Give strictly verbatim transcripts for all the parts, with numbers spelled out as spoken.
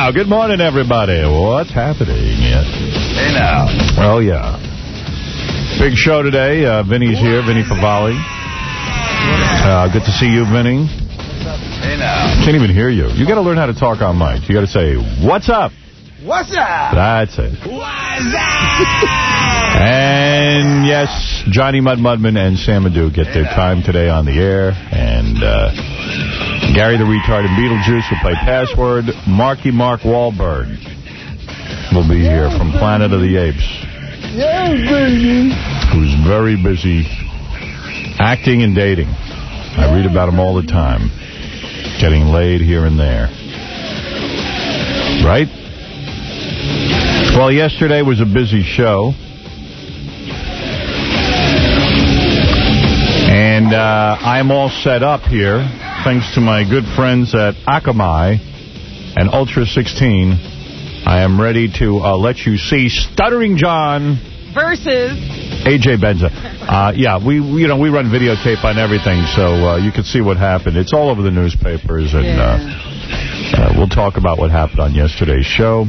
now. Good morning, everybody. What's happening? Yes. Hey, now. Oh, yeah. Big show today. Uh, Vinny's here, Vinny Favale. Uh, good to see you, Vinny. Hey, now. Can't even hear you. You got to learn how to talk on mic. You got to say, what's up? What's up? That's it. What's up? And, yes, Johnny Mud Mudman and Sam Adu get their time today on the air. And uh, Gary the Retard and Beetlejuice will play Password. Marky Mark Wahlberg will be here from Planet of the Apes. Yeah, baby. Who's very busy acting and dating. I read about him all the time. Getting laid here and there. Right? Well, yesterday was a busy show. And uh, I'm all set up here, thanks to my good friends at Akamai and Ultra sixteen. I am ready to uh, let you see Stuttering John versus A J Benza. Uh, yeah, we you know we run videotape on everything, so uh, you can see what happened. It's all over the newspapers, and yeah. uh, uh, we'll talk about what happened on yesterday's show.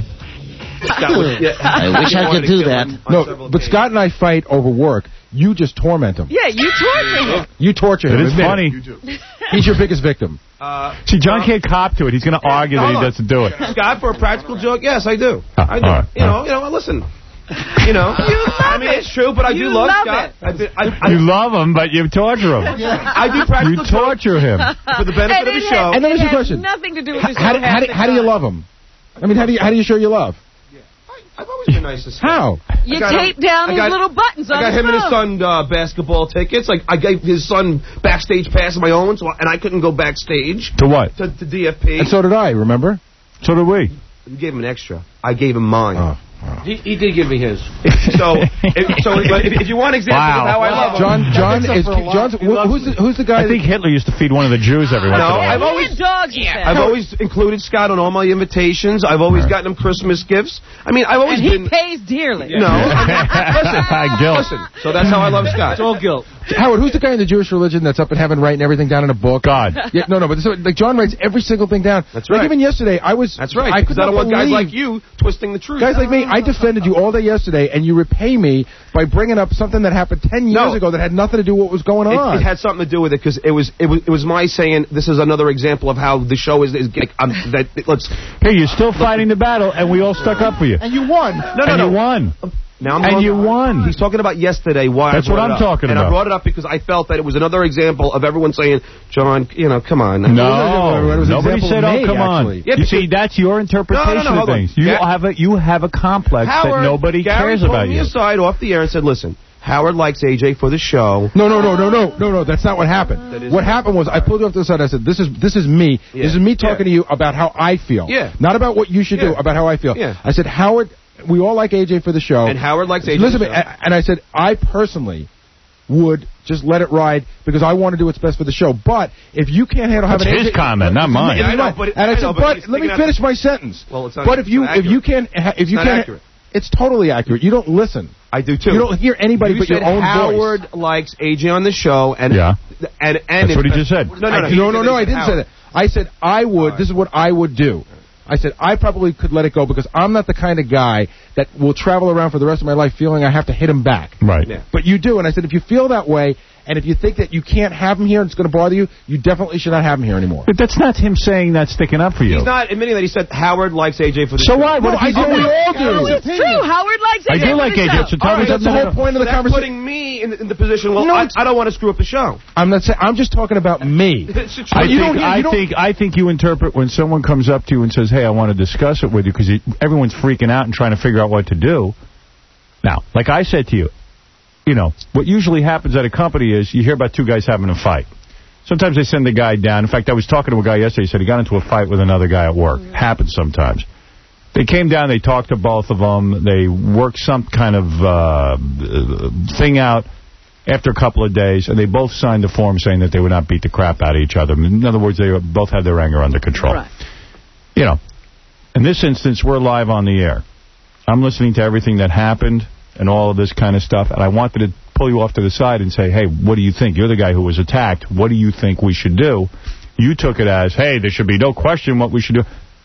I wish I could do that. No, but Scott and I fight over work. You just torment him. Yeah, you torture him. You torture him. It is funny. He's your biggest victim. Uh, See, John can't cop to it. He's going to argue that he doesn't do it. Scott, for a practical joke, yes, I do. Oh, I do. right, you know, right. you know. Listen, you know. You love I mean, it. it's true, but I you do love, love Scott. I, do, I, I, You love him, but you torture him. I do practical You torture him. for the benefit and of the it show. Has, And let me it ask you a has question. nothing to do with How, the show. how, do- how, do- how do you love him? I mean, how do you how do you show your love? I've always been nice to Scott. How? You I got tape him- down I his got- little buttons on I got his him and his phone. son uh, basketball tickets. Like I gave his son backstage pass of my own, so I, and I couldn't go backstage To what? to, to D F P. And so did I, remember? So did we. You gave him an extra. I gave him mine. Oh. He, he did give me his. So, if, so if, if you want examples Wow. of how I love him, John, John That makes is up for a lot. John's, He wh- loves who's the, me. who's the guy? I think Hitler used to feed one of the Jews every once in a No, while. I've We always- had dogs, he said. I've always included Scott on all my invitations. I've always Right. gotten him Christmas gifts. I mean, I've always and he been. pays dearly. No, I mean, listen, Guilt. listen. So that's how I love Scott. It's all guilt. Howard, who's the guy in the Jewish religion that's up in heaven writing everything down in a book? God. Yeah, no, no, but this, like John writes every single thing down. That's Like right. even yesterday, I was. That's right. I Because could I, not don't want guys believe- like you twisting the truth. Guys like me, I defended you all day yesterday, and you repay me by bringing up something that happened ten years No. ago that had nothing to do with what was going on. It, it had something to do with it because it was it was it was my saying this is another example of how the show is, is like, um, that let's Hey, you're still fighting the battle, and we all stuck up for you. and you won. no no and no you won. now I'm And going- you won. He's talking about yesterday. Why That's I brought what it I'm up. talking and about. I brought it up because I felt that it was another example of everyone saying, John, you know, come on. It No, was an nobody example said, of "Oh, me, come actually. on." Yeah, you see, that's your interpretation No, no, no, of hold on. things. You Yeah. have a you have a complex Howard, that nobody Gary cares pulled about me you. aside off the air and said, listen, Howard likes A J for the show. No, no, no, no, no, no, no. That's not what happened. That is What not- happened was I pulled you up to the side. I said, "This is this is me. Yeah. This is me talking Yeah. to you about how I feel. Yeah. Not about what you should do. Yeah. About how I feel." Yeah. I said, "Howard, we all like A J for the show, And Howard likes A J Listen for to the me, show. and I said, I personally would just let it ride because I want to do what's best for the show. But if you can't handle That's having his A J comment, not mine. It's Yeah, I know, mine. but it- and I I said, know, but but he's let me thinking finish out- my sentence. Well, it's not- but if you it's not if you can't ha- if you not can't, accurate. it's totally accurate. You don't listen. I do too. You don't hear anybody You but said your own Howard voice. likes A J on the show, and Yeah. and and That's what he just said. No, no, I- no, no, no, no, I didn't say that. I said I would. right. This is what I would do. I said I probably could let it go because I'm not the kind of guy that will travel around for the rest of my life feeling I have to hit him back. Right. Yeah. But you do, and I said if you feel that way, and if you think that you can't have him here and it's going to bother you, you definitely should not have him here anymore. But that's not him saying that sticking up for you. He's not admitting that. He said Howard likes A J for the So show. why? What No, if he's I do. doing We it? all do. No, it's true. Howard likes I A J do for like the A J. show. So tell All me right, that's the something. whole point of the That's conversation. putting me in the, in the position. Well, No, I, it's- I don't want to screw up the show. I'm not saying. I'm just talking about me. It's true. I You don't think hear- I you don't- think I think you interpret when someone comes up to you and says, "Hey, I want to discuss it with you," because everyone's freaking out and trying to figure out what to do. Now, like I said to you, you know what usually happens at a company is you hear about two guys having a fight. Sometimes they send the guy down. In fact, I was talking to a guy yesterday. He said he got into a fight with another guy at work. Mm-hmm. Happens sometimes. They came down. They talked to both of them. They worked some kind of uh, thing out after a couple of days, and they both signed the form saying that they would not beat the crap out of each other. In other words, they both had their anger under control. Right. You know, in this instance, we're live on the air. I'm listening to everything that happened and all of this kind of stuff, and I wanted to pull you off to the side and say, hey, what do you think? You're the guy who was attacked. What do you think we should do? You took it as, hey, there should be no question what we should do.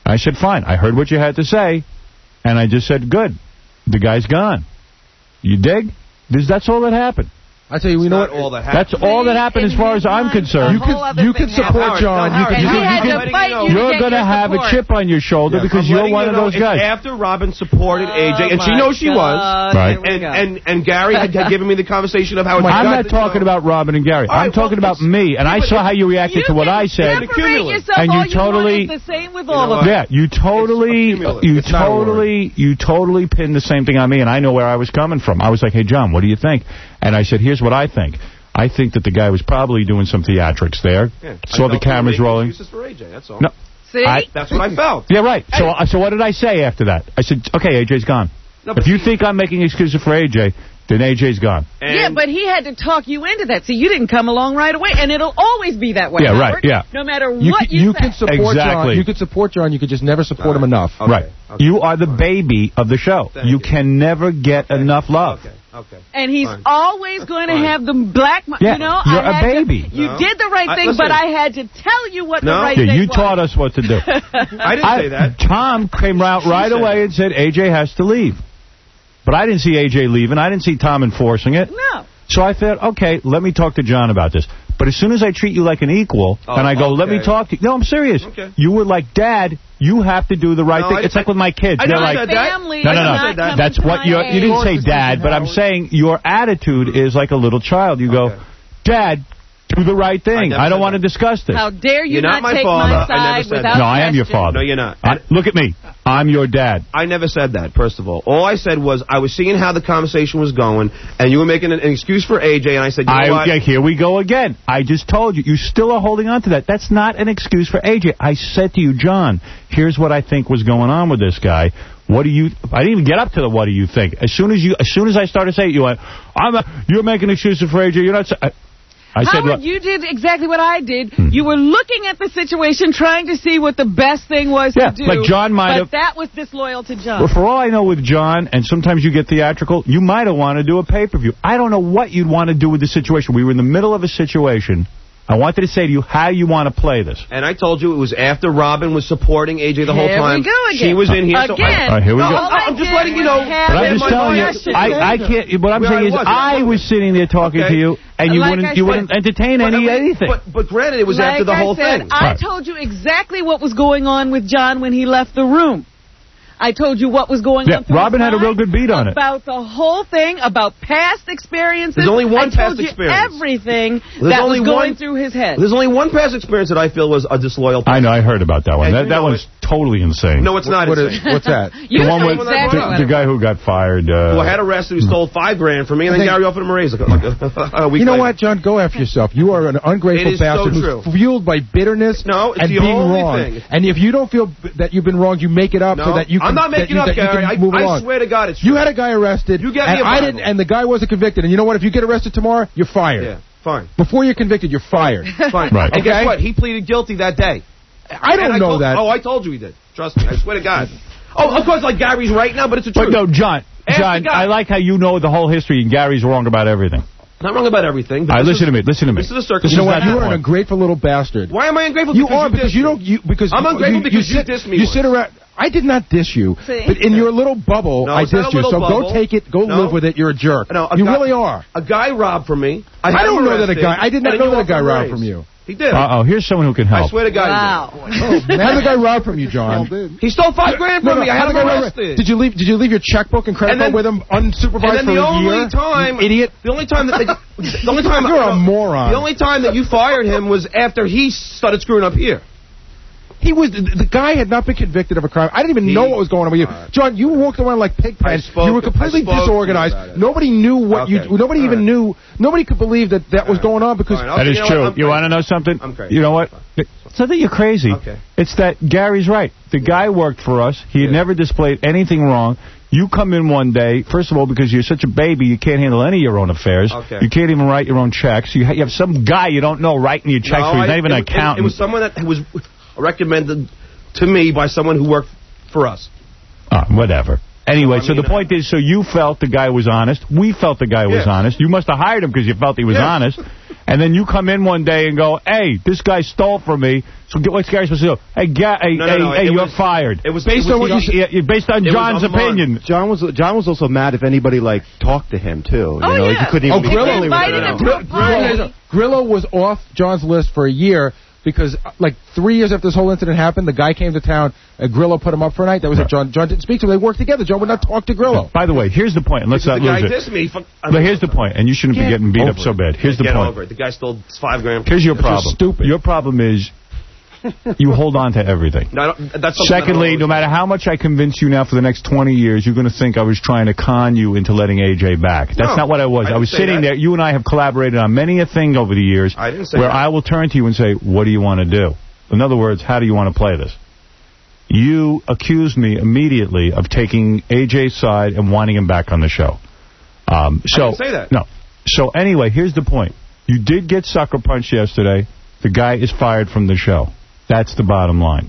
I said, fine. I heard what you had to say, and I just said, good. The guy's gone. You dig? This, that's all that happened. I tell you, you know what? All that happened. That's all that happened as far as I'm concerned. You can, you can support John. You can, and you he can, had you to can, fight you to You're get going to your have support. a chip on your shoulder Yeah, because I'm you're letting one you of know, those guys. It's after Robin supported A J, and she my knows she was. God. Right. Here we And, go. and and Gary had, had given me the conversation of how it's I'm got not to- talking you know, about Robin and Gary. All I'm right, talking well, about me, and I but saw how you reacted You to what can I said. separate yourself And you all totally- you want. It's the same with You all know of what? them. Yeah, you totally, accumulative. you It's not a word. totally, you totally pinned the same thing on me, and I know where I was coming from. I was like, hey, John, what do you think? And I said, here's what I think. I think that the guy was probably doing some theatrics there. Yeah, Saw I the felt cameras making rolling. excuses for A J, that's all. No. See? I- That's what I felt. Yeah, right. So, uh, so what did I say after that? I said, okay, A J's gone. No, but if you see- think I'm making excuses for A J, then A J's gone. And Yeah, but he had to talk you into that. See, you didn't come along right away, and it'll always be that way. Yeah, right, Howard, yeah. No matter you what can, you, you say. can support Exactly. John. You can support John. You can just never support him enough. Okay, Right. okay. You are the baby of the show. Thank You you. can never get enough love. Okay, okay. And he's Fine. always going to Fine. have the black... mo- Yeah, you know, you're I a had to- baby. you No. did the right I- thing, listen. but I had to tell you what No. the right Yeah, thing you was. taught us what to do. I didn't say that. Tom came out She right said away that. and said A J has to leave. But I didn't see A J leaving. I didn't see Tom enforcing it. No. So I thought, okay, let me talk to John about this. But as soon as I treat you like an equal, Oh, and I go, let me okay. talk to you. No, I'm serious. Okay. You were like, Dad, you have to do the right No, thing. I- it's like with my kids. I They're never like, said that. Family no, no, is no. not coming That's to what my you're, you aid. didn't say Lawrence Dad, but I'm Howard. saying your attitude is like a little child. You go, Okay. Dad, do the right thing. never I don't said want to that. discuss this. How dare you You're not not my take father. my I never side said without that. No, I am your question. father. No, you're not. I, look at me. I'm your dad. I never said that, first of all. All I said was I was seeing how the conversation was going, and you were making an, an excuse for A J, and I said, you know I, what? yeah, here we go again. I just told you. You still are holding on to that. That's not an excuse for A J. I said to you, John, here's what I think was going on with this guy. What do you... I didn't even get up to the what do you think. As soon as you, as soon as I started saying it, you went, I'm a, you're making excuses for A J. You're not... I, I said, Howard, look, you did exactly what I did. Hmm. You were looking at the situation, trying to see what the best thing was Yeah, to do. like John might but have- that was disloyal to John. well, for all I know with John, and sometimes you get theatrical, you might have wanted to do a pay-per-view. I don't know what you'd want to do with the situation. We were in the middle of a situation. I wanted to say to you how you want to play this. And I told you it was after Robin was supporting A J the whole Here we time. go again. She was in here. So Again. I, All right, here we no, go. All I I'm just did letting you was know. have But I'm in just my telling you, question. I, I can't. What I'm Where saying I is, was, I yeah. was sitting there talking Okay. to you, and you Like wouldn't, I you said- wouldn't entertain But, any I mean, anything. But, but granted, it was like after the I whole said, thing. I Right. told you exactly what was going on with John when he left the room. I told you what was going Yeah, on through Robin his had a real mind good beat on it. about the whole thing, about past experiences. There's only one I told past you experience. everything There's that only was going one- through his head. There's only one past experience that I feel was a disloyal. I know, I heard about that one. And That you that know one's it. totally insane. No, it's not. What It's is, what's that? You the one know with exactly the, what the it guy who got fired. Uh, who I had arrested, who stole five grand from me, and then I think- Gary offered him a raise. Like a, like a, a week You know later. what, John? Go after yourself. You are an ungrateful It is so bastard true. who's fueled by bitterness No, it's and the being only wrong. thing. And if you don't feel b- that you've been wronged, you make it up No, so that you can. I'm not that making you, up, that you Gary. can I, move I along. swear to God, it's You true. had a guy arrested. You get and me a I Bible. didn't, and the guy wasn't convicted. And you know what? If you get arrested tomorrow, you're fired. Yeah, fine. Before you're convicted, you're fired. Fine. Right. And Okay. guess what? He pleaded guilty that day. I don't And know told, that. Oh, I told you he did. Trust me. I swear to God. Oh, of course, like Gary's right now, but it's the but truth. no, John, Ask John, the guy. I like how you know the whole history, and Gary's wrong about everything. Not wrong about everything. All right, listen to me. Listen to me. This is a you circumstance. know what? not You the are an point. ungrateful little bastard. Why am I ungrateful? You because are because dissed you me. don't. You, because I'm ungrateful you, because you sit, dissed me You once. sit around. I did not diss you, See? but in your little bubble, No, I it's not dissed a you. little So bubble. go take it. Go No. live with it. You're a jerk. No, a you guy- really are. A guy robbed from me. I, I had don't him know that a arrested, guy. I did not and know you that a offered guy him robbed raise. from you. He did. Uh-oh, here's someone who can I help. swear to God. Wow. How did the guy rob from you, John? He, he stole five grand from me. I how had did him the guy rob- arrested. Did you leave? Did you leave your checkbook and credit And then- card with him unsupervised and then for the a only year? time, You idiot. the only time that they, the only time You're a moron. The only time that you fired him was after he started screwing up here. He was the, the guy had not been convicted of a crime. I didn't even He- know what was going on with you, Alright. John. You walked around like Pigpen. spoke- You were completely I spoke to you disorganized. about it. Nobody knew what Okay. you. Nobody All even right. knew. Nobody could believe that that was All right. going on because All right, That okay, is you know true. what? I'm You want to crazy. know something? I'm crazy. You know what? It's not that you're crazy. Okay. It's that Gary's right. The guy worked for us. He had Yeah. never displayed anything wrong. You come in one day, first of all, because you're such a baby, you can't handle any of your own affairs. Okay. You can't even write your own checks. You, ha you have some guy you don't know writing your checks No, for. He's I- not even it, an it- accountant. It was someone that was recommended to me by someone who worked for us. Ah, whatever. Anyway, so, so I mean, the point is, so you felt the guy was honest. We felt the guy was Yeah. honest. You must have hired him because you felt he was Yeah. honest. And then you come in one day and go, hey, this guy stole from me. So get, what's Gary supposed to do? Hey, ga- hey, No, no, hey, no, hey it you're was- fired. It was Based it on was what the- you Yeah, based on It was John's a month. opinion. John was John was also mad if anybody, like, talked to him, too. You Oh, know, yeah. He couldn't even Oh, be Grillo- friendly with invited him. him to a party. Grillo was off John's list for a year because, uh, like, three years after this whole incident happened, the guy came to town, and Grillo put him up for a night. That was it. John John didn't speak to him. They worked together. John would not talk to Grillo. By the way, here's the point, and let's Because not the guy lose it. dissed me. Fuck- I But mean, here's the point, and you shouldn't be Get getting beat up over so it. bad. Here's the Get point. over it. The guy stole five grand. Here's your That's just problem. stupid. Your problem is you hold on to everything. No, I don't- that's something I don't Secondly, always no matter do. how much I convince you now for the next twenty years, you're going to think I was trying to con you into letting A J back. That's No, not what I was. I I, didn't was say sitting that. there. You and I have collaborated on many a thing over the years I didn't say where that. I will turn to you and say, what do you want to do? In other words, how do you want to play this? You accused me immediately of taking A J's side and wanting him back on the show. Um, so, I didn't say that. No. So anyway, here's the point. You did get sucker punched yesterday. The guy is fired from the show. That's the bottom line.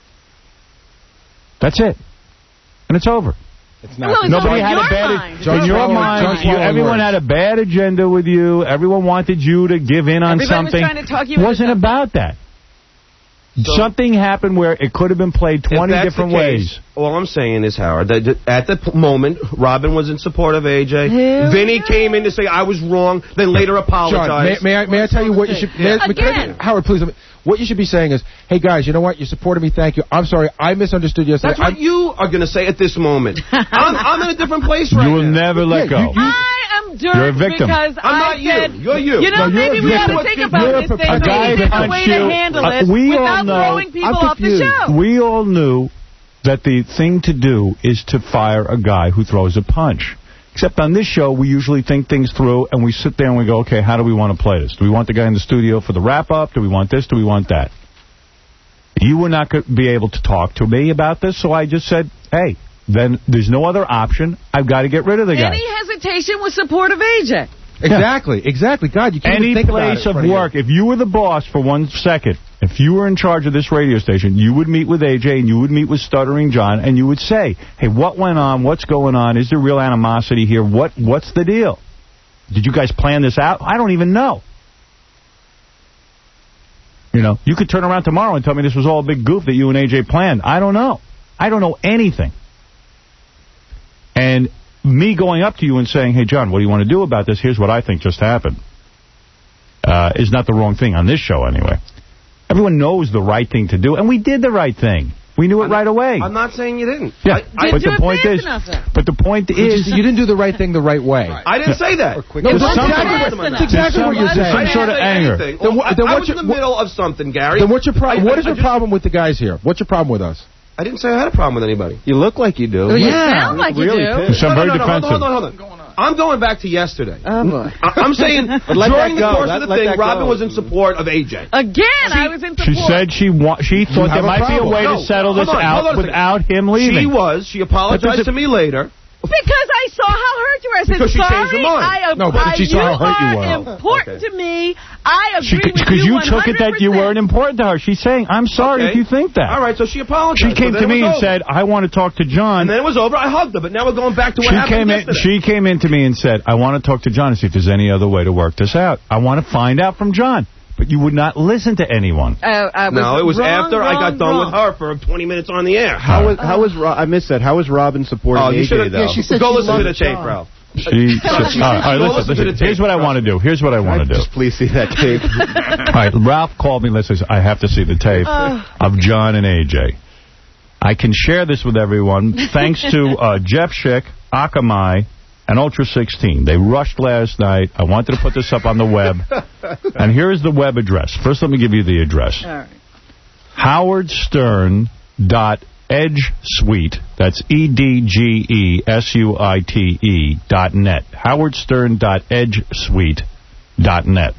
That's it. And it's over. It's not. Well, it's Nobody on had your a bad mind. in John's your swallowing- mind. John's You, swallowing everyone words. had a bad agenda with you. Everyone wanted you to give in on Everybody was something. trying to talk you It into wasn't something. about that. So- something happened where it could have been played If twenty that's different the case, ways. All I'm saying is, Howard, that that at the p- moment, Robin was in support of A J. Hell Vinny yeah. came in to say I was wrong, then later John, may, apologized. may I may I tell you what you should... May, I- may I- Again. Howard, please. Let me, what you should be saying is, hey, guys, you know what? You supported me. Thank you. I'm sorry. I misunderstood yesterday. That's what I'm- you are going to say at this moment. I'm, I'm in a different place right You will now. never let Yeah, go. you- you- I am dirt You're a victim. because I'm I not you. said, You're you. You know, No, you're maybe a we ought victim. to think You're about a this pro- thing. a guy Maybe there's a punched way you. to handle Uh, it we all without know- throwing people I'm off the confused. show. We all knew that the thing to do is to fire a guy who throws a punch. Except on this show, we usually think things through, and we sit there and we go, okay, how do we want to play this? Do we want the guy in the studio for the wrap-up? Do we want this? Do we want that? You were not going to be able to talk to me about this, so I just said, hey, then there's no other option. I've got to get rid of the guy. Any hesitation was support of A J. Exactly. Exactly. God, you can't Any even think about place it in of front you. work, if you were the boss for one second, if you were in charge of this radio station, you would meet with A J and you would meet with Stuttering John and you would say, hey, what went on? What's going on? Is there real animosity here? What What's the deal? Did you guys plan this out? I don't even know. You know, you could turn around tomorrow and tell me this was all a big goof that you and A J planned. I don't know. I don't know anything. And me going up to you and saying, hey, John, what do you want to do about this? Here's what I think just happened. Uh, is not the wrong thing on this show anyway. Everyone knows the right thing to do, and we did the right thing. We knew it I'm, right away. I'm not saying you didn't. Yeah, I, I, but do the it point fast is, enough, then. but the point You, is, just, you didn't do the right thing the right way. I didn't say that. No, There's that's something- exactly, Listen that's exactly up. what you're There's saying. some I didn't sort of say anger. anything. Then what- I, then I what's was your- in the middle of something, Gary. Then what's your problem? I- What I- is your I just- problem with the guys here? What's your problem with us? I didn't say I had a problem with anybody. You look like you do. You sound like you really do. pissed. I'm no, very no, no, defensive. Hold on, hold on, hold on. I'm going back to yesterday. Oh, boy. I, I'm saying let during the that go. course Let- of the let thing, that Robin go. was in support of A J. Again, I was in support. she said she wa she thought have there a might be a problem. way No, to settle hold this on, hold out on a second. without him leaving. She was. She That apologized doesn't- to me later. Because I saw how hurt you were. I said, Because she changed her sorry, mind. I, No, but I, she saw you how hurt you are were. important Okay. to me. I agree She, with because you you took it that you one hundred percent. weren't important to her. She's saying, I'm sorry Okay. if you think that. All right, so she apologized. She came So to then it me was and over. said, I want to talk to John. And then it was over. I hugged her, but now we're going back to what She happened came in. yesterday. She came in to me and said, "I want to talk to John and see if there's any other way to work this out. I want to find out from John." But you would not listen to anyone. Uh, I was No, it was wrong, after I wrong, got done wrong. with her for twenty minutes on the air. How was how was Ro- I missed that? How was Robin supporting Oh, you A should J have. though? Yeah, she said Go she listen to the loved tape, John. Ralph. She, she, all right, all right, Go listen, listen to listen. the tape, Here's what I trust want to do. Here's what I want to do. Just please see that tape. All right, Ralph called me and says, I have to see the tape of John and A J. I can share this with everyone thanks to uh, Jeff Schick, Akamai, and Ultra sixteen. They rushed last night. I wanted to put this up on the web. And here is the web address. First, let me give you the address. All right. Howard Stern dot edge suite. That's E D G E S U I T E dot net. Howard Stern dot edge suite dot net.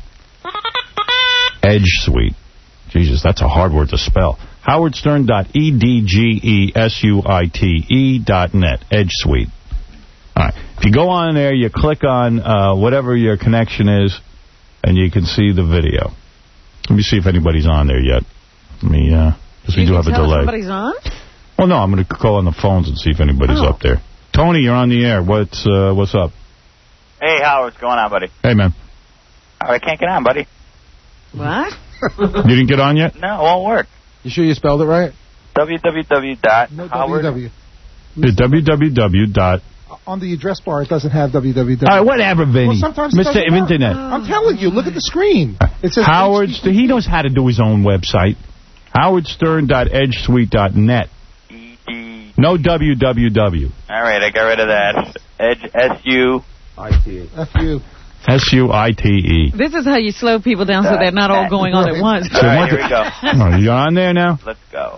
Edge Suite. Jesus, that's a hard word to spell. Howard Stern dot E D G E S U I T E dot net. Edge Suite. All right. If you go on there, you click on uh, whatever your connection is, and you can see the video. Let me see if anybody's on there yet. Let me, uh, because we You do can have a tell delay. somebody's on? Well, no, I'm going to call on the phones and see if anybody's Oh. up there. Tony, you're on the air. What's uh, what's up? Hey, Howard, what's going on, buddy? Hey, man. Oh, I can't get on, buddy. What? You didn't get on yet? No, it won't work. You sure you spelled it right? w w w dot howard W W. It's w w w dot On the address bar, it doesn't have W W W. All right, whatever, Vinny. Well, sometimes it Mister doesn't work. Internet. I'm telling you, look at the screen. It says Howard, he knows how to do his own website. howard stern dot edge suite dot net. No W W W. All right, I got rid of that. Edge, S U I T E. F U. S U I T E. This is how you slow people down so they're not all going on at once. All right, here we go. Oh, you on there now? Let's go.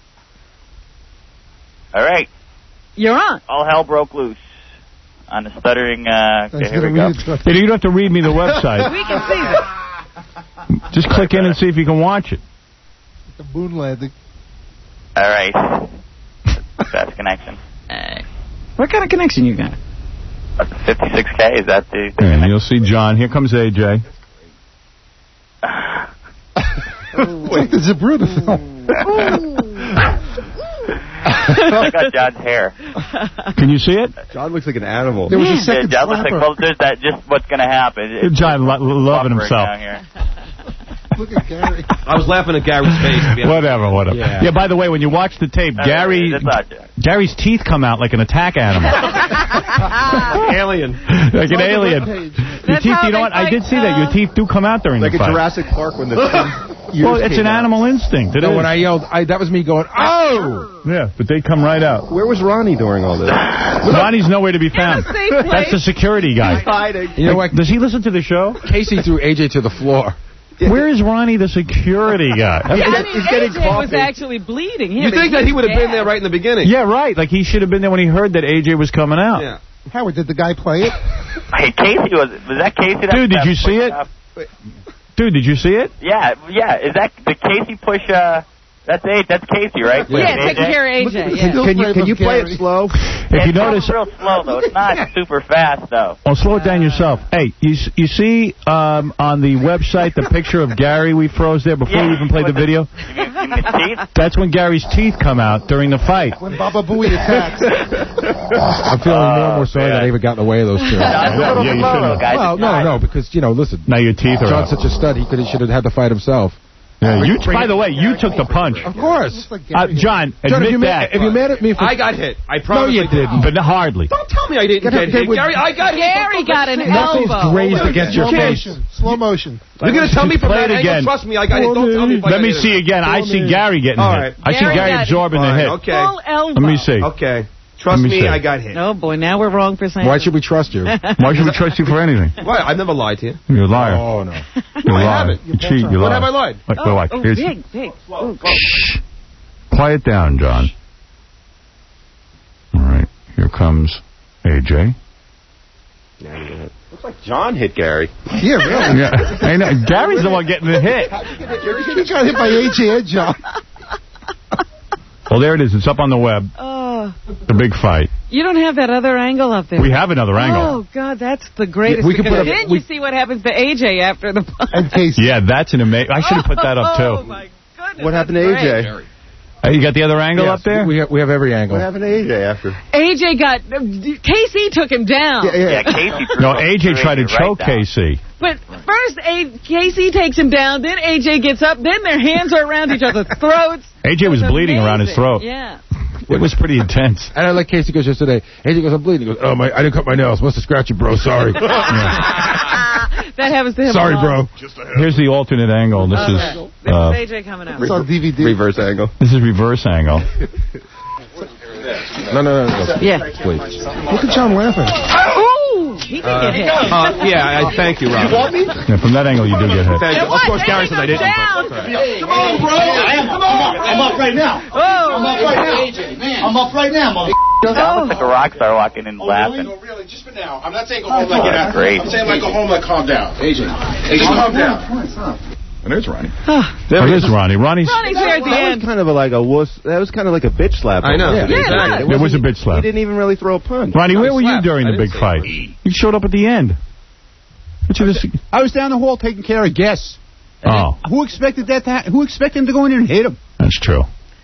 All right. You're on. All hell broke loose on the stuttering. Uh, okay, here we go. Hey, you don't have to read me the website. We can see this. Just click in and see if you can watch it. The moon landing. All right. Fast connection. Uh, what kind of connection you got? fifty-six K, is that the... the And you'll see John. Here comes A J. It's like the Zapruder film. I got John's hair. Can you see it? John looks like an animal. There was a Yeah, second John looks like, slapper. well, there's that, just what's going to happen. It's John lo loving buffering himself. down here. Look at Gary. I was laughing at Gary's face. Whatever, whatever. Yeah. Yeah. By the way, when you watch the tape, Uh, Gary, that's not John. Gary's teeth come out like an attack animal, Alien. like an alien. Your That's teeth, how you know they what? I fight, did see that. Your uh, teeth do come out during Like the a fight. Jurassic Park when the ten Well, years it's came an out. animal instinct. It No, is. when I yelled, I, that was me going, oh! Yeah, but they come right out. Where was Ronnie during all this? Ronnie's nowhere to be found. In a safe place. That's the security guy. Hiding. You know what? Does he listen to the show? Casey threw A J to the floor. Where is Ronnie, the security guy? I mean, He's getting A J was coffee. actually bleeding. Him You think that he would have been there right in the beginning? Yeah, right. Like he should have been there when he heard that A J was coming out. Yeah. Howard, did the guy play it? Hey, Casey, was was that Casey? That Dude, did that you see pushed it? up? Dude, did you see it? Yeah, yeah. Is that the Casey push? Uh, that's A. That's Casey, right? Yeah, Pushing taking A J? care of A J. Look at the Yeah. still Can you frame can of you play Gary. it slow? If It's you notice, real slow though. It's not super fast though. well, slow it down yourself. Hey, you s- you see um, on the website the picture of Gary we froze there before we Yeah, even played the with video? You mean, you mean his teeth? That's when Gary's teeth come out during the fight. When Baba Booey attacks. I'm feeling more and more sorry that I even got in the way of those two. John's a little Yeah, you slow shouldn't though, have. guys. Well, It's no, not. no, because, you know, listen. Now your teeth are John's out. such a stud, he could he should have had to fight himself. Yeah, you, by the way, you took the punch. Of course. Uh, John, John, if admit you, that. mad, if you mad at me for... I got hit. I No, promise. you I did. didn't. But hardly. Don't tell me I didn't Get get up, hit. get with- Gary, I got hit. Gary got an Nothing's elbow. grazed against your Slow face. motion. Slow motion. You're going to tell me from Play that it angle? again. Trust me, I got hit. Don't tell me if I Let got me hit. see again. I see Gary getting All hit. right. I see Gary Gary got absorbing the Fine, hit. Okay. Full elbow. Let me see. Okay. Trust Let me me, see. I got hit. Oh, boy, now we're wrong for saying Why should we trust you? Why should we trust you for anything? Why? I've never lied to you. You're a liar. Oh, no. You I lie. haven't. You cheat. You lie. When have I lied? Wait, Oh, wait, oh, Here's- big, big. Oh, Shh. Quiet down, John. All right. Here comes A J. Looks like John hit Gary. Yeah, really. Yeah. I know. Gary's the one getting the hit. He got hit by A J and John. Well, there it is. It's up on the web. oh. The big fight. You don't have that other angle up there. We have another angle. Oh, God, that's the greatest. Yeah, we can because put up- then we- you see what happens to A J after the fight. And Casey. Yeah, that's an amazing. I should have put that up Oh, too. my goodness. What happened to that's A J? great. Hey, you got the other angle Yes, up there? We have, we have every angle. What happened to A J after? A J got... Casey took him down. Yeah, yeah. Yeah, Casey. threw No, those A J tried to right choke down. Casey. But first, a- Casey takes him down, then A J gets up, then their hands are around each other's throats. A J was It bleeding around his amazing. throat. Yeah. It was pretty intense. And I like Casey goes yesterday. A J goes, I'm bleeding. He goes, oh, my, I didn't cut my nails. Must have scratched you, bro. Sorry. That happens to him Sorry, a lot. bro. Here's the alternate angle. This Okay. is This uh, is A J coming out. It's on D V D. Reverse angle. this is reverse angle. No, no, no. no. Yeah. Please. Look at John laughing. Ooh, he did get hit. Uh, yeah, I thank you, Rob. Yeah, from that angle, you do get hit. Thank you. Of What? course, They Gary take said I him didn't. down. Come on, bro. I am. Come on. I'm up right now. Oh. I'm up right now. I'm up right now, mother. Sounds like a rock star walking in laughing. No, really, just for now. I'm not saying go home like get out. Great. I'm saying like go home like calm down. A J. A J, calm down. And there's Ronnie. There is Ronnie. Ronnie's. Ronnie's here at the That was end. kind of a, like a wuss. That was kind of like a bitch slap. I know. Yeah, Yeah, exactly. it There was a bitch He slap. didn't even really throw a punch. Ronnie, where were you slapped. during I the didn't big say fight? You showed up at the end. What you just? I was down the hall taking care of guests. Oh, Who expected that to ha- Who expected him to go in there and hit him? that's true.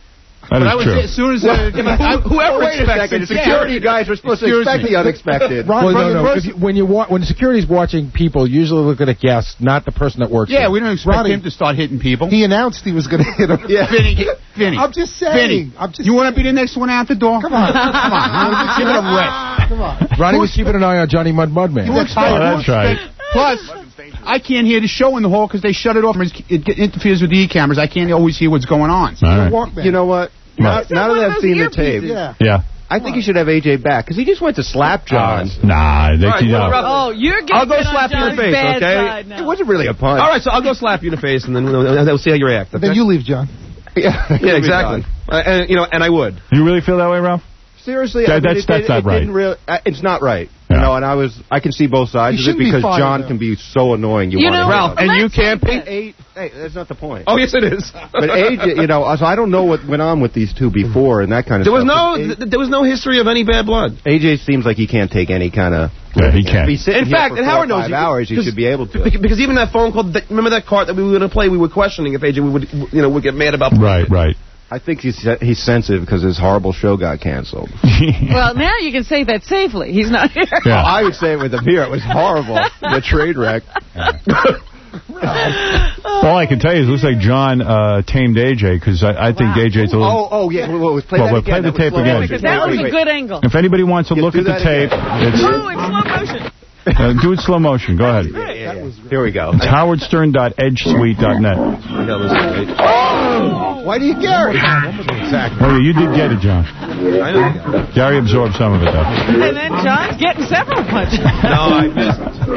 That but is I was, true. As soon as uh, I, whoever Wait a expects second. it, Security guys are supposed to expect the unexpected. Well, no, no. If you, when you wa when security's watching people, usually look at a guest, not the person that works. Yeah, there. we don't expect Ronnie, him to start hitting people. He announced he was going to hit him. Yeah, Vinny, Vinny. I'm just saying. Vinny, I'm just you want to be the next one out the door? Come on. Come on. Give it a rest. Come on. Ronnie was keeping an eye on Johnny Mud Mudman. You expect, Oh, that's right. Plus, I can't hear the show in the hall because they shut it off. It interferes with the e-cameras. I can't always hear what's going on. All right. You know what? Now, Right. now that I've seen the tape, Yeah. Yeah. I think you should have A J back, because he just went to slap John. Nah, they All right, you well, know. Ralph, Oh, you're getting I'll go on slap you in the John's face, bad okay? side now. It wasn't really a punch. All right, so I'll go slap you in the face, and then we'll, we'll see how you react. Okay? Then you leave, John. Yeah, Yeah, exactly. Uh, and you know, and I would. You really feel that way, Ralph? Seriously, That- I mean, that's- it, that's it, not it right. Didn't really, uh, it's not right. Yeah. You know, and I was, I can see both sides He of it shouldn't be because fired, John though. can be so annoying. You, You want know, to Ralph, and you let's can't say be. that. Hey, hey, that's not the point. Oh, yes, it is. But A J, you know, so I don't know what went on with these two before and that kind of There was stuff. no, A- th- there was no history of any bad blood. A J seems like he can't take any kind of. Yeah, he can't. Be sitting In here fact, for and four Howard or knows five he- hours, he because- should be able to. Because, because even that phone call, that, remember that card that we were going to play? We were questioning if A J would, you know, would get mad about. Right, right. I think he's he's sensitive because his horrible show got canceled. Well, now you can say that safely. He's not here. Yeah. Oh, I would say it with him here. It was horrible. The trade wreck. All I can tell you is it looks like John uh, tamed A J, because I, I think Wow. A J's a little... Oh, oh yeah. Well, well, play Well, that we'll again. play the That was tape slow again. motion. Because that was Wait, a wait. good angle. If anybody wants to Yeah, look do at the that tape, again. it's, Oh, in slow motion. uh, do it slow motion. Go ahead. Yeah, yeah, yeah. Here we go. It's howard stern dot edge suite dot net. Why do you Gary? Exactly. Oh, yeah, you did get it, John. I know. Gary absorbed some of it, though. And then John's getting several punches. No, I missed.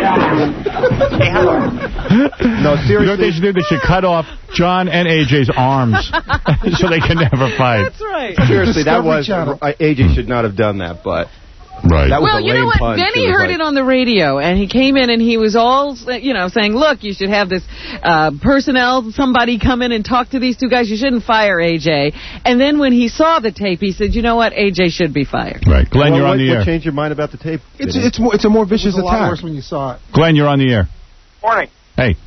No, You know what seriously. they should do? They should cut off John and A J's arms so they can never fight. That's right. Seriously, that Discovery was Channel. uh, A J should not have done that, but Right. that was Well, a you lame know what? punch. Benny was heard like- it on the radio, and he came in and he was all, you know, saying, look, you should have this uh, personnel, somebody come in and talk to these two guys. You shouldn't fire A J. And then when he saw the tape, he said, you know what? A J should be fired. Right. Glenn, Well, you're on what, the what air. changed your mind about the tape? It's Benny? it's more it's a more It was vicious a lot attack. worse when you saw it. Glenn, you're on the air. Morning. Hey.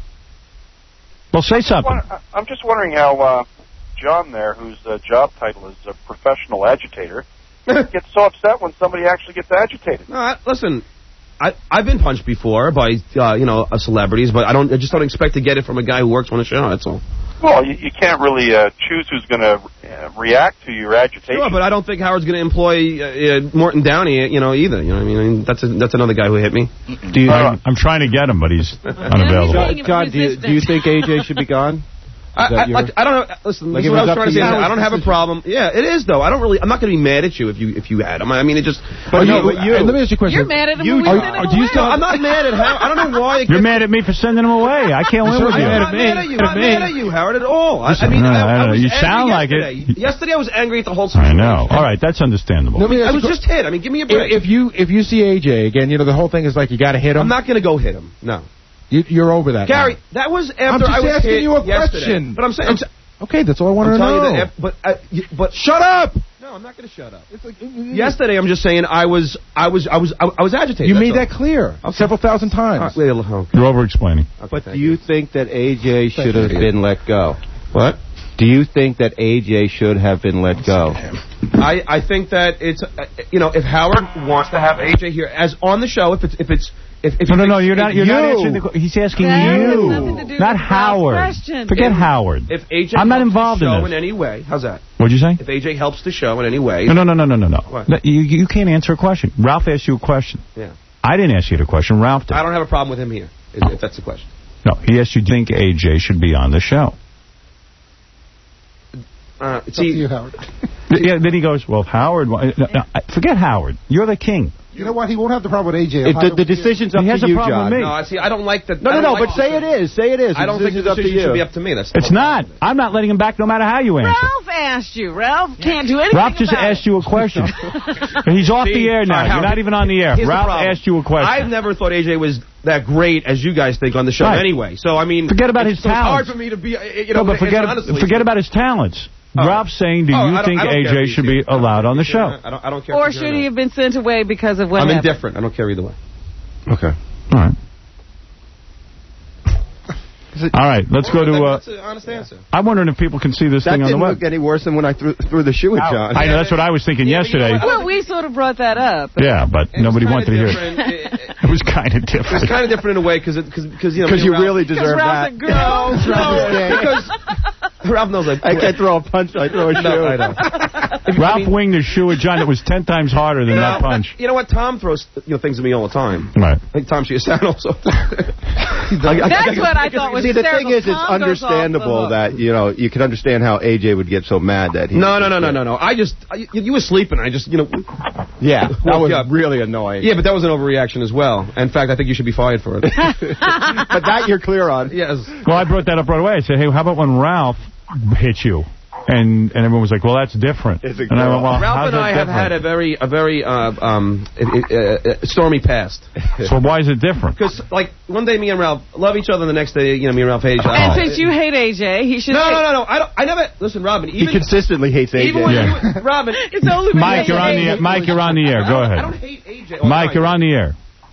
Well, say something. Well, I'm just wondering how uh, John there, whose uh, job title is a professional agitator, gets so upset when somebody actually gets agitated. No, I, listen. I, I've been punched before by, uh, you know, uh, celebrities, but I don't. I just don't expect to get it from a guy who works on the show. That's all. Well, you, you can't really uh, choose who's going to uh, react to your agitation. Sure, but I don't think Howard's going to employ uh, uh, Morton Downey, you know, either. You know what I mean? I mean that's a, that's another guy who hit me. Do you, I'm, I'm trying to get him, but he's unavailable. John, John, do you, do you think A J should be gone? I, I, your- like, I don't know. Listen, Like this is if what I it's was up trying to to say. you. I don't have a problem. Yeah, it is though. I don't really. I'm not going to be mad at you if you if you had him. I mean, it just. But no, you- but you- and let me ask you a question. You're mad at him You- when we are- sent are- him do you away. still- I'm not mad at Howard. I don't know why. It You're gets- mad at me for sending him away. I can't win with I'm you. not mad at you. I'm not mad at you, Howard, at all. I, I mean, No, I, I I don't was know. You angry sound like it. yesterday. Yesterday, I was angry at the whole I situation. know. All right, that's understandable. Let me ask I you was a just hit. I mean, give me a que- break. if you if you see A J again, you know the whole thing is like you got to hit him. I'm not going to go hit him. No. You, you're over that. Gary, now. that was after I'm just I was asking hit you a yesterday. question. But I'm saying, I'm, sa- Okay, that's all I want I'm to telling know. you that. Af- but uh, y- but Shut up! no, I'm not going to shut up. It's like, Yesterday, I'm just saying I was I was I was I, I was agitated. you that's made all. that clear several thousand times. Uh, wait, okay. You're over-explaining. But do you think that A J should have you. been let go? What? Do you think that A J should have been let go? I, I think that it's uh, you know if Howard wants to have A J here as on the show if it's if it's if, if No, he no, no, thinks- you're not. You're you, not answering the question. He's asking That has you, nothing to do not with Ralph's Howard. question. Forget If- Howard. If A J I'm not helps involved the in show this. in any way, how's that? What'd you say? If A J helps the show in any way, No, no, no, no, no, no, no. What? No, You, you can't answer a question. Ralph asked you a question. Yeah. I didn't ask you the question. Ralph did. I don't have a problem with him here. If if that's the question. No, he asked you, do you think A J should be on the show? Uh, It's up to see, you, Howard. Yeah, then he goes, well, Howard... wa- No, no, forget Howard. You're the king. You know what? He won't have the problem with A J. It, the, the decision's up He has to a you, problem John. with me. no, I see. I don't like that. No, I no, don't no, like but say it is. Say it is. I don't think the decision's up to decision you. should be up to me. That's It's not. I'm not letting him back no matter how you answer. Ralph asked you. Ralph can't do anything Ralph just about asked it. you a question. He's off See, the air all now. right, You're Howard, not even on the air. here's the Ralph problem. asked you a question. I've never thought A J was that great as you guys think on the show Right. anyway. So I mean, Forget about it's, his so it's hard talents. for me to be. uh, You know, No, but forget, honestly, forget about his talents. Oh. Ralph's saying, do Oh, you I don't- think I don't A care J if should he's be here. allowed on the show? I don't. I don't care. Or if he's here should or he not. have been sent away because of what I'm happened? indifferent. I don't care either way. Okay. All right. All right, let's go to... Uh, That's an honest answer. I'm wondering if people can see this that thing on the didn't web. look any worse than when I threw, threw the shoe at John. I know, that's what I was thinking Yeah, yesterday. you know Well, we sort of brought that up. Yeah, but It nobody was wanted to hear kinda it. different. It was kind of It was different. kind of different in a way because because you know Because me you and Ralph- really deserve Ralph's that. a girl. No, because Ralph knows like I can't throw a punch, I throw a shoe. No, I know. Ralph winged his shoe at John that was ten times harder than that punch. You know what? Tom throws you know things at me all the time. Right. I think Tom Chiasano also. That's what I thought was See, the thing hysterical. is, it's Tom goes off the understandable hook. that, you know, you can understand how A J would get so mad that he... No, no, no, no, no, no. I just I, you, you were sleeping. I just you know. Yeah, that woke was you up. really annoying. Yeah, but that was an overreaction as well. In fact, I think you should be fired for it. But that you're clear on. Yes. Well, I brought that up right away. I said, hey, how about when Ralph hit you? And and everyone was like, well, that's different. It's a And I went, well, Ralph how's and that I have different? had a very a very uh, um uh, uh, stormy past. So why is it different? Because like one day me and Ralph love each other, and the next day you know me and Ralph hate each other. And Oh. since you hate A J, he should No, hate... no, no, no. I don't. I never. Listen, Robin. Even, He consistently hates A J. even when Yeah. you, Robin. It's only when Mike, you you're on hate the A J. air. Mike, you're on the air. Go I don't ahead. hate A J. all Mike, the you're time. on the air.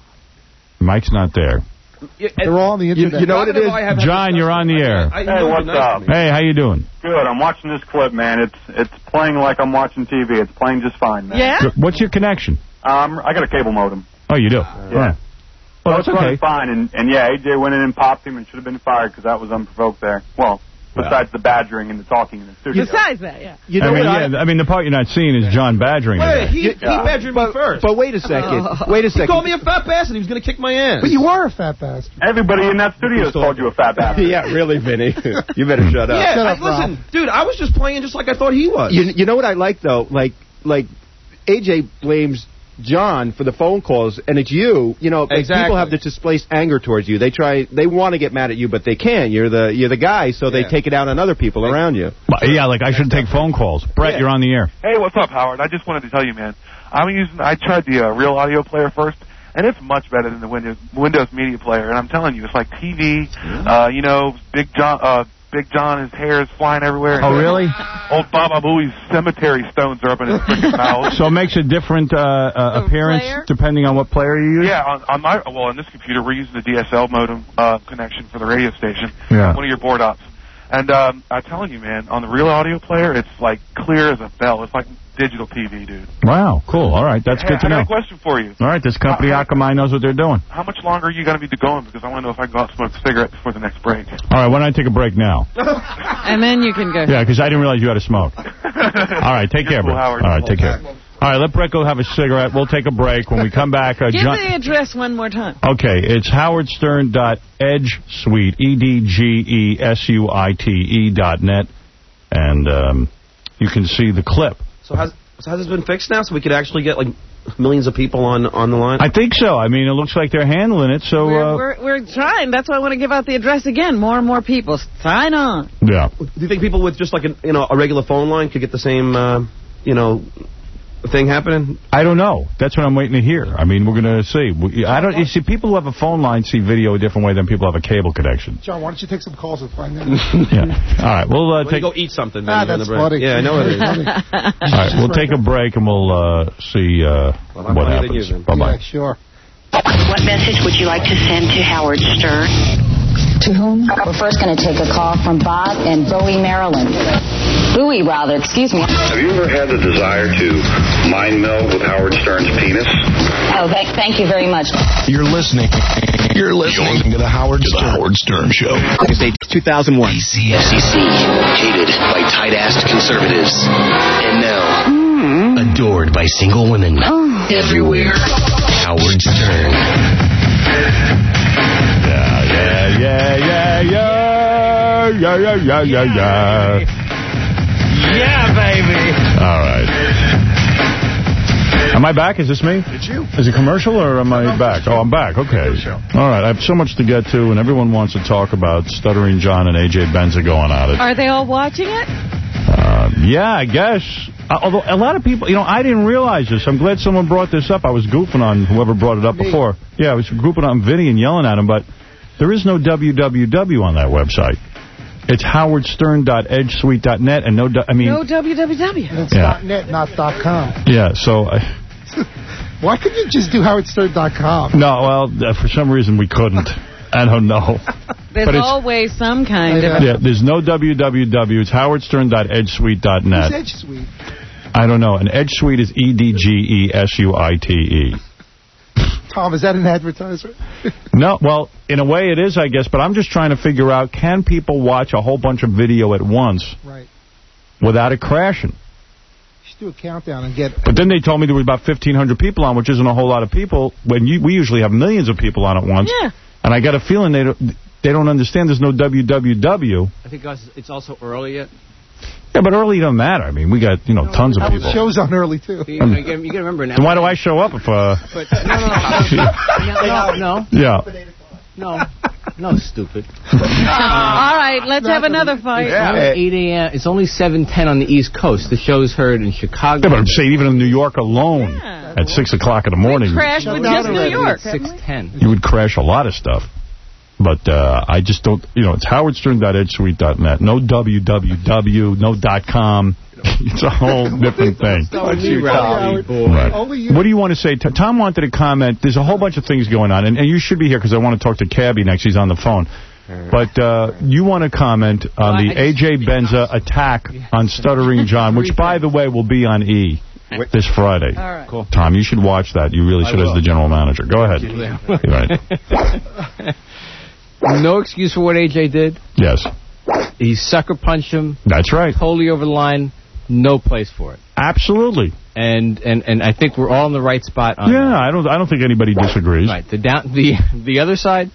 Mike's not there. Yeah, and- They're all on the You, internet. you know what it Robin is? and I have had John, you're on the air. I, I, Hey, you're what's nice up? to me. Hey, how you doing? Good. I'm watching this clip, man. It's it's playing like I'm watching T V. It's playing just fine, man. Yeah? What's your connection? Um, I got a cable modem. Oh, you do? Yeah. Right. Well, So that's it's running okay. fine, and, and yeah, A J went in and popped him and should have been fired because that was unprovoked there. Well, besides the badgering and the talking in the studio. Besides that, yeah. You know I mean, what I- yeah, I mean, the part you're not seeing is John badgering the Wait, guy. he, he Yeah. badgered me first. But wait a second. Wait a He second. called me a fat bastard. He was going to kick my ass. But you are a fat bastard. Everybody in that studio has called you a fat bastard. Yeah, really, Vinny. You better shut up. Yeah, Shut I, up, Rob. listen, dude. I was just playing just like I thought he was. You, you know what I like, though? Like, like A J blames John for the phone calls, and it's you. You know, like Exactly. people have this displaced anger towards you. They try, they want to get mad at you, but they can't. You're the you're the guy, so they Yeah. take it out on other people around you. But, yeah, like I should take phone calls. Brett, Yeah. you're on the air. Hey, what's up, Howard? I just wanted to tell you, man. I'm using. I tried the uh, Real Audio Player first, and it's much better than the Windows Windows Media Player. And I'm telling you, it's like T V. Uh, you know, Big John. Uh, Big John, his hair is flying everywhere. Oh, really? Old Baba Booey's cemetery stones are up in his freaking mouth. So it makes a different uh, uh, The appearance player? depending on what player you use? Yeah, on, on my well, on this computer, we're using the D S L modem uh, connection for the radio station. Yeah. One of your board ops. And um, I'm telling you, man, on the Real Audio Player, it's like clear as a bell. It's like digital T V, dude. Wow, cool. All right, that's Hey, good to I got know. a question for you. All right, this company, Akamai, knows what they're doing. How much longer are you going to be going? Because I want to know if I can go out and smoke a cigarette before the next break. All right, why don't I take a break now? And then you can go. Yeah, because I didn't realize you had to smoke. All right, take care, You're cool, Brett. All Howard. right, take care. All right, let Brett go have a cigarette. We'll take a break. When we come back, uh, Give John... the address one more time. Okay, it's howard stern dot edge suite, E D G E S U I T E dot net, and um, you can see the clip. So has so has this been fixed now? So we could actually get like millions of people on on the line. I think so. I mean, it looks like they're handling it, so... We're, Uh, we're, we're trying. That's why I want to give out the address again. More and more people. Sign on. yeah. Do you think people with just like a you know a regular phone line could get the same uh, you know thing happening? I don't know. That's what I'm waiting to hear. I mean, we're going to see. We- I don't. You see, people who have a phone line see video a different way than people who have a cable connection. John, why don't you take some calls and find out? Yeah. All right. We'll uh, When take. you go eat something. Ah, man, on that's the break. funny. Yeah, I know it is. All right. We'll take a break and we'll uh, see uh, Well, I'm what funnier than happens. you, then. Bye bye. Yeah, sure. What message would you like to send to Howard Stern? To whom? We're first going to take a call from Bob in Bowie, Maryland. Bowie, rather, excuse me. Have you ever had the desire to mind meld with Howard Stern's penis? Oh, thank, thank you very much. You're listening. You're listening to the Howard Stern, the Howard Stern Show. Tuesday, two thousand one. C F C C, hated by tight-assed conservatives. And now, mm. adored by single women. Oh. Everywhere. Howard Stern. Yeah, yeah, yeah, yeah, yeah, yeah, yeah, yeah, yeah, yeah. Yeah, baby. All right. Am I back? Is this me? It's you. Is it commercial or am I back? Oh, I'm back. Okay. All right. I have so much to get to, and everyone wants to talk about Stuttering John and A J Benza going at it. Are they all watching it? Uh, yeah, I guess. Uh, although a lot of people, you know, I didn't realize this. I'm glad someone brought this up. I was goofing on whoever brought it up before. Yeah, I was goofing on Vinny and yelling at him, but there is no W W W on that website. It's howard stern dot edge suite dot net and no, I mean... No W W W. It's Yeah. .net, not .com. Yeah, so... Uh, Why couldn't you just do howard stern dot com? no, well, uh, for some reason we couldn't. I don't know. There's but always some kind yeah. of... Yeah, there's no w w w. It's howard stern dot edge suite dot net. Who's Edge Suite? I don't know. An Edge Suite is E D G E S U I T E. Tom, is that an advertisement? No, well, in a way it is, I guess, but I'm just trying to figure out, can people watch a whole bunch of video at once Right. without it crashing? You should do a countdown and get... But then they told me there was about fifteen hundred people on, which isn't a whole lot of people. When you, we usually have millions of people on at once. Yeah. And I got a feeling they don't, they don't understand there's no w w w. I think it's also early yet. Yeah, but early doesn't matter. I mean, we got, you know, tons of That people. show's on early, too. You, you, you, you got to remember now. Then why do I show up if... Uh... But, no, no, no. no, no. Yeah. No. No, stupid. All right, let's have another fight. It's only eight a m It's only seven ten on the East Coast. The show's heard in Chicago. Yeah, but I'm saying even in New York alone, yeah. at six o'clock in the morning... We crashed with just New York. six ten. You would crash a lot of stuff. But uh, I just don't... You know, it's howard stern dot edge suite dot net. No w w w, no .com. It's a whole different thing. Right. What do you want to say? Tom wanted to comment. There's a whole bunch of things going on, and, and you should be here because I want to talk to Cabby next. He's on the phone. But uh, you want to comment on the A J Benza attack on Stuttering John, which, by the way, will be on E this Friday. All right. Cool. Tom, you should watch that. You really should as the general manager. Go ahead. Right. No excuse for what A J did. Yes. He sucker punched him. That's right. Totally over the line. No place for it. Absolutely. And and and I think we're all in the right spot on Yeah, that. I don't I don't think anybody disagrees. Right. The down the the other side,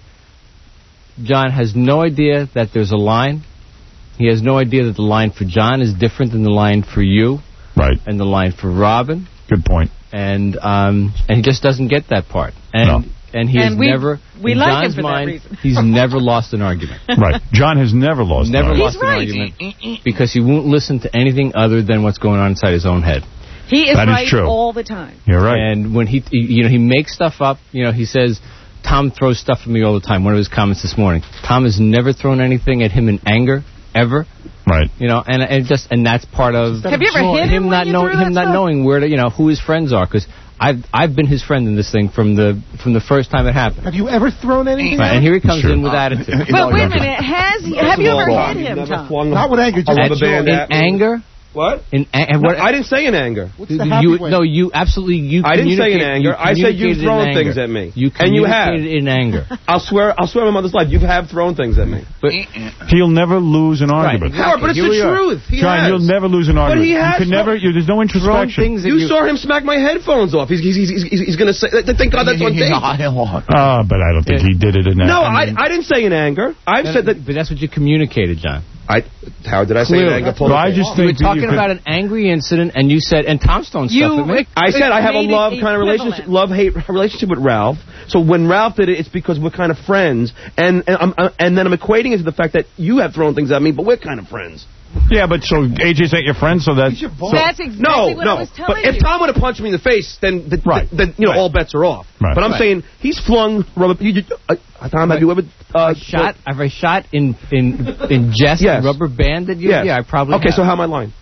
John has no idea that there's a line. He has no idea that the line for John is different than the line for you. Right. And the line for Robin. Good point. And um and he just doesn't get that part. And no. And he and has we, never, we in like John's him for mind, that reason. he's never lost an argument. Right. John has never lost never an lost argument. an argument because he won't listen to anything other than what's going on inside his own head. He is that right is true. all the time. You're right. And when he, you know, he makes stuff up. You know, he says, Tom throws stuff at me all the time. One of his comments this morning. Tom has never thrown anything at him in anger, ever. Right. You know, and and just and that's part of Have you ever hit him, him not when you knowing threw that him not stuff? knowing where to, you know, who his friends are, because I've I've been his friend in this thing from the from the first time it happened. Have you ever thrown anything? Right, and here he comes sure. in with attitude. But wait a minute, has have you ever hit him, Tom? Not with anger, just rubber band in at me. anger. What? In a- and what? No, I didn't say in anger. What's the happy You, way? no, you absolutely you. I didn't say in communicate- anger. you I said you've communicated thrown in things anger. at me. You And you have. communicated in anger. I'll swear. I'll swear on my mother's life. You have thrown things at me. But He'll never lose an argument. Howard, but it's Here the we are. truth. He John, has. you'll never lose an But argument. he has you can no- never. You, there's no throwing introspection. things that You you saw him smack my headphones off. He's he's he's he's, he's going to say. Thank God that's on tape. Ah, but I don't think he did it in that. No, I I mean, I didn't say in anger. I've said that. But that's what you communicated, John. I. How did I say in Clearly. anger? Well, I just You were think that talking you could- about an angry incident, and you said, and Tom's throwing You- stuff at me. I said I have a Created love a kind of relationship, equivalent. love hate relationship with Ralph. So when Ralph did it, it's because we're kind of friends, and and, I'm, uh, and then I'm equating it to the fact that you have thrown things at me, but we're kind of friends. Yeah, but so A J's ain't your friend, so that's... So, That's exactly No, what no. I was telling But if you. Tom would have punched me in the face, then the, Right. the, then you know Right. all bets are off. Right. But I'm Right. saying he's flung rubber. You, you, uh, Tom, have you ever uh, Shot? Have I shot in in in jest Yes. and rubber banded you? Yes. Yeah, I probably. Okay, have. so how am I lying?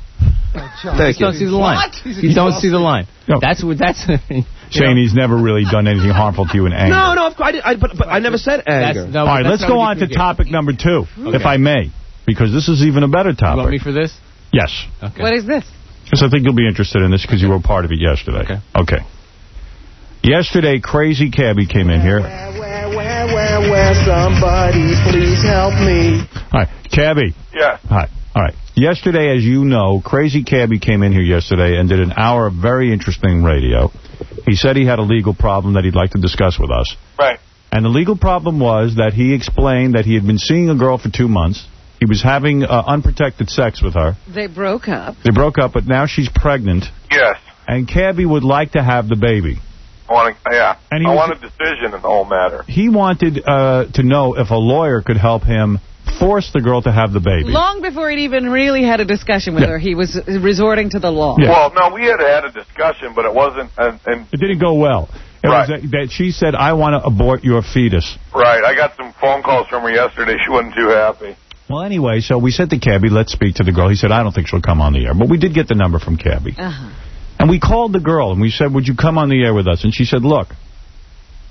John, Thank You don't see the line. What? You don't see the line. No. That's what. That's. you saying know, he's never really done anything harmful to you in anger. No, no, of course, I, did, I but, but I never said anger. that's, no, All right, that's let's not go what on you to communicate. topic number two, if Okay. I may, because this is even a better You want me topic. for this? Yes. Okay. What is this? Because I think you'll be interested in this because you were part of it yesterday. Okay. Okay. Yesterday, Crazy Cabby came in here. Where, where, where, where, somebody please help me. All right, Cabby. Yeah. Hi. All right. Yesterday, as you know, Crazy Cabby came in here yesterday and did an hour of very interesting radio. He said he had a legal problem that he'd like to discuss with us. Right. And the legal problem was that he explained that he had been seeing a girl for two months. He was having uh, unprotected sex with her. They broke up. They broke up, but now she's pregnant. Yes. And Cabby would like to have the baby. I want to, yeah. And he I was- want a decision in the whole matter. He wanted uh, to know if a lawyer could help him force the girl to have the baby. Long before he'd even really had a discussion with Yeah. her, he was resorting to the law. Yeah. Well, no, we had had a discussion, but it wasn't. And, and It didn't go well. It Right. was that, that she said, I want to abort your fetus. right, I got some phone calls from her yesterday. She wasn't too happy. Well, anyway, so we said to Cabby, let's speak to the girl. He said, I don't think she'll come on the air. But we did get the number from Cabby. Uh-huh. And we called the girl, and we said, would you come on the air with us? And she said, look,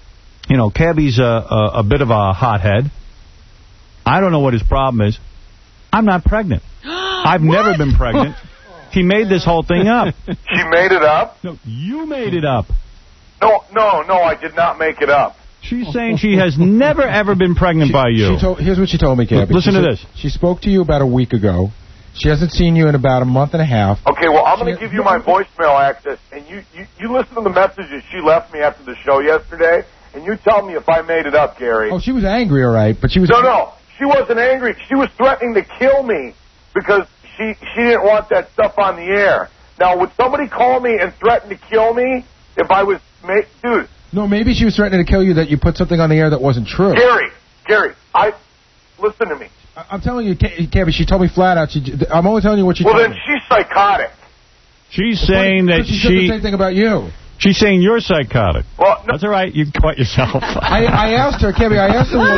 you know, Cabby's a, a, a bit of a hothead. I don't know what his problem is. I'm not pregnant. I've never been pregnant. He made this whole thing up. She made it up? No, you made it up. No, no, no, I did not make it up. She's saying she has never, ever been pregnant She- by you. She told, here's what she told me, Cabby. Listen She to said- this. She spoke to you about a week ago. She hasn't seen you in about a month and a half. Okay, well, I'm going to give you my voicemail access, and you, you, you listen to the messages she left me after the show yesterday, and you tell me if I made it up, Gary. Oh, she was angry, all right, but she was... No, no, she wasn't angry. She was threatening to kill me because she, she didn't want that stuff on the air. Now, would somebody call me and threaten to kill me if I was... Ma- Dude... No, maybe she was threatening to kill you that you put something on the air that wasn't true. Gary, Gary, I... Listen to me. I- I'm telling you, Ca- Cabby, she told me flat out. She, I'm only telling you what she Well, told then me. she's psychotic. She's saying that She said the she... same thing about you. She's saying you're psychotic. Well, That's all right. You caught yourself. I, I asked her, Cabby, I asked the woman...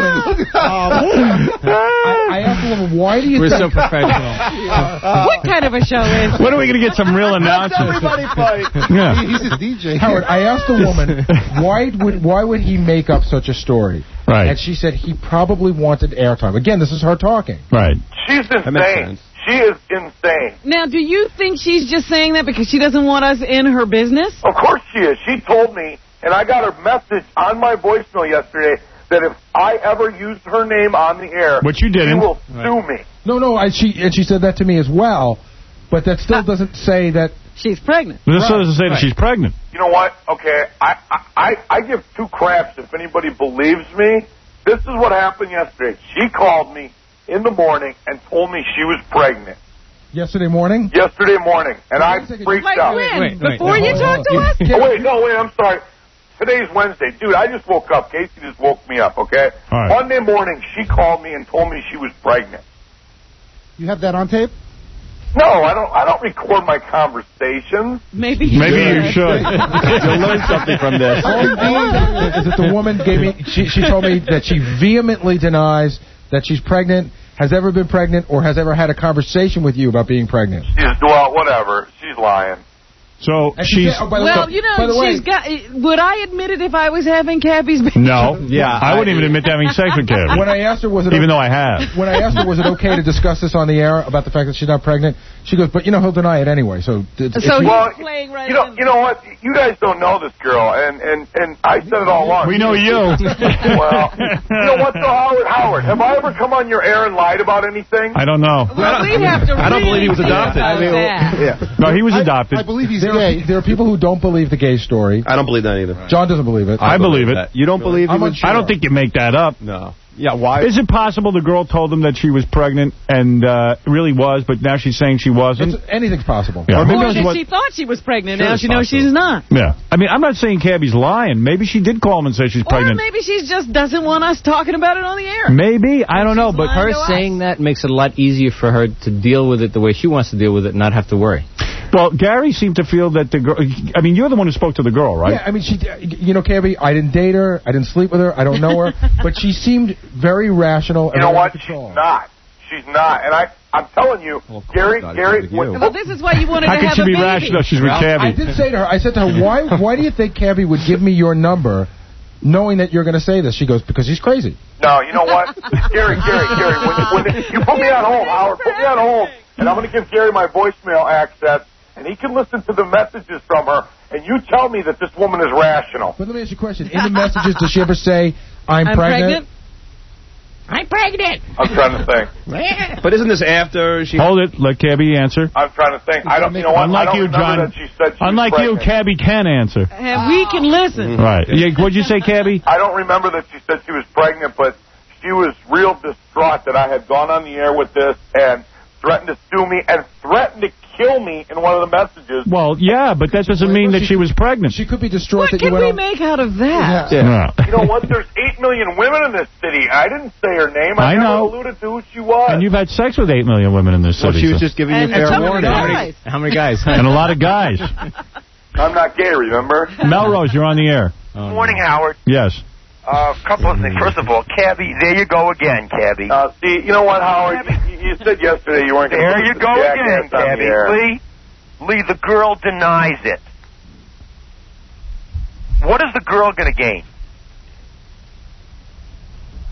I, I asked the woman, why do you We're so think... professional. What kind of a show is When are we going to get some real announcers? Everybody fight. Yeah. He's his D J. Howard, I asked the woman, why would why would he make up such a story? Right. And she said he probably wanted airtime. Again, this is her talking. Right. She's insane. She is insane. Now, do you think she's just saying that because she doesn't want us in her business? Of course she is. She told me, and I got her message on my voicemail yesterday, that if I ever used her name on the air, Which you didn't. she will sue me. No, no, I, she and she said that to me as well, but that still doesn't say that... She's pregnant. But this Right. doesn't say that Right. she's pregnant. You know what? Okay, I, I, I give two craps if anybody believes me. This is what happened yesterday. She called me in the morning and told me she was pregnant. Yesterday morning? Yesterday morning, and I freaked Like out. when? Wait, wait, Before no, you hold talked to on. us? Oh, wait, no, wait, I'm sorry. Today's Wednesday. Dude, I just woke up. Casey just woke me up, okay? All right. Monday morning, she called me and told me she was pregnant. You have that on tape? No, I don't I don't record my conversations. Maybe you Maybe should. you should. You'll learn something from this. All you need is that the woman gave me... She, she told me that she vehemently denies that she's pregnant, has ever been pregnant, or has ever had a conversation with you about being pregnant. She's, well, whatever. She's lying. So And she she's... said- oh, by the Well, way- you by the know, way, she's got... Would I admit it if I was having Cabby's baby? No. Yeah, I wouldn't I- even admit to having sex with Cabby. when I asked her, was it Even okay, though I have. when I asked her, was it okay to discuss this on the air about the fact that she's not pregnant? She goes, but you know he'll deny it anyway. So, it's, So it's, he's Well, playing right You know, in. you know what? You guys don't know this girl, and, and, and I said it all along. We know you. Well, you know what, though, Howard? Howard, have I ever come on your air and lied about anything? I don't know. Well, we'd have to I don't believe he was really think adopted. about I mean, that. Yeah. No, he was adopted. I believe he's there, are, gay. there are people who don't believe the gay story. I don't believe that either. John doesn't believe it. I believe it. You don't believe he I'm would... unsure. I don't think you make that up. No. Yeah, why? Is it possible the girl told him that she was pregnant and uh, really was, but now she's saying she wasn't? It's, anything's possible. Yeah. Or Maybe that that's what- she thought she was pregnant. Sure, now it's she knows possible. she's not. Yeah. I mean, I'm not saying Cabby's lying. Maybe she did call him and say she's Or pregnant. maybe she just doesn't want us talking about it on the air. Maybe. I don't know. But lying Her to us. saying that makes it a lot easier for her to deal with it the way she wants to deal with it and not have to worry. Well, Gary seemed to feel that the girl... I mean, you're the one who spoke to the girl, right? Yeah, I mean, she, you know, Cabby, I didn't date her, I didn't sleep with her, I don't know her, but she seemed very rational. You know and what? under She's control. not. She's not. And I, I'm telling you, Well, of course Gary, not. Gary, She's with you. when- Well, this is why you wanted How to could have she a be baby. rational? She's with I Cabby. did say to her, I said to her, why why do you think Cabby would give me your number knowing that you're going to say this? She goes, because he's crazy. no, you know what? Gary, Gary, Gary, when, when you put me on hold, Howard, put me on hold, and I'm going to give Gary my voicemail access, and he can listen to the messages from her, and you tell me that this woman is rational. But let me ask you a question. In the messages, does she ever say, I'm, I'm pregnant. I'm pregnant. I'm trying to think. But isn't this after she... Hold it. Let Cabby answer. I'm trying to think. I don't, you know what? I Unlike don't you, remember John. that she said she Unlike was you, pregnant. Cabby can answer. And we can listen. Right. Yeah, what'd you say, Cabby? I don't remember that she said she was pregnant, but she was real distraught that I had gone on the air with this and threatened to sue me and threatened to kill me in one of the messages. Well, yeah, but that doesn't mean that she was pregnant. She could be distraught What that you can went we on. make out of that? Yeah. You know what? There's eight million women in this city. I didn't say her name. I, I never know. alluded to who she was. And you've had sex with eight million women in this Well, city. she was so- just giving And you fair some of the warning. guys. How many guys? and a lot of guys. I'm not gay, remember? Melrose, you're on the air. Oh, no. Morning, Howard. Yes. A uh, couple of things. First of all, Cabby, there you go again, Cabby. Uh, see, you know what, Howard? You, you said yesterday you weren't going to There you go again, Cabby. Lee, Lee, the girl denies it. What is the girl going to gain?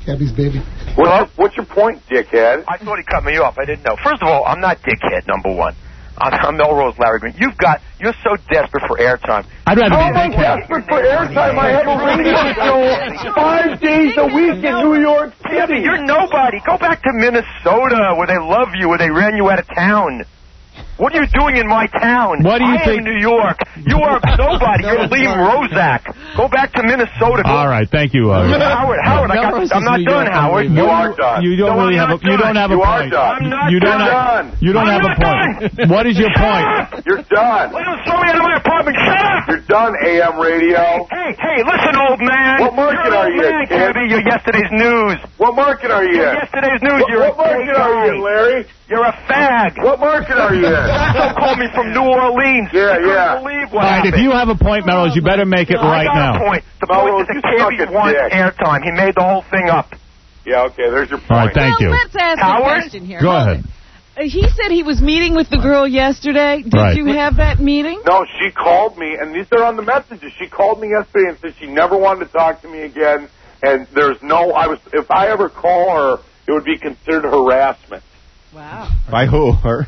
Gabby's baby. Well, what's your point, dickhead? I thought he cut me off. I didn't know. First of all, I'm not dickhead, number one. I'm, I'm Melrose Larry Green. You've got, you're so desperate for airtime. I'd rather How be am I desperate for airtime? I have a radio show five days a week in New York City. You're nobody. Go back to Minnesota where they love you, where they ran you out of town. What are you doing in my town? What do you I think? am in New York. You are nobody. You're Liam Rozak. Go back to Minnesota. All right, thank you, uh, Howard, Howard, I got, I'm not done, Howard. You are done. You don't No, really I'm have a. not You don't done. have a You are point. done. I'm not You don't done. have. You don't I'm have a not point. What is your point? You're done. Let him throw me out of my apartment. Shut up. You're done, A M radio. Hey, hey, listen, old man. What market You're are an you old in, man, kid? Kirby. You're yesterday's news. What market are you You're in? yesterday's news. What, You're what a market gay are you in, guy. Larry? You're a fag. What market are you in? Don't call me from New Orleans. Yeah, you yeah. couldn't believe All what right, if happened. you have a point, Melrose, you better make it No, right I got now. a point. The Melrose, point is you that Kirby suck a wants dick. airtime. He made the whole thing up. Yeah, okay, there's your point. All right, thank well, you. let's ask Howard? a question here. Go Hold ahead. it. Uh, He said he was meeting with the girl yesterday. Did Right. you have that meeting? No, she called me, and these are on the messages. She called me yesterday and said she never wanted to talk to me again, and there's no, I was, if I ever call her, it would be considered harassment. Wow. By who? Her?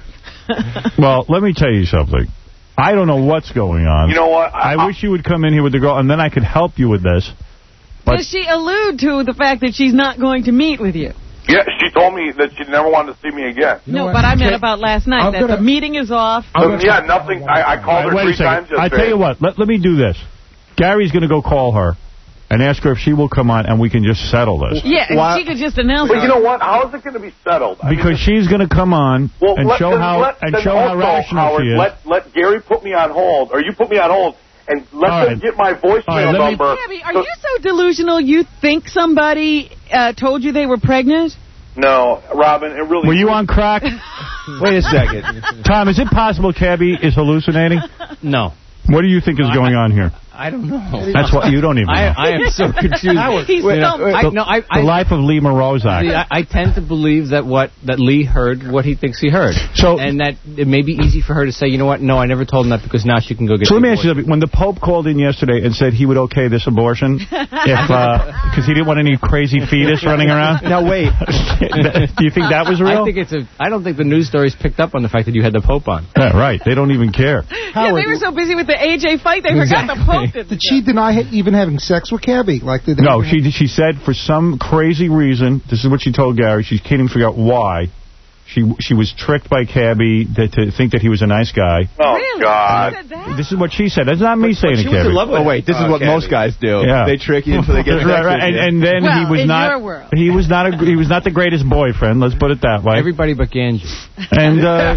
Well, let me tell you something. I don't know what's going on. You know what? I, I, wish you would come in here with the girl, and then I could help you with this. But Does she allude to the fact that she's not going to meet with you? Yeah, she told me that she never wanted to see me again. You know No, what? but I meant Okay. about last night, I'm that gonna- the meeting is off. So, yeah, nothing. I, I called her wait three a second. times yesterday. I tell you what. Let, let me do this. Gary's going to go call her and ask her if she will come on, and we can just settle this. Yeah, and Why- she could just announce But it. you know what? How is it going to be settled? I mean, Because she's going to come on well, and let, show then how let, and then show how also, rational Howard, she is. Let let Gary put me on hold, or you put me on hold, and let All them right. get my voicemail All right, let me- number. Gabby, are So- you so delusional you think somebody uh, told you they were pregnant? No, Robin, it really. Were you on crack? Wait a second. Tom, is it possible Cabby is hallucinating? No. What do you think is going on here? I don't know. That's what you don't even know. I, I am so confused. He's Wait, stumped. I, no, I, I, the life of Lee Morozak. See, I, I tend to believe that what that Lee heard, what he thinks he heard, So- and that it may be easy for her to say, you know what? No, I never told him that because now she can go get. So let the me ask you abortion. something. When the Pope called in yesterday and said he would okay this abortion, if because he didn't want any crazy fetus running around. Now wait. Do you think that was real? I think it's a. I don't think the news stories picked up on the fact that you had the Pope on. Yeah, right. They don't even care. Yeah, they were so busy with the A J fight, they forgot the Pope did the Did she deny ha- even having sex with Cabby? Like, did they No, even she she said for some crazy reason, this is what she told Gary, she can't even figure out why, she she was tricked by Cabby to, to think that he was a nice guy. Oh Really? God! She said that? This is what she said. That's not me saying it, She was Cabby. in love with Oh, wait, this is what most guys do. Yeah. They trick you until they get Right, sex right. with And, you. and then Well, he was in not your world. he was not a he was not the greatest boyfriend. Let's put it that way. Everybody but Ganji. And uh,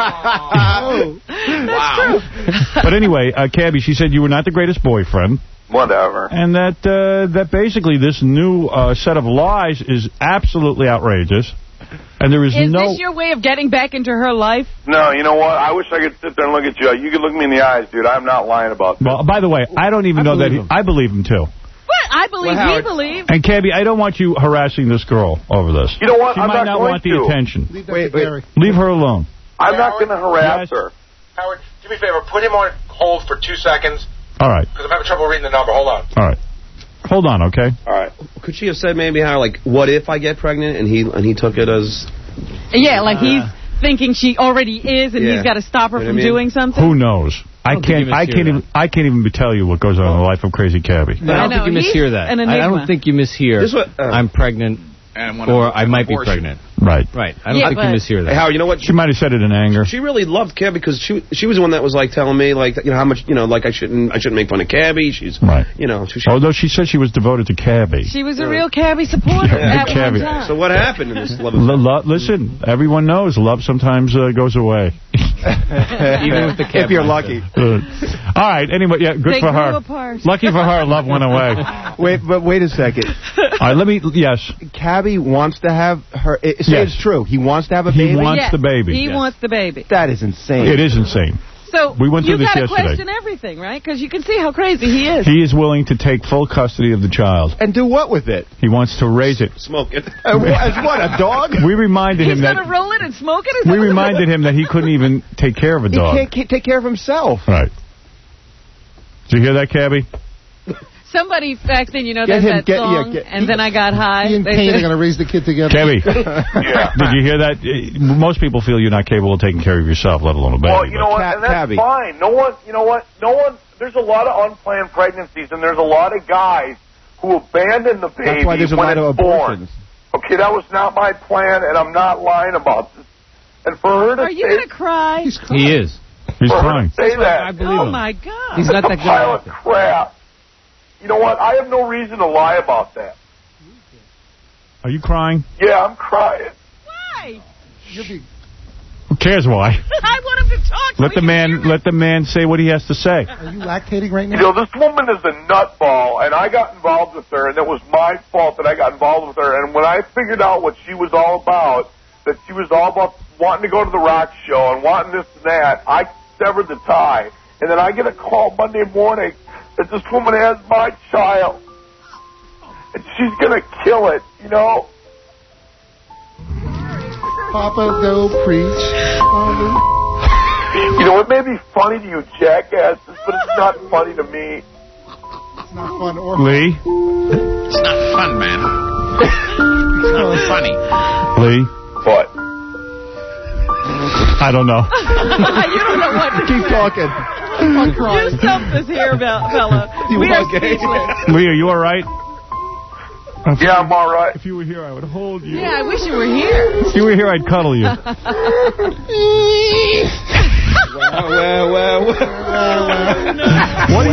Wow. but anyway, uh, Cabby, she said you were not the greatest boyfriend, Whatever. and that uh, that basically this new uh, set of lies is absolutely outrageous, and there is, Is no. this your way of getting back into her life? No, you know what? I wish I could sit there and look at you. You could look me in the eyes, dude. I'm not lying about this. Well, by the way, I don't even I know that believe he, him. I believe him too. What? I believe Well, we Howard- believe. And Cabby, I don't want you harassing this girl over this. You know what? She I'm might not not going want the to. attention. Leave that Wait, to wait. Gary. Leave her alone. I'm not going to harass Yes. her. Howard, do me a favor. Put him on hold for two seconds All right. because I'm having trouble reading the number. Hold on. All right. Hold on, okay? All right. Could she have said maybe how like, what if I get pregnant, and he and he took it as Yeah, like he's thinking she already is, and Yeah. he's got to stop her You know from what I mean? doing something. Who knows? I don't think can't. you I mishear can't even. I can't even tell you what goes on in the life of Crazy Cabby. I don't I know, think you he's mishear that. an I, I enigma. don't think you mishear. This what- uh, I'm pregnant, And one or of I might be abortion. pregnant. Right. Right. I don't Yeah, think but- you mishear that. Hey, Howard, you know what? She might have said it in anger. She really loved Cabby because she she was the one that was like telling me like you know how much you know like I shouldn't I shouldn't make fun of Cabby. She's Right. you know she, she, Although she said she was devoted to Cabby. She was a real Cabby supporter Yeah, at Cabby. one time. so what happened in this love? L- lo- listen, everyone knows love sometimes uh, goes away. Even with the if you're Cabby. lucky. Uh, all right. Anyway, yeah, good They for grew her. apart. Lucky for her, love went away. Wait, but wait a second. All right, let me. Yes, Cabby wants to have her. It, say Yes. it's true. He wants to have a He baby. wants Yes, the baby. He Yes. wants the baby. That is insane. it is insane. So We went through you this gotta yesterday. question everything, right? Because you can see how crazy he is. He is willing to take full custody of the child. And do what with it? He wants to raise it. Smoke it. Uh, wh- As what, a dog? We reminded He's him gonna that. roll it and smoke it. Is We that what- reminded him that he couldn't even take care of a He dog. can't ca- take care of himself. Right. Did you hear that, Cabby? Somebody back then, you know, Get there's him, that get- yeah, song, get- and then I got high. He and They Kane said- are going to raise the kid together. Kevy, Yeah. did you hear that? Uh, Most people feel you're not capable of taking care of yourself, let alone a baby. Well, you know but- what, and that's fine. No one, you know what, no one, there's a lot of unplanned pregnancies, and there's a lot of guys who abandon the baby That's why there's a when lot it's of born. abortions. Okay, that was not my plan, and I'm not lying about this. And for her to Are you say, going to cry? He is. He's for crying. her to say that, I believe Oh, him. my God. He's not it's that a good pile at of it. crap. You know what? I have no reason to lie about that. Are you crying? Yeah, I'm crying. Why? Who cares why? I want him to talk. Let the man let the man say what he has to say. Are you lactating right You now? know, this woman is a nutball, and I got involved with her, and it was my fault that I got involved with her. And when I figured out what she was all about, that she was all about wanting to go to the rock show and wanting this and that, I severed the tie. And then I get a call Monday morning that this woman has my child. And she's going to kill it, you know? Papa, go preach. Papa. You know, it may be funny to you jackasses, but it's not funny to me. It's not fun or Lee? It's not fun, man. It's not funny. Lee? What? I don't know. You don't know what to Keep say. talking. You stumped us here, Bella. You We are okay? speechless. Lee, are you all right? Yeah, I'm all right. If you were here, I would hold you. Yeah, I wish you were here. If you were here, I'd cuddle you. Well, well, well. What are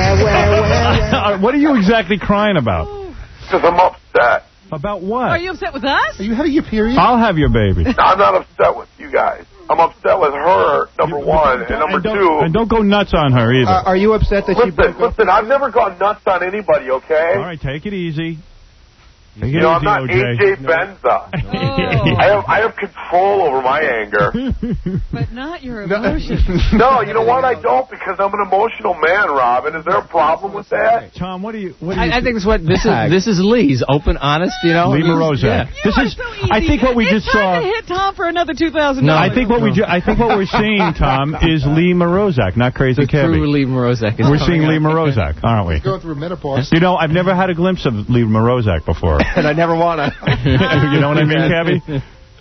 you? What are you exactly crying about? Because I'm upset. About what? Are you upset with us? Are you having your period? I'll have your baby. No, I'm not upset with you guys. I'm upset with her, number one, and number and don't, two. And don't go nuts on her either. Uh, are you upset that she Listen, broke up? listen, I've never gone nuts on anybody, okay? All right, take it easy. Take You it know, easy, I'm not O J. A J Benza. I have I have control over my anger. But not your emotions. No, you know what? I don't, because I'm an emotional man, Robin. Is there a problem with that? Tom, what do you? What do you I, I think this what this is. This is Lee's open, honest. You know, Lee He's- Morozak. yeah. This You are is. so easy. I think what we it's just time saw. to hit Tom for another two thousand No, dollars. I think what we. Ju I think what we're seeing, Tom, is Lee Morozak, not Crazy The true Kevy. Lee Morozak. is We're coming seeing out. Lee Morozak, aren't we? He's going through menopause. You know, I've never had a glimpse of Lee Morozak before. And I never want to. You know what I mean, Kevy?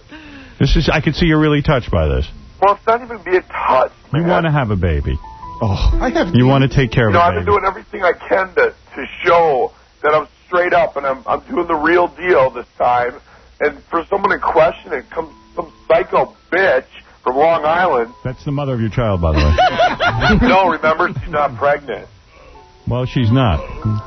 This is. I can see you're really touched by this. Well, it's not even being touched, You man. want to have a baby. Oh, I have. You want to take care You of know, a I've been baby. doing everything I can to to show that I'm straight up and I'm I'm doing the real deal this time. And for someone to question it, comes some psycho bitch from Long Island. That's the mother of your child, by the way. No, remember, she's not pregnant. Well, she's not.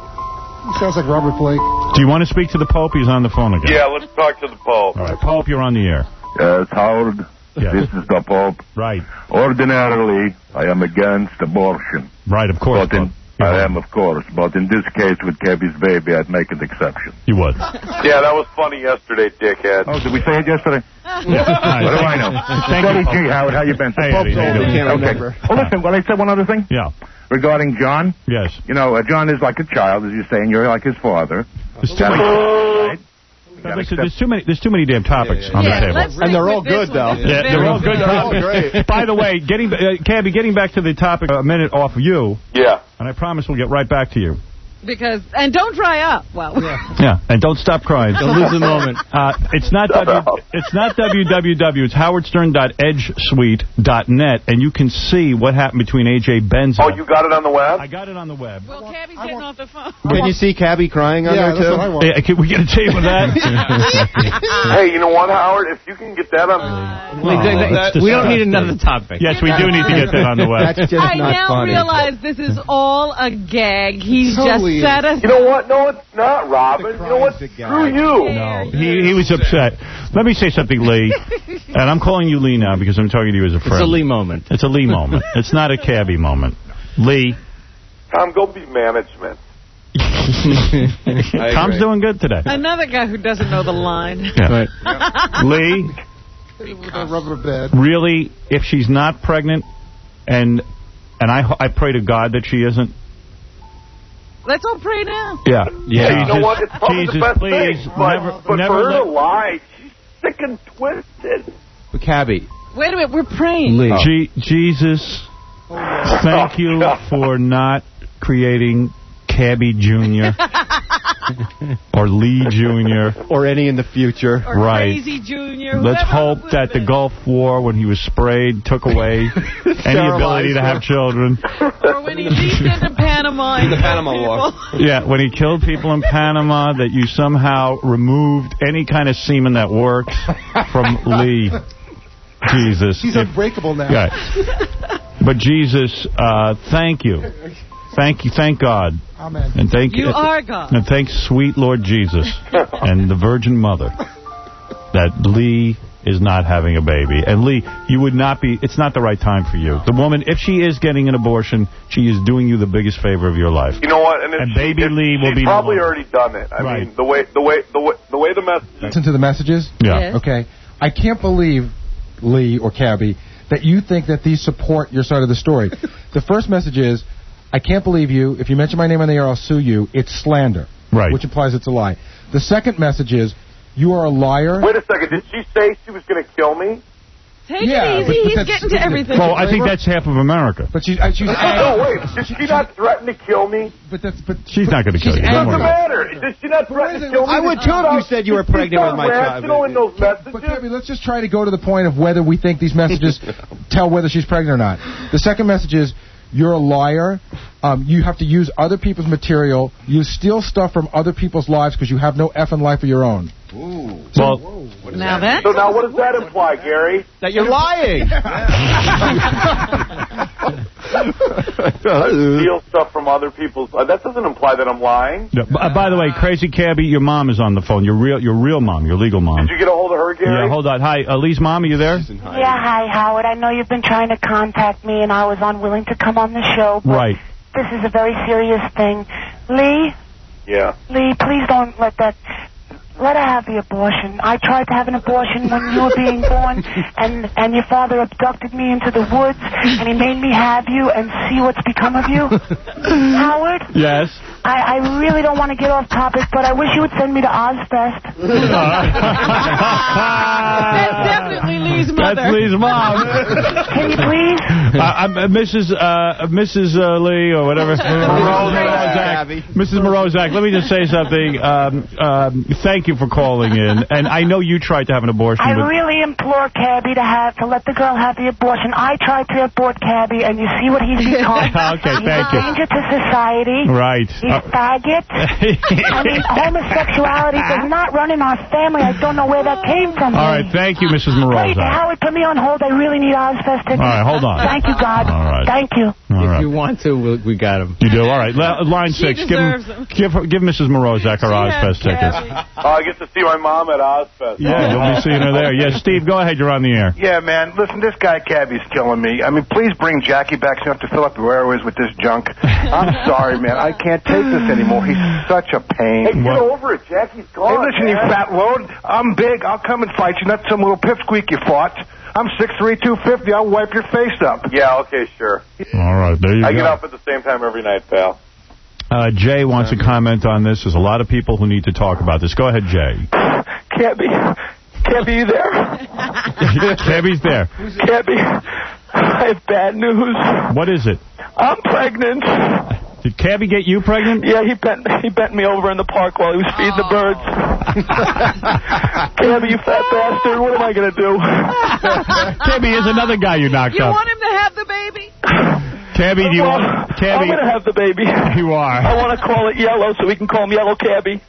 Sounds like Robert Blake. Do you want to speak to the Pope? He's on the phone again. Yeah, let's talk to the Pope. All right, Pope, you're on the air. Yes, Howard. Yeah. This is the Pope. Right. Ordinarily, I am against abortion. Right, of course. But in, Pope. Yeah. I am, of course. But in this case with Kevy's baby, I'd make an exception. You would. Yeah, that was funny yesterday, dickhead. Oh, did we say it yesterday? Yeah. What do I know? Thank you, Eddie Pope. G, Howard, how you been? Hey, Eddie, how you doing? Can't Okay. remember. Well, listen, well, I said one other thing. Yeah. Regarding John. Yes. You know, uh, John is like a child, as you're saying. You're like his father. There's too many, Right? You Now, gotta listen, accept- there's too many. There's too many damn topics Yeah, yeah, on yeah, the table. let's And they're stick all with this good, though. one. This is Yeah, very they're all good good. topics. Great. By the way, getting uh, Cabby, getting back to the topic a minute off of you, Yeah. and I promise we'll get right back to you. Because and don't dry up. Well, Yeah, and don't stop crying. Don't lose a moment. Uh, it's not Shut w, up. it's not www. It's howard stern dot edge suite dot net, and you can see what happened between A J Benza. Oh, you got it on the web? I got it on the web. well, Cabby's getting off the phone. Can you see Cabby crying on Yeah, there, that's too? what I want. Hey, can we get a tape of that? Hey, you know what, Howard? If you can get that on... Lee, Oh, th- th- that's we don't disgusting. need another topic. Yes, we do need to get that on the web. That's just I not now funny. realize this is all a gag. He's Totally just set us. You know what? No, it's not, Robin. You know what? crime's a guy. Screw you. No, he, he was upset. Let me say something, Lee. And I'm calling you Lee now because I'm talking to you as a friend. It's a Lee moment. It's a Lee moment. It's not a Cabby moment. Lee. Tom, go be management. Tom's doing good today. Another guy who doesn't know the line. Yeah. Lee, With a rubber bed. really, if she's not pregnant, and and I I pray to God that she isn't. Let's all pray now. Yeah. Hey, you know Jesus, what? It's probably Jesus, the best please, thing. But, never, but never for her let- to lie, she's sick and twisted. But Cabby. Wait a minute, we're praying. Lee. Je- Jesus, thank you for not creating Cabby Junior or Lee Junior Or any in the future. Or right. Crazy Junior Let's hope that the Gulf War, when he was sprayed, took away any ability to have children. Or when he leaked into Panama. The Panama War. Yeah, when he killed people in Panama, that you somehow removed any kind of semen that works from Lee. Jesus. He's unbreakable now. Yeah. But Jesus, uh, thank you. Thank you. Thank God. Amen. And thank You are God. And thank sweet Lord Jesus and the Virgin Mother that Lee is not having a baby. And Lee, you would not be, it's not the right time for you. The woman, if she is getting an abortion, she is doing you the biggest favor of your life. You know what? And, if And she, baby if, Lee will she's be probably no already done it. I Right. mean, the way the way the way the way the message. Listen to the messages? Yeah. Yes. Okay. I can't believe, Lee or Cabby, that you think that these support your side of the story. The first message is, I can't believe you. If you mention my name on the air, I'll sue you. It's slander. Right. Which implies it's a lie. The second message is, you are a liar. Wait a second. Did she say she was going to kill me? Take Yeah, it but- easy. but He's that's- getting to everything. Well, I think that's half of America. But she's... Uh, she's No, wait. Did she not threaten to kill me? But that's... But She's not going to kill you. It Don't doesn't worry. matter. Did she not threaten to kill me? I would too if you said you were She's pregnant with so my child. rational in those messages. But Cabby, let's just try to go to the point of whether we think these messages tell whether she's pregnant or not. The second message is, you're a liar. Um, you have to use other people's material. You steal stuff from other people's lives because you have no effing life of your own. Ooh. Well, Now that. So now what does that imply, Gary? That you're lying. Steal stuff from other people's... Uh, that doesn't imply that I'm lying. no, b- uh, by the way, Crazy Cabby, your mom is on the phone. Your real your real mom, your legal mom. Did you get a hold of her, Gary? Yeah, hold on. Hi, uh, Lee's mom, are you there? Yeah, hi, Howard. I know you've been trying to contact me, and I was unwilling to come on the show, but Right. this is a very serious thing. Lee, Yeah. Lee, please don't let that... Let her have the abortion. I tried to have an abortion when you were being born, and, and your father abducted me into the woods, and he made me have you and see what's become of you. Howard? Yes. I, I really don't want to get off topic, but I wish you would send me to Ozfest. That's definitely Lee's mother. That's Lee's mom. Can you please? Uh, I'm, uh, Missus Uh, Missus Uh, Lee or whatever. Morozak. Missus Morozak, let me just say something. Um, um, thank you for calling in. And I know you tried to have an abortion. I but really implore Cabby to have to let the girl have the abortion. I tried to abort Cabby, and you see what he's become. Okay, he's thank a you. danger to society. Right. He's a faggot. I mean, homosexuality does not run in our family. I don't know where that came from. All right, thank you, Missus Wait, Morozak. Howard, put me on hold. I really need Ozfest tickets. All right, hold on. Thank you, God. All right. Thank you. All If right. you want to, we'll, we got him. You do? All right. L- line She six. Give, him, deserves them. give, her, give Missus Morozak her Ozfest tickets. Oh, I get to see my mom at Ozfest. Yeah, you'll be seeing her there. Yeah, Steve, go ahead. You're on the air. Yeah, man. Listen, this guy Cabby's killing me. I mean, please bring Jackie back so you don't have to fill up your airways with this junk. I'm sorry, man. I can't take this anymore. He's such a pain. Hey, get over it. Jackie's gone. Hey, listen, you man. fat load. I'm big. I'll come and fight you, not some little pipsqueak you fought. I'm six three, two fifty. I'll wipe your face up. Yeah, okay, sure. All right, there you I go. get up at the same time every night, pal. Uh, Jay wants to comment on this. There's a lot of people who need to talk about this. Go ahead, Jay. Cabby. Cabby, you there? Cabby's there. Cabby, I have bad news. What is it? I'm pregnant. Did Cabby get you pregnant? Yeah, he bent he bent me over in the park while he was feeding the birds. Cabby, you fat bastard, what am I going to do? Cabby, here's another guy you knocked You up. want him to have the baby? Cabby, do you Well, want... Cabby, I'm going to have the baby. You are. I want to call it Yellow so we can call him Yellow Cabby.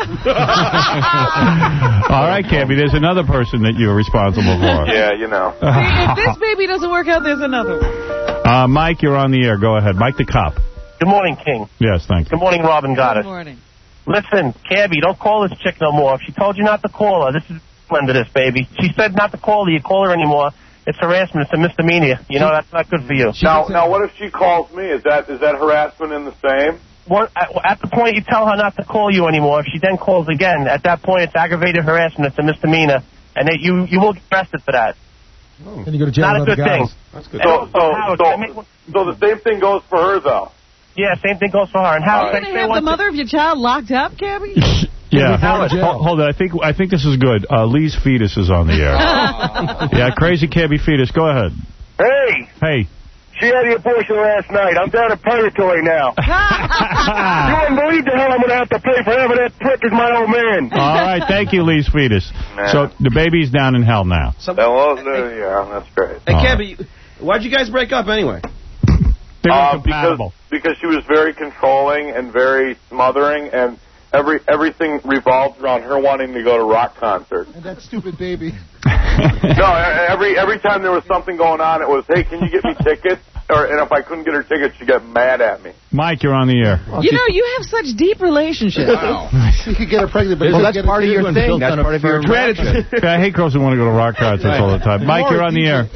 All right, Cabby, there's another person that you're responsible for. Yeah, you know. If this baby doesn't work out, there's another one. Uh, Mike, you're on the air. Go ahead. Mike the cop. Good morning, King. Yes, thanks. Good morning, Robin Goddess. Good morning. Listen, Cabby, don't call this chick no more. If she told you not to call her, this is the end of this, baby. She said not to call her. You call her anymore. It's harassment. It's a misdemeanor. You know, that's not good for you. Now, now, what if she calls me? Is that is that harassment in the same? What, at, at the point you tell her not to call you anymore, if she then calls again, at that point it's aggravated harassment. It's a misdemeanor. And they, you you will get arrested for that. And you go to jail Not a with other good guys. thing. That's good. So, so, Howard, so, can I make one- so the same thing goes for her, though. Yeah, same thing goes for her. And how? Are you going to have the mother of your child locked up, Cabby? Yeah, Howard. hold, hold on. I think I think this is good. Uh, Lee's fetus is on the air. Yeah, crazy Cabby fetus. Go ahead. Hey, Hey. She had the abortion last night. I'm down in purgatory now. You wouldn't believe the hell I'm going to have to pay for having that prick as my old man. All right, thank you, Lee's fetus. Nah. So the baby's down in hell now. That was, uh, yeah, that's great. Hey, Cabby, why'd you guys break up anyway? They were Uh, compatible. Because, because she was very controlling and very smothering, and every everything revolved around her wanting to go to rock concerts. And that stupid baby. No, every every time there was something going on, it was, hey, can you get me tickets? Or, and if I couldn't get her tickets, she'd get mad at me. Mike, you're on the air. You know, you have such deep relationships. Wow. You could get her pregnant, but well, you that's get part of it your thing. That's part of your gratitude. I hate girls who want to go to rock concerts all the time. Mike, you're on the air.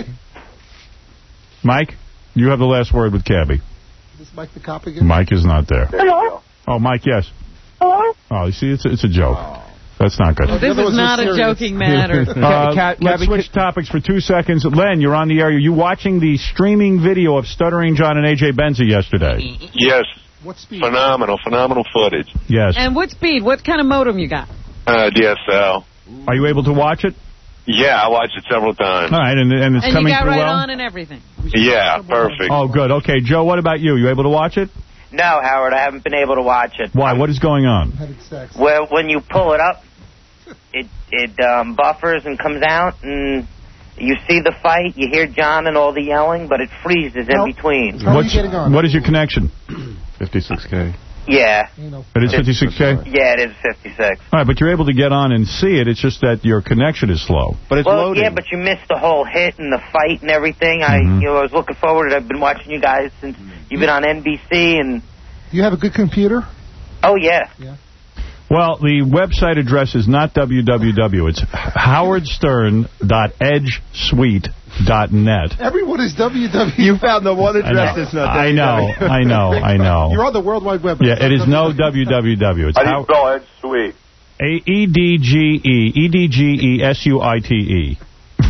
Mike, you have the last word with Cabby. Is Mike the cop again? Mike is not there. Hello? Oh, Mike, yes. Hello? Oh, you see, it's a, it's a joke. That's not good. This is not a joking matter. Uh, let's switch topics for two seconds. Len, you're on the air. Are you watching the streaming video of Stuttering John and A J Benza yesterday? Yes. What speed? Phenomenal, phenomenal footage. Yes. And what speed? What kind of modem you got? Uh, D S L. Are you able to watch it? Yeah, I watched it several times. All right, and, and it's and coming you got through right well? on and everything. Yeah, perfect. Oh, good. Okay, Joe, what about you? You able to watch it? No, Howard, I haven't been able to watch it. Why? What is going on? Well, when you pull it up, it it um, buffers and comes out, and you see the fight, you hear John and all the yelling, but it freezes in between. How are you getting on? What is your connection? fifty-six K. Yeah. It is fifty-six K? Yeah, it is fifty-six. All right, but you're able to get on and see it. It's just that your connection is slow. But it's well, loading. yeah, but you missed the whole hit and the fight and everything. I, Mm-hmm. you know, I was looking forward to it. I've been watching you guys since you've been on N B C, and Do you have a good computer? oh yeah. Well, the website address is not w w w. It's howard stern dot edge suite dot net. Everyone is W W. You found the one I address know, that's not I know, I know, I know. You're on the World Wide Web. Yeah, it is no W W W. It's How do you how, spell Edge Sweet? E D G E, E D G E S U I T E.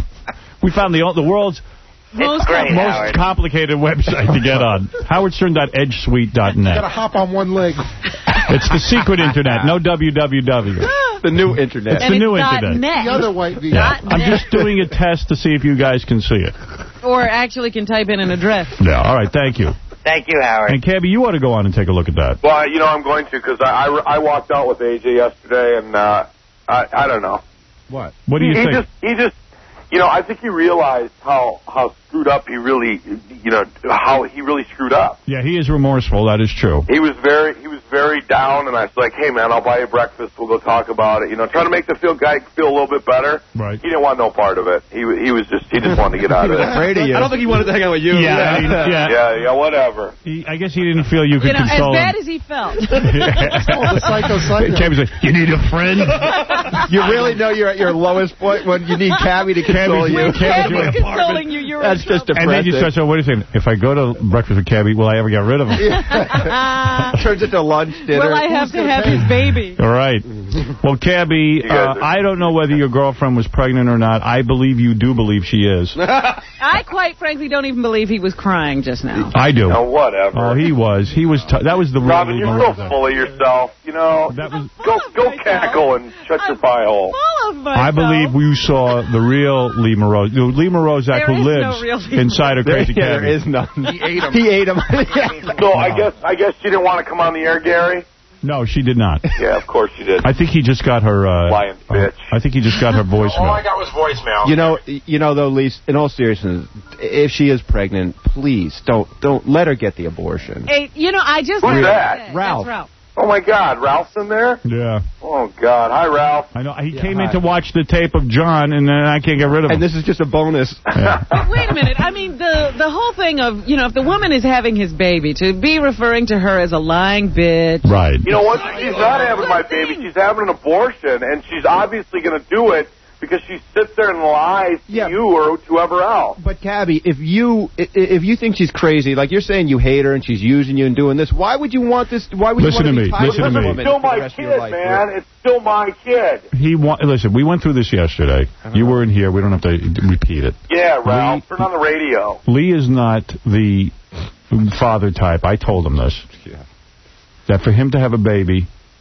We found the the world's It's great, most Howard. complicated website to get on. howard stern dot edge suite dot You gotta net. hop on one leg. It's the secret internet, no W W W. The new internet. It's and the it's new dot internet. net. The other white V. Yeah. Dot I'm net. just doing a test to see if you guys can see it. Or actually can type in an address. Yeah, all right, thank you. Thank you, Howard. And Cabby, you ought to go on and take a look at that. Well, you know, I'm going to because I, I, I walked out with A J yesterday, and uh, I, I don't know. What? What do you he, think? He just, he just, you know, I think he realized how how screwed up he really, you know, how he really screwed up. Yeah, he is remorseful. That is true. He was very, he was very down, and I was like, "Hey, man, I'll buy you breakfast. We'll go talk about it." You know, trying to make the feel guy feel a little bit better. Right. He didn't want no part of it. He he was just, he just wanted to get out of it. Afraid of you. I don't think he wanted to hang out with you. Yeah, I mean, yeah. Yeah, yeah, whatever. He, I guess he didn't feel you could You know, as console bad him. as he felt. Oh, the psycho psycho. Cabby's like, you need a friend? You really know you're at your lowest point when you need Cabby to console Cabby's- you. Cabby's Cabby's your consoling you. You're That's in just trouble. And then you start saying, wait a second, if I go to breakfast with Cabby, will I ever get rid of him? Turns into lunch, dinner. Will I have to have his baby? All right. Well, Cabby, guys uh, are- I don't know whether your girlfriend was pregnant or not. I believe you do believe she is. I quite frankly don't even believe he was crying just now. I do. No, whatever. Oh, he was. He was. T that was the real Robin, Lee you're so Moroza. full of yourself. You know, That was. go go cackle and shut your pie hole. Full of myself. I believe you saw the real Lee Morozak, the Lee Morozak There who is no lives real Lee inside of There, Crazy yeah, Cabby. there is none. He ate him. He ate him. So I guess I guess she didn't want to come on the air, Gary. No, she did not. Yeah, of course she did. I think he just got her. Uh, Lying bitch. uh, I think he just got her voicemail. got was voicemail. You know, you know, though, Lise, in all seriousness, if she is pregnant, please don't don't let her get the abortion. Hey, you know, I just Who's heard that? That's Ralph. Ralph. Oh my God, Ralph's in there. Yeah. Oh God, hi Ralph. I know. He Yeah, came hi. in to watch the tape of John, and then I can't get rid of him. And this is just a bonus. Yeah. But wait a minute. I mean, the the whole thing of, you know, if the woman is having his baby, to be referring to her as a lying bitch. Right. You know what? She's not having my baby. She's having an abortion, and she's obviously going to do it because she sits there and lies to Yeah. you or to whoever else. But Cabby, if you i- if you think she's crazy, like you're saying you hate her and she's using you and doing this, why would you want this? Why would Listen you want to be me, tied listen with to this me. woman It's still for the my rest of kid, your life? man. It's still my kid. He wa Listen, we went through this yesterday. You weren't here. We don't have to repeat it. Yeah, Ralph. Turn on the radio. Lee is not the father type. I told him this. Yeah. That for him to have a baby,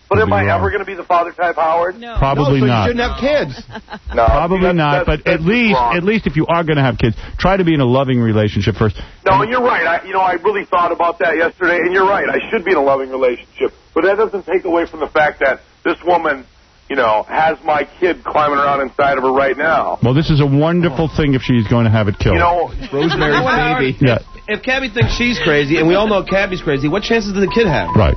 But am Could be I wrong. ever going to be the father type, Howard? No. Probably no, so not. You shouldn't have kids. No, Probably that's, not, that's, but that's at least, wrong. at least if you are going to have kids, try to be in a loving relationship first. No, and you're right. I, you know, I really thought about that yesterday, and you're right. I should be in a loving relationship, but that doesn't take away from the fact that this woman, you know, has my kid climbing around inside of her right now. Well, this is a wonderful thing if she's going to have it killed. You know, Rosemary's Baby. Yeah. If Cabby thinks she's crazy, and we all know Cabby's crazy, what chances does the kid have? Right.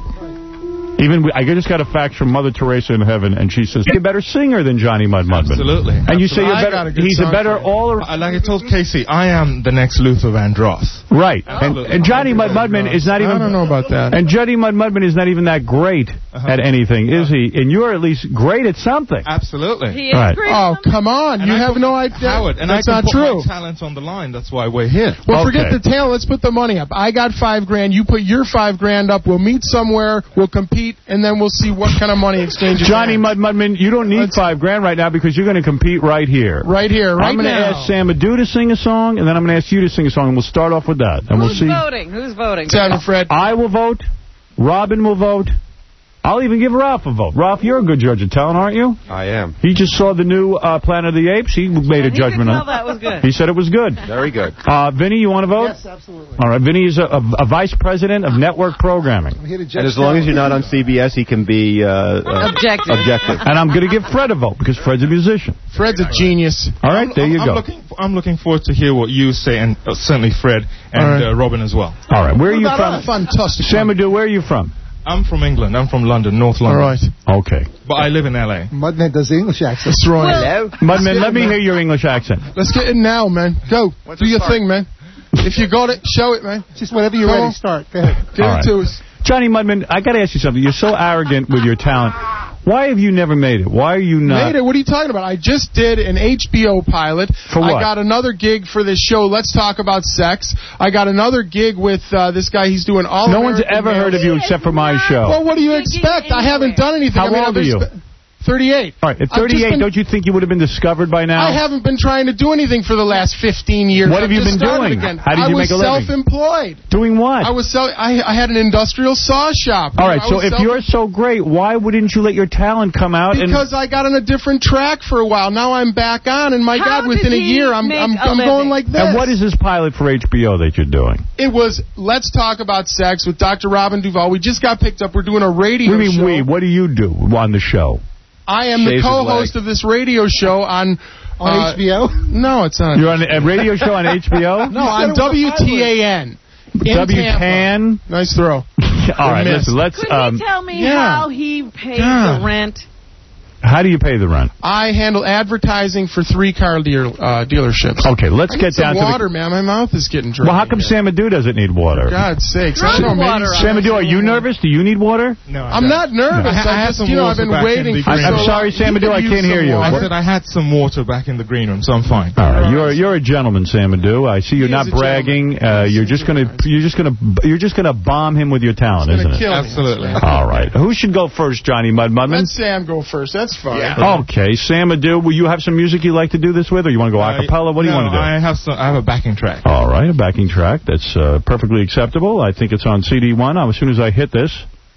Even we, I just got a fax from Mother Teresa in heaven, and she says, you're a better singer than Johnny Mud Mudman. Absolutely. And you say you're I better, got a good he's a song better for you. all around. I- Like I told Casey, I am the next Luther Vandross. Right. And, and Johnny Mud Mudman is not even... I don't know about that. And Johnny Mud Mudman is not even that great Uh-huh. at anything, is he? And you're at least great at something. Absolutely. He is Right. great. Oh, come on. And you I have can- no idea. Howard, and That's I can not put true. my talent on the line. That's why we're here. Well, forget Okay. the talent. Let's put the money up. I got five grand. You put your five grand up. We'll meet somewhere. We'll compete, and then we'll see what kind of money exchange. Johnny Mud Mudman, you don't need five grand right now because you're going to compete right here. Right here, right I'm going to now. ask Sam Adu to sing a song, and then I'm going to ask you to sing a song, and we'll start off with that. And we'll Who's see. voting? Who's voting? Sam and Fred. I will vote. Robin will vote. I'll even give Ralph a vote. Ralph, you're a good judge of talent, aren't you? I am. He just saw the new uh, Planet of the Apes. He made a And he judgment could on tell that was good. He said it was good. Very good. Uh, Vinny, you want to vote? Yes, absolutely. All right, Vinny is a, a, a vice president of network programming. I'm here to And judge as long as talent. you're not on C B S, he can be uh, uh, Objective. objective. And I'm going to give Fred a vote because Fred's a musician. Fred's a genius. All right, there you I'm go. Looking, I'm looking forward to hear what you say, and uh, certainly Fred and All right. uh, Robin as well. All right, where are you What about from? us? Fantastic. Sam Adu, where are you from? I'm from England. I'm from London, North All London. right. Okay. But I live in L A. Mudman does the English accent. That's right. Well, Mudman, let me hear your English accent. Let's get in now, man. Go. Do your thing, man. If you got it, show it, man. Just whenever you're Come ready, on. start. Go ahead. Give All it right. to us. Johnny Mudman, I got to ask you something. You're so arrogant with your talent. Why have you never made it? Why are you not? Made it? What are you talking about? I just did an H B O pilot. For what? I got another gig for this show, Let's Talk About Sex. I got another gig with uh, this guy. He's doing all No one's American ever heard of Males. you except for my show. Well, what do you Gigging expect? I haven't anywhere. done anything. How I mean, old I've are you? been sp- thirty-eight. All right, at I've just thirty-eight, been- don't you think you would have been discovered by now? I haven't been trying to do anything for the last fifteen years. What have I've you just been started doing? Again. How did you I make a living? was self-employed. Doing what? I was sell- I, I had an industrial saw shop. All right, I so was if self- you're so great, why wouldn't you let your talent come out? Because I got on a different track for a while. Now I'm back on, and my How God, within a did he year, I'm make I'm, a I'm going living? like this. and, and what is this pilot for H B O that you're doing? It was Let's Talk About Sex with Doctor Robin Duvall. We just got picked up. We're doing a radio What do you mean show. we? What do you do on the show? I am Shaves the his co-host leg. of this radio show on On uh, H B O? No, it's not. You're on a radio show on H B O? No, on W T A N. in W Tampa. T A N? Nice throw. All right, missed. listen, let's... Could Um, you tell me yeah. how he pays Yeah. the rent? how do you pay the rent? I handle advertising for three car deal, uh, dealerships. Okay, let's I get need some down to the... water, man. My mouth is getting dry. Well, how come Sam Adu doesn't need water? God's sakes. I Run don't know. Maybe water Sam Adu, are you nervous? Do you need water? No, I I'm don't. not nervous. I, I I had just, some you know, I've water been back waiting in the for green I'm so room. sorry, long. Sam You Adu, I could can't use hear some you. I water. said I had some water back in the green room, so I'm fine. All right, you're you're a gentleman, Sam Adu. I see you're He not is a bragging. Uh, you're just gonna you're just gonna you're just gonna bomb him with your talent, It's isn't gonna it? kill me. Absolutely. All right. Who should go first, Johnny Mud Mudman? Let Sam go first. That's fine. Okay, Sam Adu, will you have some music you like to do this with, or you want to go a cappella? What do you no, want to do? I have some. I have a backing track. All right, a backing track. That's uh, perfectly acceptable. I think it's on C D one. As soon as I hit this.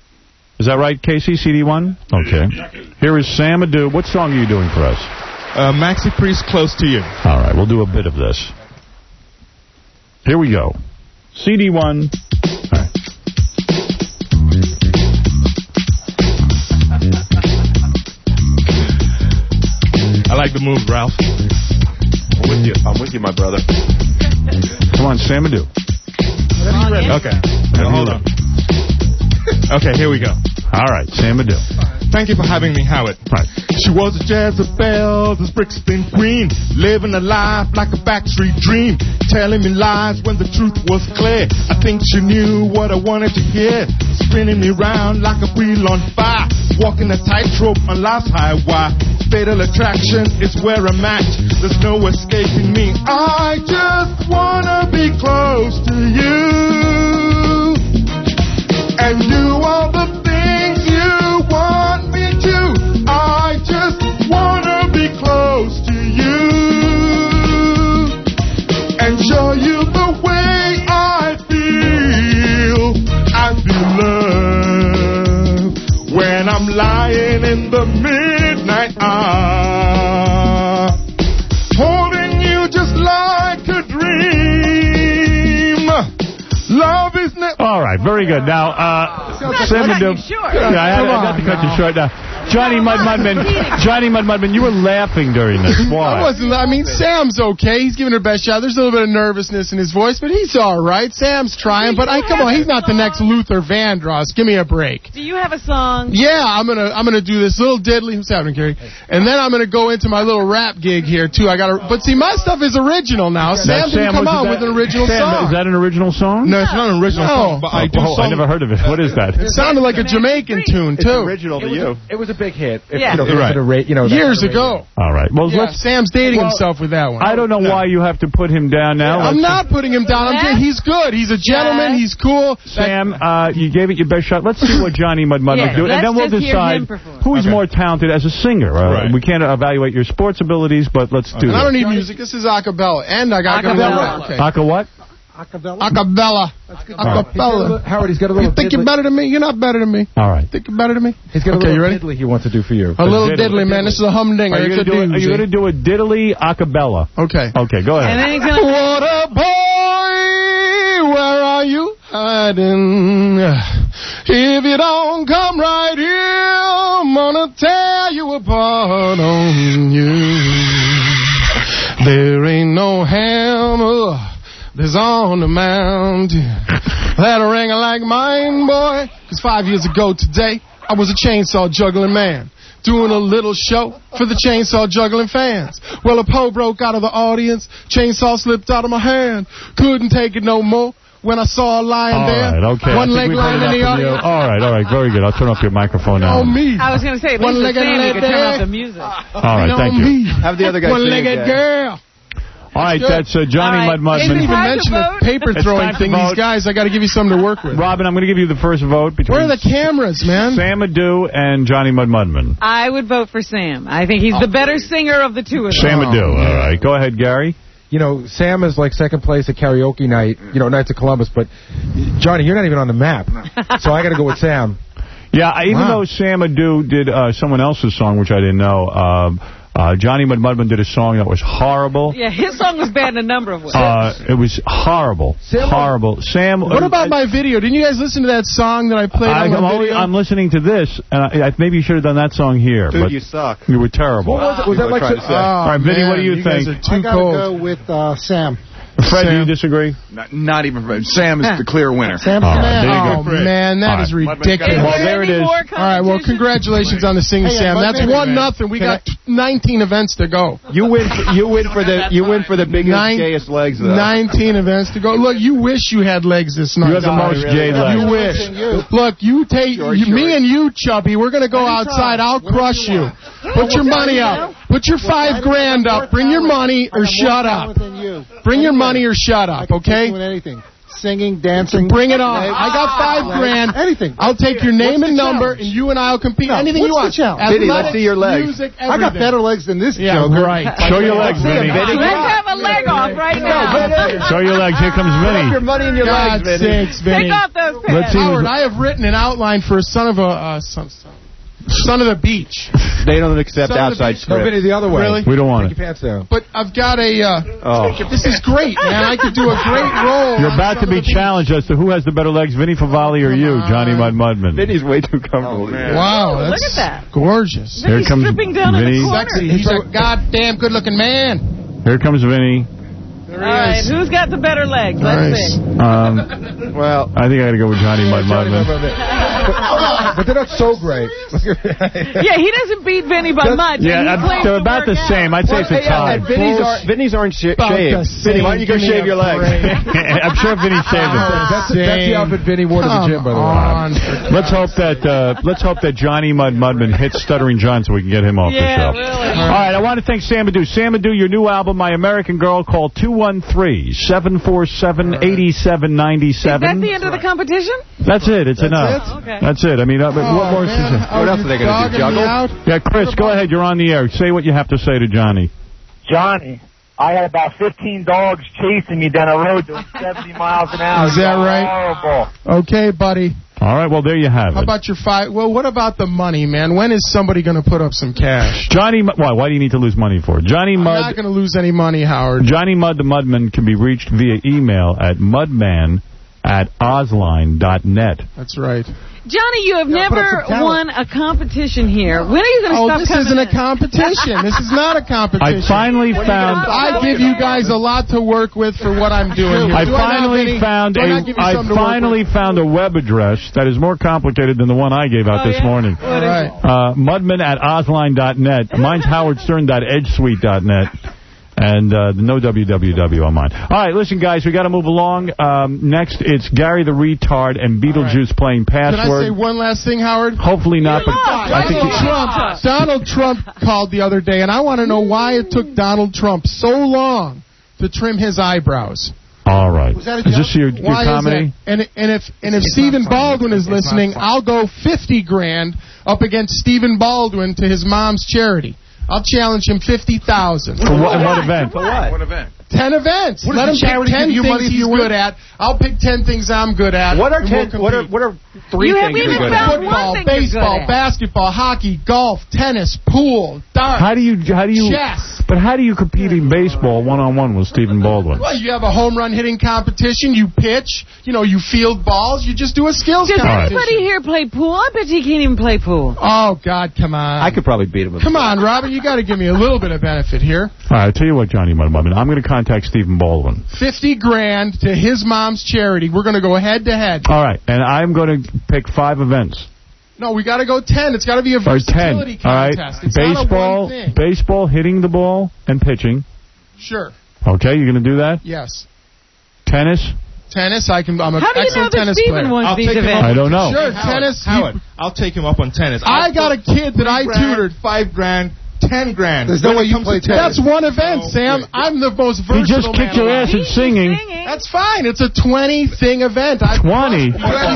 Is that right, Casey? C D one? Okay. Here is Sam Adu. What song are you doing for us? Uh, Maxi Priest, Close to You. All right, we'll do a bit of this. Here we go. C D one. All right. I like the move, Ralph. I'm with you. I'm with you, my brother. Come on, Sam Adu. Okay. Now, hold on. Okay, here we go. All right, Sam Adu. Thank you for having me, Howard. Right. She was a Jezebel, the Brixton queen, living a life like a backstreet dream, telling me lies when the truth was clear. I think she knew what I wanted to hear, spinning me round like a wheel on fire, walking a tightrope on life's highway. Fatal attraction is where I'm at. There's no escaping me. I just wanna be close to you and do all the things you want me to. I just wanna be close to you and show you the way I feel. I feel love when I'm lying in the midnight hour, holding you just like a dream. Love is never... All right, very good. Now, uh... Sam cut Adu- you short. Yeah, I had, I had to cut you short now. Johnny Mud Mudman, Johnny Mud Mudman, you were laughing during this. Why? I wasn't. I mean, Sam's okay. He's giving it a best shot. There's a little bit of nervousness in his voice, but he's all right. Sam's trying, but I come on, he's not the next Luther Vandross. Give me a break. Do you have a song? Yeah, I'm gonna I'm gonna do this little diddly. What's happening, Gary? And then I'm gonna go into my little rap gig here too. I gotta. But see, my stuff is original now. Sam didn't come out with an original Sam, song. Is that an original song? No, it's not an original no. song, but I do. Oh, I never heard of it. What is that? It sounded like a Jamaican tune too. It's original to you. It was a big hit. If, Yeah. You know, Right. a rate, you know, Years ago. All right. Well, Yeah, let's. Sam's dating well, himself with that one. I don't know No. why you have to put him down now. I'm Let's- not putting him down. I'm just, he's good. He's a gentleman. He's cool. Sam, uh, you gave it your best shot. Let's see what Johnny Mud Mudman Yeah, do, and let's then we'll just hear decide him perform. who is Okay. more talented as a singer. Uh, Right. We can't evaluate your sports abilities, but let's do And I it. don't need music. This is acapella. And I got Acapella. Okay. Aka what? Acapella. Acapella. He's got a Acapella. little- Howard, he's got a little. You think you're diddly- better than me? You're not better than me. All right. Think you're better than me? He's got a Okay, you little ready? diddly he wants to do for you. A little diddly. diddly, man. This is a humdinger. Are you It's a going to do? Are you doozy. going to do a diddly acapella? Okay. Okay, go ahead. And then he's gonna. What a boy, where are you hiding? If you don't come right here, I'm gonna tear you apart on you. There ain't no hammer that's on the mountain that'll ring like mine, boy. Cause five years ago today, I was a chainsaw juggling man, doing a little show for the chainsaw juggling fans. Well, a pole broke out of the audience, chainsaw slipped out of my hand, couldn't take it no more. When I saw a lion All there, right, okay. one I think leg we've lying heard in the enough from you. audience. All right, all right, very good. I'll turn off your microphone now. On me. I was going to say, at least with One-legged Sam, you could turn lady. off the music. All right, On thank you. me. Have the other guy sing One-legged again. girl. All right, Good. that's uh, Johnny All right. Mud They didn't Mudman. even Time to mention the vote. paper It's throwing time to thing. vote. These guys, I got to give you something to work with. Robin, I'm going to give you the first vote between Where are the cameras, man? Sam Adu and Johnny Mud Mudman. I would vote for Sam. I think he's the better singer of the two of them. Sam Adu. All right, go ahead, Gary. You know, Sam is like second place at karaoke night, you know, Nights of Columbus, but Johnny, you're not even on the map. So I got to go with Sam. Yeah, I, even Wow. though Sam Adu did uh, someone else's song, which I didn't know, um, uh, Johnny Mud Mudman did a song that was horrible. Yeah, his song was bad in a number of ways. Uh, it was horrible. Sam- horrible. Sam. What about my video? Didn't you guys listen to that song that I played I, on my I'm, only, video? I'm listening to this, and I, I, maybe you should have done that song here. Dude, but you suck. You were terrible. What was it? Was that like trying the- to say. Oh, All right, Vinny, man, what do you you guys think? are too I gotta cold. go with uh, Sam. Fred, do Sam. you disagree? Not, not even. Sam is the clear winner. Sam's All the right, man. there you Oh, go. man, that All is right. ridiculous. Well, there it is. All right, well, congratulations on the singing, Hey, Sam. uh, That's wait a minute, one man. nothing. We Can got nineteen events to go. You win. For, you win for the. You win for the biggest, Nine- gayest legs. Though. nineteen events to go. Look, you wish you had legs this night. You have the most gay legs. You wish. Look, you take Sure, you, sure. me and you, Chubby. We're gonna go outside. I'll crush you. Put your money up. Put your five grand up. Bring your money or shut up. Bring your money or shut up. Okay. Doing anything. Singing, dancing. Bring it on. I got five grand. Anything. I'll take your name What's and the number, challenge? and you and I'll compete. No, Anything what's you want. the challenge? Vinny, let's Athletics, see your legs. Music, I got everything. better legs than this Yeah, joker. right. Show your legs, Vinny. Let's have a leg off right now. Show your legs. Here comes Put Vinny. your money in your God legs, Vinny. sakes, Vinny. Take off those Let's pants. see. Howard, I have written an outline for a son of a uh, son, son, son of the beach. They don't accept Son of the outside beach. No, script. Vinny, the other way. Really? We don't want Take it. your pants down. But I've got a. Uh, Oh. This is great, man. I could do a great role. You're on about to Son of be the Beach. challenged as to who has the better legs, Vinny Favale or you, Johnny Mud Mudman. Vinny's way too comfortable. Wow, Look that's at that. gorgeous. Here He's comes stripping down Vinny. in the corner. Sexy. He's a goddamn good-looking man. Here comes Vinny. All right, who's got the better legs? Let's Nice. see. Um, Well, I think I got to go with Johnny Mud Johnny Mudman. Mud Mudman. But, but they're not so great. Yeah, he doesn't beat Vinny by much. Yeah, and he I'm- claims they're to about work the out. same. I'd say it's a tie. and Vinny's aren't, Vinny's aren't sh- About shaved. the Vinny, why same. don't you go Give me shave a your legs? break. I'm sure Vinny shaved them. That's, that's the outfit Vinny wore to the gym, by the way. On. Let's hope that uh, let's hope that Johnny Mud Mudman hits Stuttering John so we can get him off Yeah, the show. really. All right, I want to thank Sam Adu. Sam Adu, your new album, My American Girl, call two one three, seven four seven, eight seven nine Is that seven. the end of the competition? That's it. It's That's enough. it? Okay. That's it. I mean, uh, but what Oh, more? man. is What else are they going to do, juggle? Yeah, Chris, go ahead. You're on the air. Say what you have to say to Johnny. Johnny, I had about fifteen dogs chasing me down the road doing seventy miles an hour. Is that right? Horrible. Okay, buddy. All right, well, there you have How it. about your five? Well, what about the money, man? When is somebody going to put up some cash? Johnny, why? Why do you need to lose money for? Johnny I'm Mudd. not going to lose any money, Howard. Johnny Mudd, the Mudman, can be reached via email at mudman at ozline dot net. That's right. Johnny, you have Yeah, put up never some talent. won a competition here. When are you going to Oh, stop this coming isn't in? a competition. This is not a competition. I finally found. I give you guys a lot to work with for what I'm doing here. I Do I not have finally any- found do I not a. give you I something to work finally found a web address that is more complicated than the one I gave out Oh, this yeah? morning. What is Right. Uh, Mudman at ozline dot net. Mine's howard stern dot edge suite dot net. And uh, no W W W on mine. All right, listen, guys, we got to move along. Um, next, it's Gary the Retard and Beetlejuice playing Can I say Password. one last thing, Howard? Hopefully not, but I think Donald you- Trump, Donald Trump called the other day, and I want to know why it took Donald Trump so long to trim his eyebrows. All right. Was that a Is joke? this your, your Why is comedy? that? And and if and if It's Stephen not funny. Baldwin is It's not listening, funny. I'll go fifty grand up against Stephen Baldwin to his mom's charity. I'll challenge him fifty thousand. For what, what event? For what? What event? Ten events. What Let him does the pick charity ten give you things money if he's you win? good at. I'll pick ten things I'm good at. What are and ten? we'll What are compete. what are three You things haven't you're even good found at? one Football, thing you're baseball, good at. basketball, hockey, golf, tennis, pool, darts. How do you how do you Chess. But how do you compete in baseball one on one with Stephen Baldwin? Well, you have a home run hitting competition. You pitch. You know, you field balls. You just do a skills Does competition. anybody here play pool? I bet you can't even play pool. Oh God, come on! I could probably beat him. Come on, Robin. You got to give me a little bit of benefit here. All right, I'll tell you what, Johnny Mudman, I'm going to contact Stephen Baldwin. Fifty grand to his mom's charity. We're going to go head to head. All right, and I'm going to pick five events. No, we got to go ten. It's got to be a Or ten. versatility All right, contest. It's not a baseball, one thing. baseball, hitting the ball and pitching. Sure. Okay, you're going to do that? Yes. Tennis? Tennis. I can. I'm an How do you know excellent that tennis Stephen player. wants I'll these take him events? up. I don't know. Sure, Howard, tennis. Howard, I'll take him up on tennis. I got a kid that I grand, tutored. Five grand, ten grand. There's no When way it you comes play to tennis. That's one event, Oh, Sam. wait. I'm the most He versatile just kicked man your alive. ass at singing. That's fine. It's a twenty-thing event. I twenty?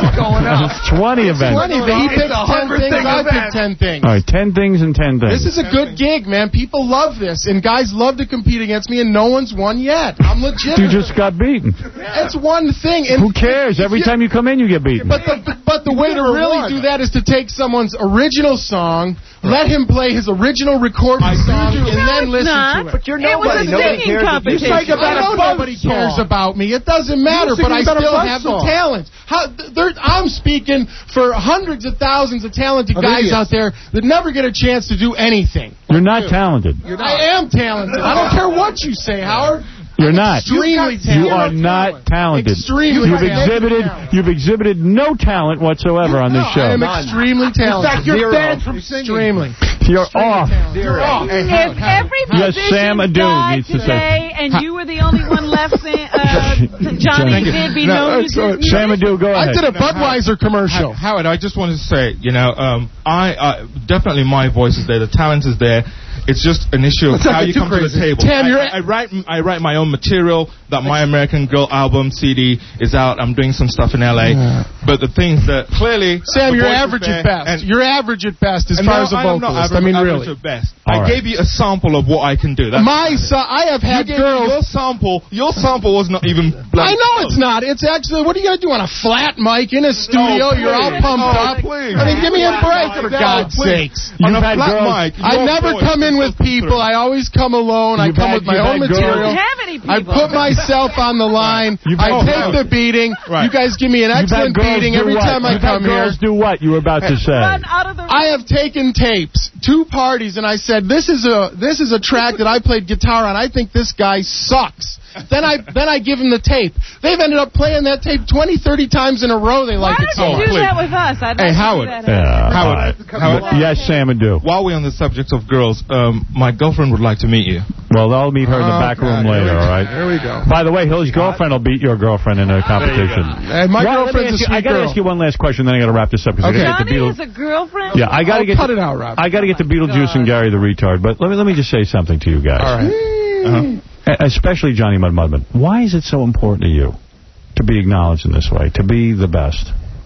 It's twenty events. twenty. He picked ten things. I picked ten things. All right, ten things and ten things. This is a good gig, man. People love this, and guys love to compete against me, and no one's won yet. I'm legit. You just got beaten. It's one thing. And Who cares? Every time you come in, you get beaten. But the but the way to never really won. do that is to take someone's original song, let him play his original recorded song, and then it's listen not. to it. But you're It was nobody. a Nobody singing cares. competition. You sang about I a know buzz nobody song. cares about me. It doesn't matter, You're but I singing about a still buzz have song. the talent. How, there, I'm speaking for hundreds of thousands of talented Of guys idiots. out there that never get a chance to do anything. You're not talented. I am talented. I don't care what you say, Howard. You're not. Extremely talented. You are not talented. Extremely You've talented. exhibited you've exhibited no talent whatsoever on this I show. am extremely talented. you're banned from singing. Extremely. You're off. You're off. If every Yes, musician Sam Adu died needs to say- today and you were the only one left, Sam, uh, Johnny, there'd be no music. Sam Adu, go I ahead. did a Budweiser commercial. Howard, I just wanted to say, you know, um, I uh, definitely my voice is there, the talent is there. It's just an issue of Let's not how get you too come to the crazy. table. Tam, I, you're- I, I write I write my own material. That My American Girl album C D is out. I'm doing some stuff in L A. But the things that clearly, Sam, the you're voice is average there, at best. and- You're average at best as and far no, as a I am not vocalist. average, I mean, average really. at best. All I right. gave you a sample of what I can do. That's My son, I have you had gave girls. me your sample. Your sample was not even. I know it's not. It's actually, what are you going to do on a flat mic in a studio? Oh, You're all please. pumped Oh, up. please. I mean, give me a break, for No, God's please. sakes. On You've a had flat girls- mic, I your never voice come in is with so people. through. I always come alone. I You've come had- with my you've own had girls- material. You don't have any people. I put myself on the line. You've I had- take oh, the beating. Right. You guys give me an You've had excellent girls beating do every what? time I You've had come here. girls do what you were about to say. Run out of the I have taken tapes, two parties, and I said, this is a this is a track that I played guitar on. I think this guy sucks. Then I then I give him the tape. They've ended up playing that tape twenty, thirty times in a row. They Why like it don't so you much. do that with us? I'd Hey, like Howard. To do that. Yeah, Howard, all right. Howard. Yes, Sam Adu. While we're on the subject of girls, um, my girlfriend would like to meet you. Well, I'll meet her in the Oh, back room God, here later, we all go. right? Here we go. By the way, his girlfriend will beat your girlfriend in a competition. And my Well, let me girlfriend's a ask you- sweet I got to girl. ask you one last question, then I got to wrap this up. Because Okay. I got to get the Johnny Beatles. has a girlfriend? Yeah, I got to Oh, get cut the, it out, Rob. I got to get the Beetlejuice and Gary the Retard. But let me let me just say something to you guys. All right. Uh-huh. Especially Johnny Mud Mudman. Why is it so important to you to be acknowledged in this way, to be the best?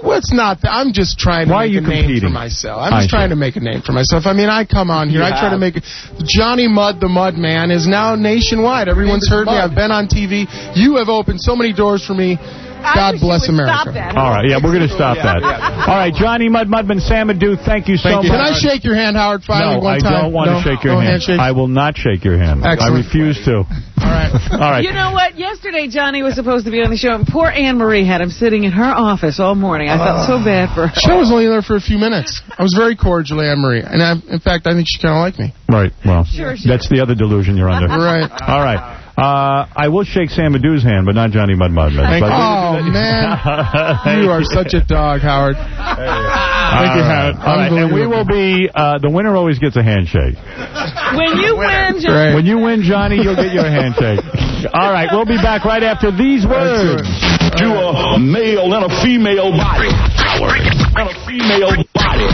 Well, it's not that. I'm just trying to Why make are you a name competing? for myself. I'm I just see. trying to make a name for myself. I mean, I come on here. You I try to have. make it. Johnny Mud, the Mud Man, is now nationwide. Everyone's heard me. I've been on T V. You have opened so many doors for me. God bless America. All right, yeah, we're going to stop that. All right, Johnny Mud Mudman, Sam Adu, thank you so Thank you. much. Can I shake your hand, Howard, finally, no, one I time? don't want no? to shake your no hand. handshake? I will not shake your hand. Excellent. I refuse to. All right. All right. You know what? Yesterday, Johnny was supposed to be on the show, and poor Anne Marie had him sitting in her office all morning. I felt so bad for her. She was only there for a few minutes. I was very cordial, Anne Marie. And I, in fact, I think she kind of liked me. Right, well, Sure, sure. that's the other delusion you're under. Right. All right. Uh, I will shake Sam Adu's hand, but not Johnny Mud Mudman. Thank But- you. Oh, man. You are such a dog, Howard. Thank you, All Howard. right. All right. And we will be, uh, the winner always gets a handshake. When you win, Johnny. When you win, Johnny, you'll get your handshake. All right, we'll be back right after these words. To a male and a female body. Howard. And a female body.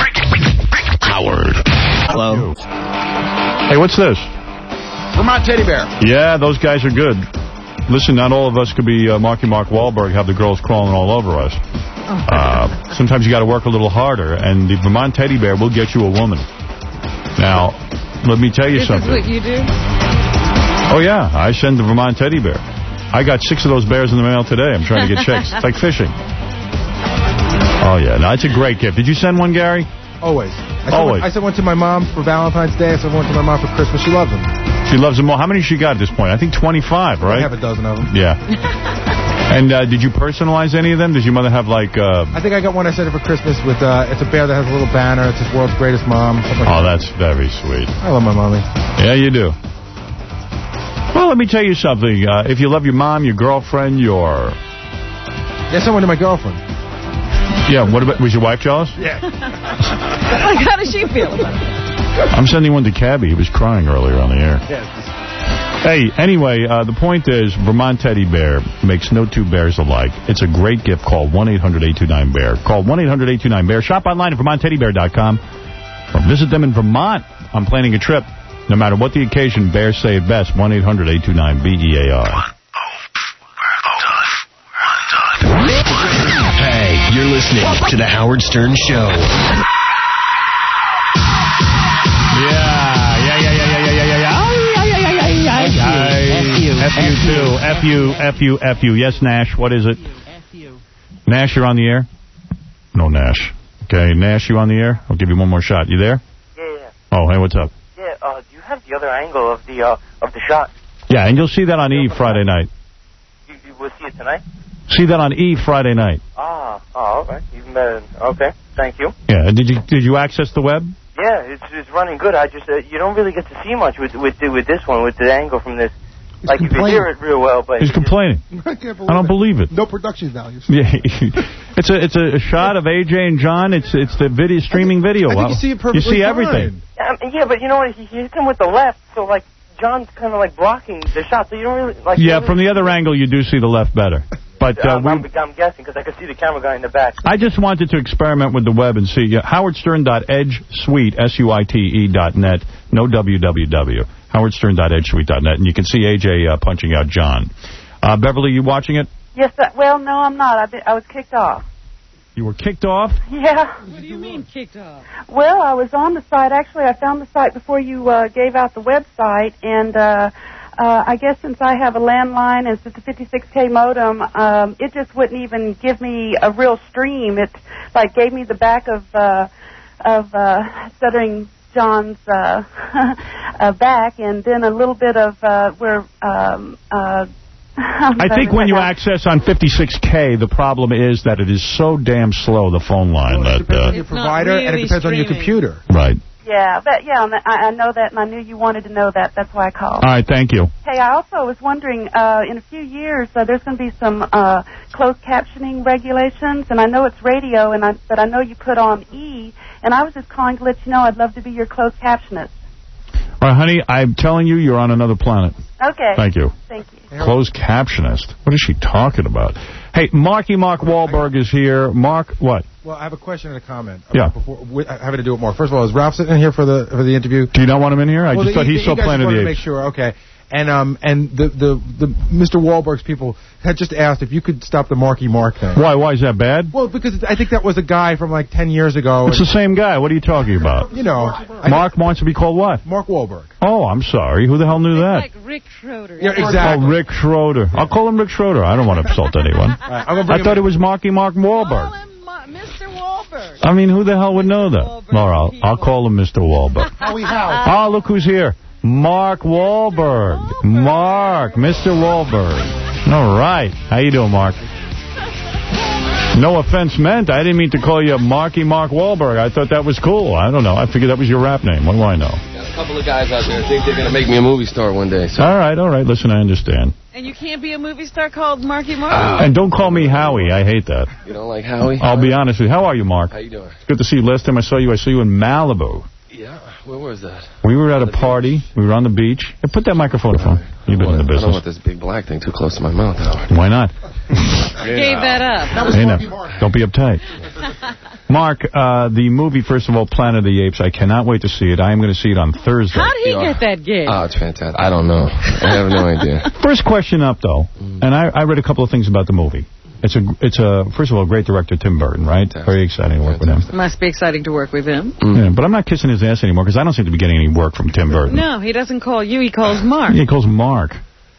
Howard. Hello. Hey, what's this? Vermont Teddy Bear. Yeah, those guys are good. Listen, not all of us could be uh, Marky Mark Wahlberg, have the girls crawling all over us. Uh, sometimes you got to work a little harder, and the Vermont Teddy Bear will get you a woman. Now, let me tell you This something. is what you do? Oh, yeah, I send the Vermont Teddy Bear. I got six of those bears in the mail today. I'm trying to get chicks. It's like fishing. Oh, yeah. No, it's a great gift. Did you send one, Gary? Always. I sent Always. One, I sent one to my mom for Valentine's Day. I sent one to my mom for Christmas. She loves them. She loves them all. How many she got at this point? I think twenty-five, right? I have a dozen of them. Yeah. And uh, did you personalize any of them? Does your mother have, like... Uh... I think I got one I sent her for Christmas with, uh, it's a bear that has a little banner. It's his world's greatest mom. Like Oh, that. that's very sweet. I love my mommy. Yeah, you do. Well, let me tell you something. Uh, if you love your mom, your girlfriend, your... Yeah, someone to my girlfriend. Yeah, what about... Was your wife jealous? Yeah. Like, how does she feel about it? I'm sending one to Cabby. He was crying earlier on the air. Hey, anyway, uh, the point is, Vermont Teddy Bear makes no two bears alike. It's a great gift. Call one eight hundred eight two nine bear. Call one eight hundred eight two nine bear. Shop online at vermont teddy bear dot com. Or visit them in Vermont. I'm planning a trip. No matter what the occasion, bears say it best. one eight hundred eight two nine B E A R. Hey, you're listening to The Howard Stern Show. Yeah, yeah, yeah, yeah, yeah, yeah, yeah, yeah. Oh, yeah, yeah, yeah, yeah, yeah. F you. F you, too. F you, F you, F you. Yes, Nash, what is it? F you. Nash, you're on the air? No, Nash. Okay, Nash, you on the air? I'll give you one more shot. You there? Yeah, yeah. Oh, hey, what's up? Yeah, uh, do you have the other angle of the uh, of the shot? Yeah, and you'll see that on E! Friday night. You, you will see it tonight? See that on E! Friday night. Ah, oh, all right. Even better. Okay, thank you. Yeah, and did you did you access the web? Yeah, it's it's running good. I just uh, you don't really get to see much with with the, with this one with the angle from this. He's like you can hear it real well, but He's complaining. I, can't believe I don't it. believe it. No production values. Yeah, it's a it's a shot of A J and John. It's it's the video streaming video. I think you see it perfectly You see fine. everything. Um, yeah, but you know what? He he hits him with the left, so like John's kind of like blocking the shot, so you don't really like. Yeah, really, from the other angle, you do see the left better. But uh, um, we, I'm, I'm guessing because I can see the camera guy in the back. I just wanted to experiment with the web and see. Uh, howard stern dot edge suite, S U I T E dot net, no W W W. howard stern dot edge suite dot net, and you can see A J uh, punching out John. Uh, Beverly, you watching it? Yes, uh, well, no, I'm not. I've been, I was kicked off. You were kicked off? Yeah. What do you mean kicked off? Well, I was on the site. Actually, I found the site before you uh, gave out the website, and uh, uh, I guess since I have a landline and it's a fifty-six K modem, um, it just wouldn't even give me a real stream. It like gave me the back of uh, of uh, Stuttering John's uh, uh, back, and then a little bit of uh, where. Um, uh, I think when you access on fifty-six K, the problem is that it is so damn slow, the phone line. Well, it that depends uh, on your provider, and it depends on your computer. Right. Yeah, but yeah, and I, I know that, and I knew you wanted to know that. That's why I called. All right, thank you. Hey, I also was wondering, uh, in a few years, uh, there's going to be some uh, closed captioning regulations, and I know it's radio, and I, but I know you put on E, and I was just calling to let you know I'd love to be your closed captionist. All right, honey, I'm telling you, you're on another planet. Okay. Thank you. Thank you. Closed captionist. What is she talking about? Hey, Marky Mark Wahlberg is here. Mark, what? Well, I have a question and a comment. Yeah. Before, with, having to do with Mark. First of all, is Ralph sitting in here for the for the interview? Do you not want him in here? I well, just the, thought he's you so guys Planet wanted of to the make Apes. sure. Okay. and um, and the, the the Mister Wahlberg's people had just asked if you could stop the Marky Mark thing. Why? Why is that bad? Well, because I think that was a guy from like ten years ago. It's the same guy. What are you talking about? You know, Mark wants to be called what? Mark Wahlberg. Oh, I'm sorry. Who the hell knew that? Like Rick Schroeder. Yeah, exactly. Oh, Rick Schroeder. I'll call him Rick Schroeder. I don't want to insult anyone. Right, I'm gonna bring I thought it was Marky Mark Wahlberg. Mister Wahlberg. I mean, who the hell would know that? All right, I'll, I'll call him Mister Wahlberg. Howie Howe. Oh, look who's here. Mark Wahlberg. Mark, Mister Wahlberg. All right. How you doing, Mark? No offense meant. I didn't mean to call you Marky Mark Wahlberg. I thought that was cool. I don't know. I figured that was your rap name. What do I know? Got a couple of guys out there think they're going to make me a movie star one day. So. All right, all right. Listen, I understand. And you can't be a movie star called Marky Mark? Uh, and don't call me Howie. I hate that. You don't like Howie? I'll be honest with you. How are you, Mark? How you doing? Good to see you. Last time I saw you, I saw you in Malibu. Yeah. Where was that? We were at a party. We were on the beach. Hey, put that microphone phone. You've been in the I don't business. want this big black thing too close to my mouth, Howard. Why not? Gave that up. That was Hey, Marky now, Mark. don't be uptight. Mark, uh, the movie, first of all, Planet of the Apes, I cannot wait to see it. I am going to see it on Thursday. How did he Yeah. get that gig? Oh, it's fantastic. I don't know. I have no idea. First question up, though, and I, I read a couple of things about the movie. It's a, it's a first of all, great director, Tim Burton, right? Fantastic. Very exciting to work with him. Must be exciting to work with him. Yeah, but I'm not kissing his ass anymore because I don't seem to be getting any work from Tim Burton. No, he doesn't call you. He calls Mark. He calls Mark.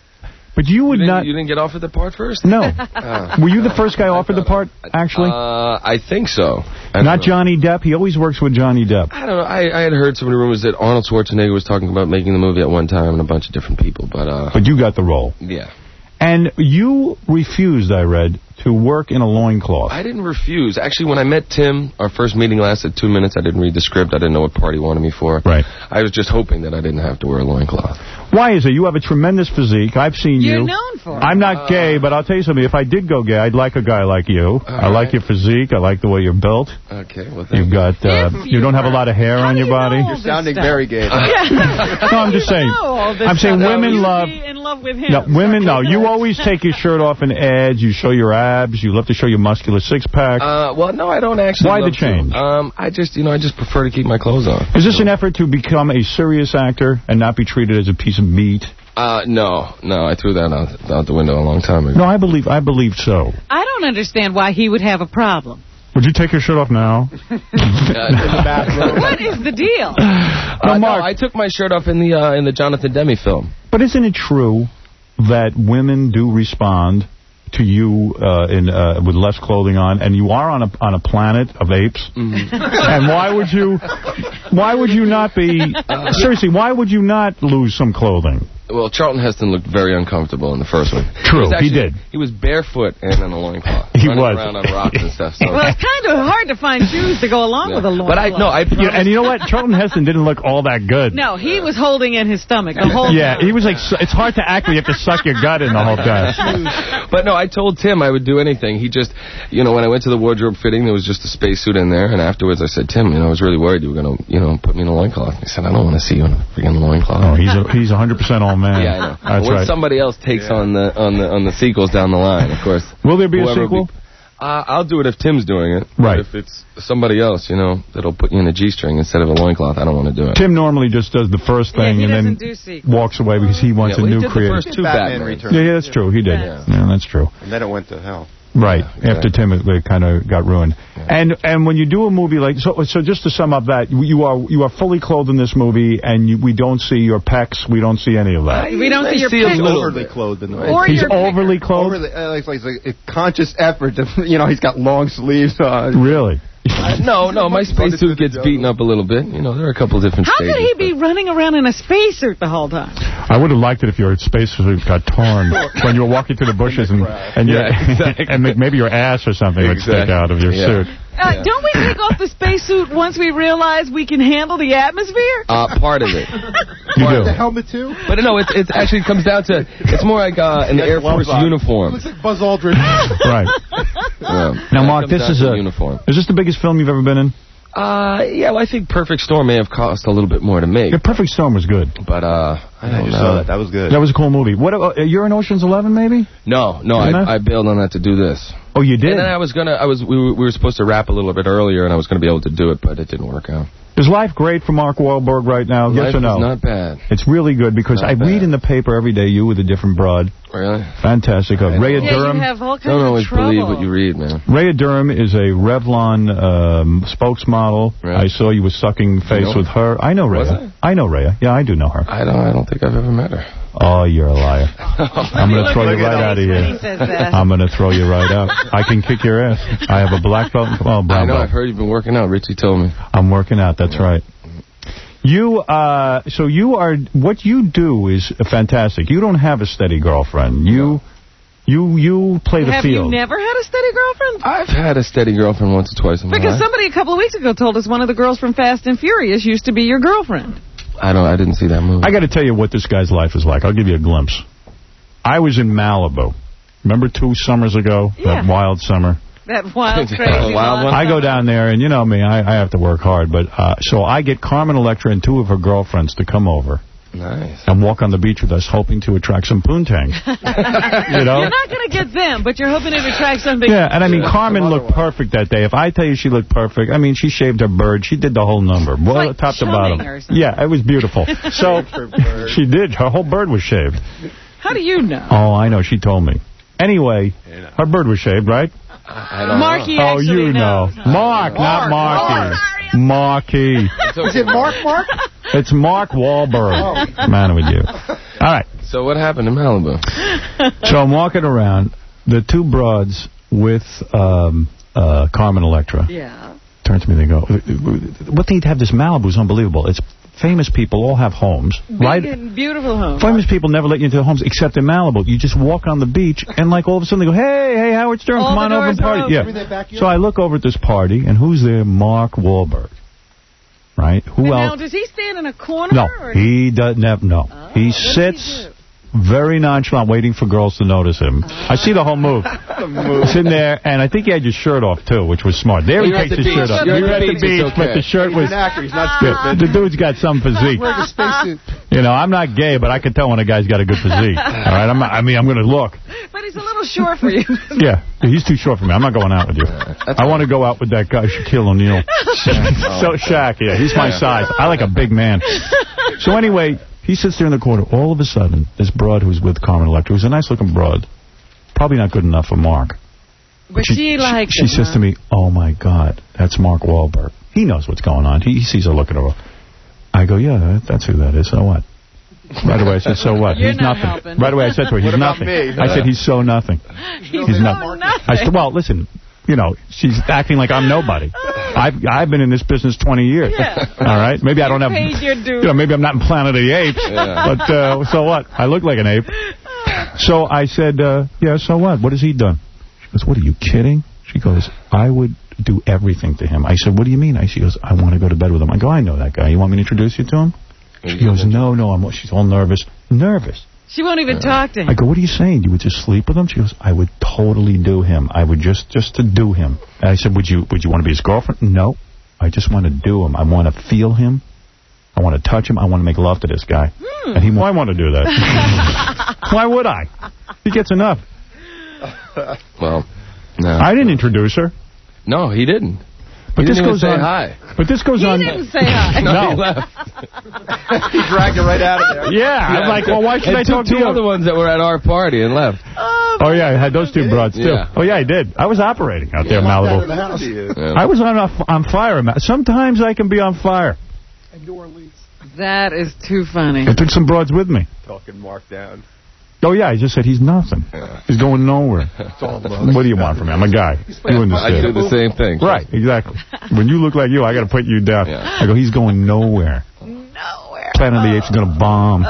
But you would You didn't, not... you didn't get offered the part first? No. Oh. Were you the first guy offered the part, actually? Uh, I think so. I don't Not know. Johnny Depp? He always works with Johnny Depp. I don't know. I, I had heard some rumors that Arnold Schwarzenegger was talking about making the movie at one time and a bunch of different people, but... uh. But you got the role. Yeah. And you refused, I read, to work in a loincloth. I didn't refuse. Actually, when I met Tim, our first meeting lasted two minutes. I didn't read the script. I didn't know what part he wanted me for. Right. I was just hoping that I didn't have to wear a loincloth. Why is it? You have a tremendous physique. I've seen You're you. known for it. I'm not gay, but I'll tell you something. If I did go gay, I'd like a guy like you. I like right. your physique. I like the way you're built. Okay, well, thank You've you. got, uh, If you you don't have a were. lot of hair How on do your you know body. all No, this Sounding stuff? very gay. I'm just saying. Know all this I'm saying stuff? women You would love... be in love with him. No, women, no. You always take your shirt off in ads. You show your abs. You love to show your muscular six-pack. Uh, well, no, I don't actually. Why the love to. change? Um, I just, you know, I just prefer to keep my clothes on. Is this an effort to become a serious actor and not be treated as a piece of meat? Uh, no, no, I threw that out, out the window a long time ago. No, I believe I believe so. I don't understand why he would have a problem. Would you take your shirt off now? Uh, in the bathroom. What is the deal? Uh, no, I took my shirt off in the uh, in the Jonathan Demme film. But isn't it true that women do respond to you uh, in uh, with less clothing on, and you are on a on a planet of apes? Mm-hmm. And why would you why would you not be seriously? Why would you not lose some clothing? Well, Charlton Heston looked very uncomfortable in the first one. True, he, was he actually, did. He was barefoot and in a loincloth. He running was. around on rocks and stuff. So. Well, it's kind of hard to find shoes to go along Yeah. with a loincloth. But I no, I You know, and you know what? Charlton Heston didn't look all that good. No, he was holding in his stomach the whole Yeah, time. he was like, su- it's hard to act when you have to suck your gut in the whole time. But no, I told Tim I would do anything. He just, you know, when I went to the wardrobe fitting, there was just a spacesuit in there. And afterwards, I said, Tim, you know, I was really worried you were going to, you know, put me in a loincloth. He said, I don't want to see you in a freaking loincloth. Oh, he's a, he's one hundred percent all man. Yeah, I know. That's when right. somebody else takes yeah. on the on the on the sequels down the line, of course. Will there be a Whoever sequel? Be, uh, I'll do it if Tim's doing it. Right. But if it's somebody else, you know, that'll put you in a G-string instead of a loincloth, I don't want to do it. Tim normally just does the first Yeah, thing he and doesn't then do sequels. walks away because he wants yeah, well, a new he did creative. the first two Batman Batman. Returns. Yeah, yeah, that's true. He did. Yeah. Yeah, that's true. And then it went to hell. Right. Yeah, After Tim, it, it kind of got ruined. Yeah. And and when you do a movie like so, so just to sum up that you, you are you are fully clothed in this movie, and you, we don't see your pecs, we don't see any of that. We don't I see your see him pecs. a little Overly bit. clothed in the Or He's your overly clothed. Overly, uh, like, like, like a conscious effort. To, you know, he's got long sleeves on. Really? Uh, no, no, my spacesuit gets beaten up a little bit. You know, there are a couple of different How stages. could he be running around in a spacesuit the whole time? I would have liked it if your spacesuit got torn when you were walking through the bushes and and, your, Yeah, exactly. and maybe your ass or something would stick Exactly. out of your Yeah. suit. Uh, Yeah. Don't we take off the spacesuit once we realize we can handle the atmosphere? Uh, part of it. You do. The helmet, too? But no, it it actually comes down to, it's more like uh, an Air Force uniform. Looks like Buzz Aldrin. Right. Yeah. Now, That Mark, comes this down is to a uniform. Is this the biggest film you've ever been in? Uh, yeah, well, I think Perfect Storm may have cost a little bit more to make. The Perfect Storm was good. But, uh, I don't you know. saw that. That was good. That was a cool movie. What? Uh, you're in Ocean's Eleven, maybe? No, no, Didn't I, I bailed on that to do this. Oh, you did? And then I was gonna, I was, we were, we were supposed to rap a little bit earlier, and I was gonna be able to do it, but it didn't work out. Is life great for Mark Wahlberg right now? Life Yes or no? is not bad. It's really good because Not I bad. read in the paper every day you with a different broad. Really? Fantastic. Uh, Rhea Yeah, Durham. you have all kinds Don't of always trouble. believe what you read, man. Rhea Durham is a Revlon um, spokesmodel. Really? I saw you were sucking face know with her. I know Was Rhea. I know Rhea. Yeah, I do know her. I don't, I don't think I've ever met her. Oh, you're a liar. I'm going to throw you right out of when he here. says that. I'm going to throw you right out. I can kick your ass. I have a black belt. And, oh, I brown know, belt. I've heard you've been working out. Richie told me. I'm working out. That's right. You, uh, so you are, what you do is fantastic. You don't have a steady girlfriend. You, you, you play the Have field. you never had a steady girlfriend? I've had a steady girlfriend once or twice in my Because life. somebody a couple of weeks ago told us one of the girls from Fast and Furious used to be your girlfriend. I don't, I didn't see that movie. I got to tell you what this guy's life is like. I'll give you a glimpse. I was in Malibu. Remember two summers ago? Yeah. That wild summer. That wild, Yeah, crazy wild one. I go down there, and you know me, I, I have to work hard. But uh, so I get Carmen Electra and two of her girlfriends to come over Nice. and walk on the beach with us, hoping to attract some poontangs. You know? You're not going to get them, but you're hoping to attract something. Yeah, and I mean, Carmen looked perfect that day. If I tell you she looked perfect, I mean, she shaved her bird. She did the whole number. Well, like top to chumming bottom. or something. Yeah, it was beautiful. So she did. Her whole bird was shaved. How do you know? Oh, I know. She told me. Anyway, her bird was shaved, right? I don't Marky Oh, actually you know. knows. Mark, not Marky. Marky. Is it Mark Mark? It's Mark Wahlberg. What's the matter with you? All right. So what happened in Malibu? So I'm walking around. The two broads with um, uh, Carmen Electra. Yeah. Turn to me, they go, what they have this Malibu is unbelievable. It's famous people all have homes, Big right? and beautiful home. Famous people never let you into their homes except in Malibu. You just walk on the beach, and like all of a sudden they go, hey, hey, Howard Stern, All come the on over doors and are party. open. Yeah. So I look over at this party, and who's there? Mark Wahlberg. Right? Who And else? now, does he stand in a corner? No, or he doesn't have, no. Oh, he what does sits he do? very nonchalant, waiting for girls to notice him. I see the whole move. Sitting there, and I think he had your shirt off, too, which was smart. There Well, he you're at takes the his beach. shirt off. You're You're at at the the beach, beach, it's but okay. the shirt He's was... an actor. He's not Yeah, stupid. the dude's got some physique. Wear the spacesuit. You know, I'm not gay, but I can tell when a guy's got a good physique. All right? I'm not, I mean, I'm going to look. But he's a little short for you. Yeah, he's too short for me. I'm not going out with you. I want to go out with that guy, Shaquille O'Neal. So Shaq, yeah, he's my size. I like a big man. So anyway, he sits there in the corner. All of a sudden, this broad who's with Carmen Electra, who's a nice-looking broad, probably not good enough for Mark. But she, she likes She him, says huh? to me, oh, my God, that's Mark Wahlberg. He knows what's going on. He, he sees her looking at her. I go, yeah, that, that's who that is. So what? Right away, I said, so what? You're he's not nothing. helping. Right away, I said to her, he's What about nothing. me? I said, he's so nothing. He's, He's so not. nothing. I said, well, listen, you know, she's acting like I'm nobody. I've I've been in this business twenty years. Yeah. All right? Maybe I don't have, paid your dues. you know, maybe I'm not in Planet of the Apes, Yeah. but uh, so what? I look like an ape. So I said, uh, yeah, so what? What has he done? She goes, what, are you kidding? She goes, I would do everything to him. I said, what do you mean? I, she goes, I want to go to bed with him. I go, I know that guy. You want me to introduce you to him? She goes, no, no. I'm. She's all nervous. Nervous. She won't even talk to him. I go, what are you saying? You would just sleep with him? She goes, I would totally do him. I would just, just to do him. And I said, would you, would you want to be his girlfriend? No. I just want to do him. I want to feel him. I want to touch him. I want to make love to this guy. Hmm. And he, why want to do that? Why would I? He gets enough. Well, no. I didn't introduce her. No, he didn't. But He this didn't even goes say on. hi. But this goes He on. didn't say hi. No, No. he left. He dragged it right out of there. Yeah, I'm like, well, why should and I took talk to two you? other ones that were at our party and left. Oh, yeah, I had those two broads, too. Yeah. Oh, yeah, I did. I was operating out there in Out of the Malibu. house. Yeah. I was on a, on fire. in Ma- Sometimes I can be on fire. And New Orleans. That is too funny. I took some broads with me. Talking Mark down. Oh, yeah, I just said he's nothing. Yeah. He's going nowhere. What do you want from me? I'm a guy. You I do understand. the same thing. Right, exactly. When you look like you, I got to put you down. Yeah. I go, he's going nowhere. Nowhere. Planet of the Apes is going to bomb.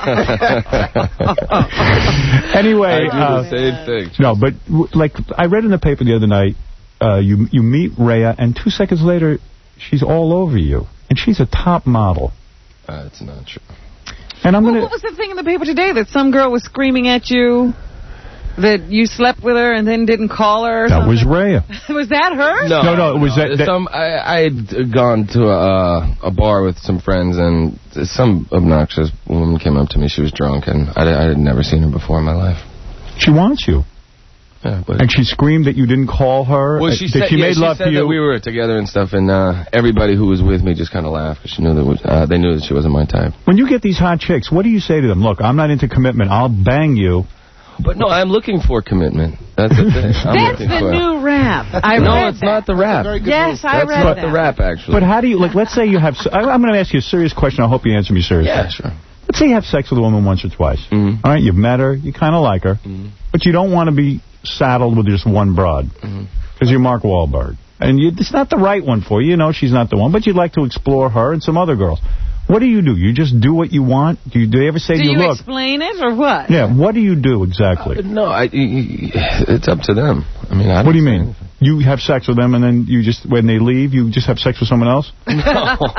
Anyway. I do uh, the same thing. No, but, w- like, I read in the paper the other night, uh, you you meet Rhea, and two seconds later, she's all over you. And she's a top model. Uh, it's not true. And I'm Well, going what was the thing in the paper today that some girl was screaming at you? That you slept with her and then didn't call her or That something? was Rhea. Was that her? No, No, no, it was that- that- Some, I, I had gone to a, a bar with some friends, and some obnoxious woman came up to me. She was drunk, and I, I had never seen her before in my life. She wants you. Yeah, but And she screamed that you didn't call her. well, uh, she that said, she yeah, made she love said to you. that we were together and stuff, and uh, everybody who was with me just kind of laughed because she knew that was, uh, they knew that she wasn't my type. When you get these hot chicks, what do you say to them? Look, I'm not into commitment. I'll bang you. But no, I'm looking for commitment. That's the thing. I'm That's looking the for new rap. I no, read it's that. not the rap. Yes, I That's read not that. the rap, actually. But how do you, like, let's say you have, I, I'm going to ask you a serious question. I hope you answer me seriously. Yeah, sure. Let's say you have sex with a woman once or twice. Mm-hmm. All right, you've met her, you kind of like her, Mm-hmm. but you don't want to be saddled with just one broad because Mm-hmm. you're Mark Wahlberg. And you, it's not the right one for you. You know she's not the one, but you'd like to explore her and some other girls. What do you do? You just do what you want? Do, you, do they ever say Do to you, you look... explain it or what? Yeah, what do you do exactly? Uh, no, I, it's up to them. I mean, I What do you mean? You have sex with them and then you just, when they leave, you just have sex with someone else? No, no.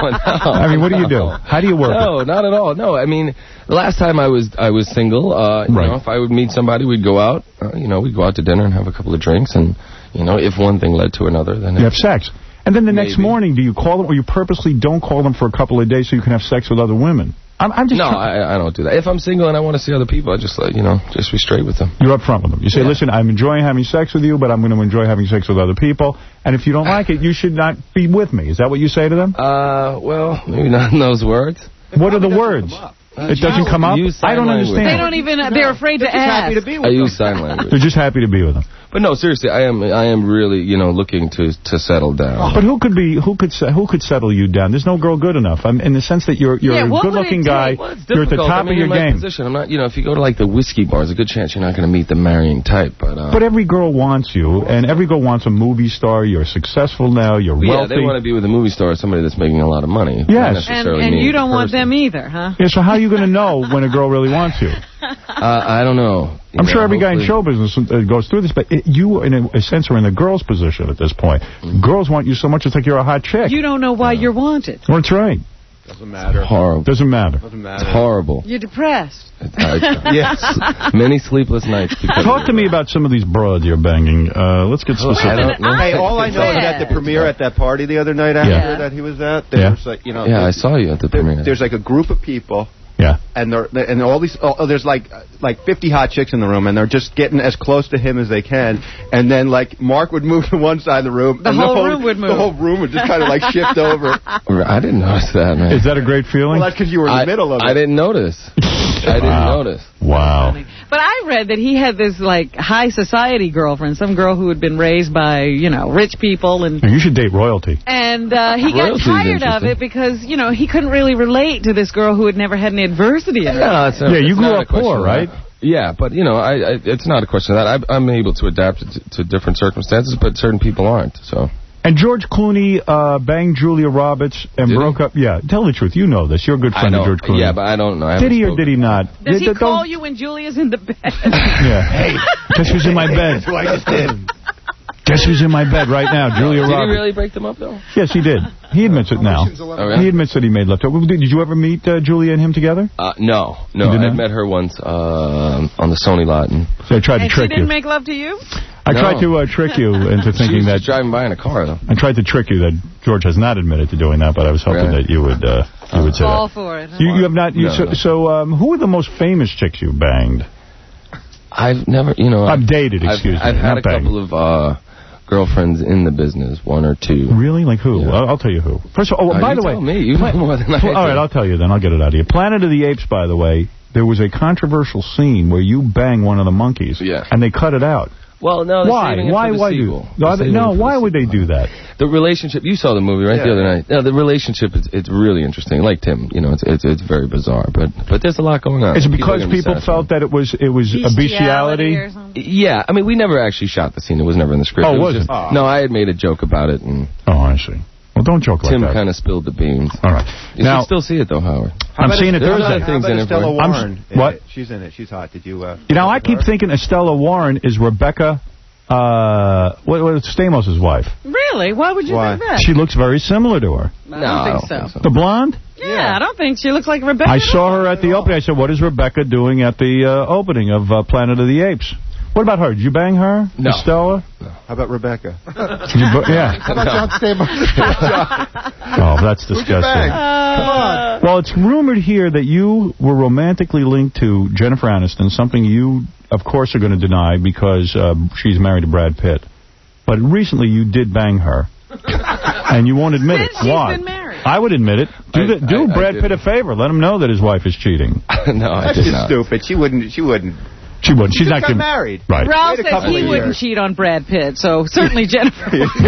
I mean, what do you do? How do you work No, it? not at all. No, I mean, the last time I was I was single, uh, you Right. know, if I would meet somebody, we'd go out, uh, you know, we'd go out to dinner and have a couple of drinks, and, you know, if one thing led to another, then... You have sex. And then the next Maybe. morning, do you call them or you purposely don't call them for a couple of days so you can have sex with other women? I'm, I'm just No, try- I, I don't do that. If I'm single and I want to see other people, I just, like, you know, just be straight with them. You're up front with them. You say, Yeah. listen, I'm enjoying having sex with you, but I'm going to enjoy having sex with other people. And if you don't like it, you should not be with me. Is that what you say to them? Uh, well, maybe not in those words. What are the words? It doesn't come up? Use sign I don't language. understand. They don't even, they're afraid to ask. I use sign language. They're just happy to be with them. But no, seriously, I am I am really, you know, looking to to settle down. But who could be who could se- who could settle you down? There's no girl good enough. I'm in the sense that you're you're Yeah, a what would good-looking it guy. take? Well, it's You're at the difficult. top I mean, of your in my game. position, I'm not, you know, if you go to like the whiskey bar, there's a good chance you're not going to meet the marrying type. But uh, But every girl wants you, and every girl wants a movie star. You're successful now. You're yeah, wealthy. they want to be with a movie star or somebody that's making a lot of money. Yes. Not And, necessarily and me you as a don't want person. them either, huh? Yeah, so how are you going to know when a girl really wants you? Uh, I don't know. You I'm know, sure every guy in hopefully- show business uh, goes through this, but it, you, in a, a sense, are in the girl's position at this point. Mm-hmm. Girls want you so much, it's like you're a hot chick. You don't know why you're wanted. That's right. Doesn't matter. Horrible. Doesn't matter. Doesn't matter. It's horrible. You're depressed. I, Yes. many sleepless nights. because Talk of to it. me about some of these broads you're banging. Uh, let's get Oh, specific. I don't know. Hey, all I know is at the premiere at that party the other night after Yeah. that he was at, there Yeah. was like, you know, Yeah, there- I saw you at the there- premiere. there's like a group of people. Yeah. And they're and all these oh, there's like like fifty hot chicks in the room, and they're just getting as close to him as they can. And then like Mark would move to one side of the room, The and whole the whole room would move. The whole room would just kind of like shift over. I didn't notice that, man. Is that a great feeling? Well, that's because you were in the I, middle of it. I didn't notice. I didn't Wow. notice. Wow. But I read that he had this, like, high society girlfriend, some girl who had been raised by, you know, rich people, and You should date royalty. and uh, he got Royalty's tired of interesting. it because, you know, he couldn't really relate to this girl who had never had any adversity in her No, it's not, Yeah, you it's grew not up a question poor, of right? that. Yeah, but, you know, I, I, it's not a question of that. I, I'm able to adapt to, to different circumstances, but certain people aren't, so... And George Clooney uh, banged Julia Roberts and Did broke he? up. Yeah, tell the truth. You know this. You're a good I friend of know. George Clooney. Yeah, but I don't know. I Did he or haven't did he not? Does he Don't- call you when Julia's in the bed? Yeah. Hey, guess who's in my bed? Who I just did. Guess who's in my bed right now? Julia Did he Roberts. really break them up, though? Yes, he did. He admits it now. Oh, yeah? He admits that he made love to her. Did you ever meet uh, Julia and him together? Uh, no, no. You did I not? met her once uh, on the Sony lot. And So I tried to And she trick didn't you. make love to you? I No. tried to uh, trick you into she thinking was that... just driving by in a car, though. I tried to trick you that George has not admitted to doing that, but I was hoping Really? that you would uh, you would say Fall that. for it. Huh? You, you have not... You, No, so, no. so um, who are the most famous chicks you banged? I've never, you know... I've dated, excuse I've, me, I've had not a banged. couple of uh, girlfriends in the business, one or two. Really? Like who? Yeah. I'll, I'll tell you who. First of all, oh, Uh, by you the way... tell me. You Pla- know more than I Pl- All do. right, I'll tell you then. I'll get it out of you. Planet of the Apes, by the way, there was a controversial scene where you bang one of the monkeys. Yeah. And they cut it out. Well, no, they're Why? saving it Why? for the Why do? sequel. No, They're saving no it for why the would they do that? The relationship, you saw the movie, right, Yeah. the other night. No, the relationship, is it's really interesting. Like Tim, you know, it's it's, it's very bizarre, but but there's a lot going on. Is it People are because gonna be people satisfied. felt that it was it was a bestiality? or something? Yeah, I mean, we never actually shot the scene. It was never in the script. Oh, it was wasn't? just, No, I had made a joke about it, and Oh, I see. Well, don't joke like Tim that. kind of spilled the beans. All right. You Now- should still see it, though, Howard. I'm seeing it There's Thursday. other things How in about it. Estella for- I'm Warren? s- what? in it? She's in it. She's hot. Did you... Uh, You know, I keep thinking Estella Warren is Rebecca, uh, what, what's Stamos' wife? Really? Why would you Why? think that? She looks very similar to her. I don't No, I think don't so. think The blonde? Yeah, I don't think she looks like Rebecca. I saw her at the opening. I said, what is Rebecca doing at the uh, opening of uh, Planet of the Apes? What about her? Did you bang her? No. Estella? How about Rebecca? Did you bu- yeah. How about John Stamos? Oh, that's disgusting. Come on. Well, it's rumored here that you were romantically linked to Jennifer Aniston, something you, of course, are going to deny because um, she's married to Brad Pitt. But recently you did bang her, and you won't admit Since it. she's Why? been married. I would admit it. Do, I- the, do I- I Brad Pitt didn't. a favor. Let him know that his wife is cheating. No, I That's did just not. stupid. She wouldn't. She wouldn't. She wouldn't. She's Just not got gonna- married. Right. Ralph Wait a says couple he of wouldn't years. cheat on Brad Pitt, so certainly Jennifer.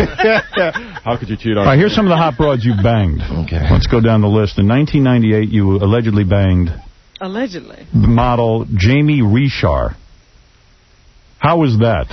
How could you cheat on? All right, here's some of the hot broads you banged. Okay. Let's go down the list. In nineteen ninety-eight, you allegedly banged Allegedly. model Jamie Richard. How was that?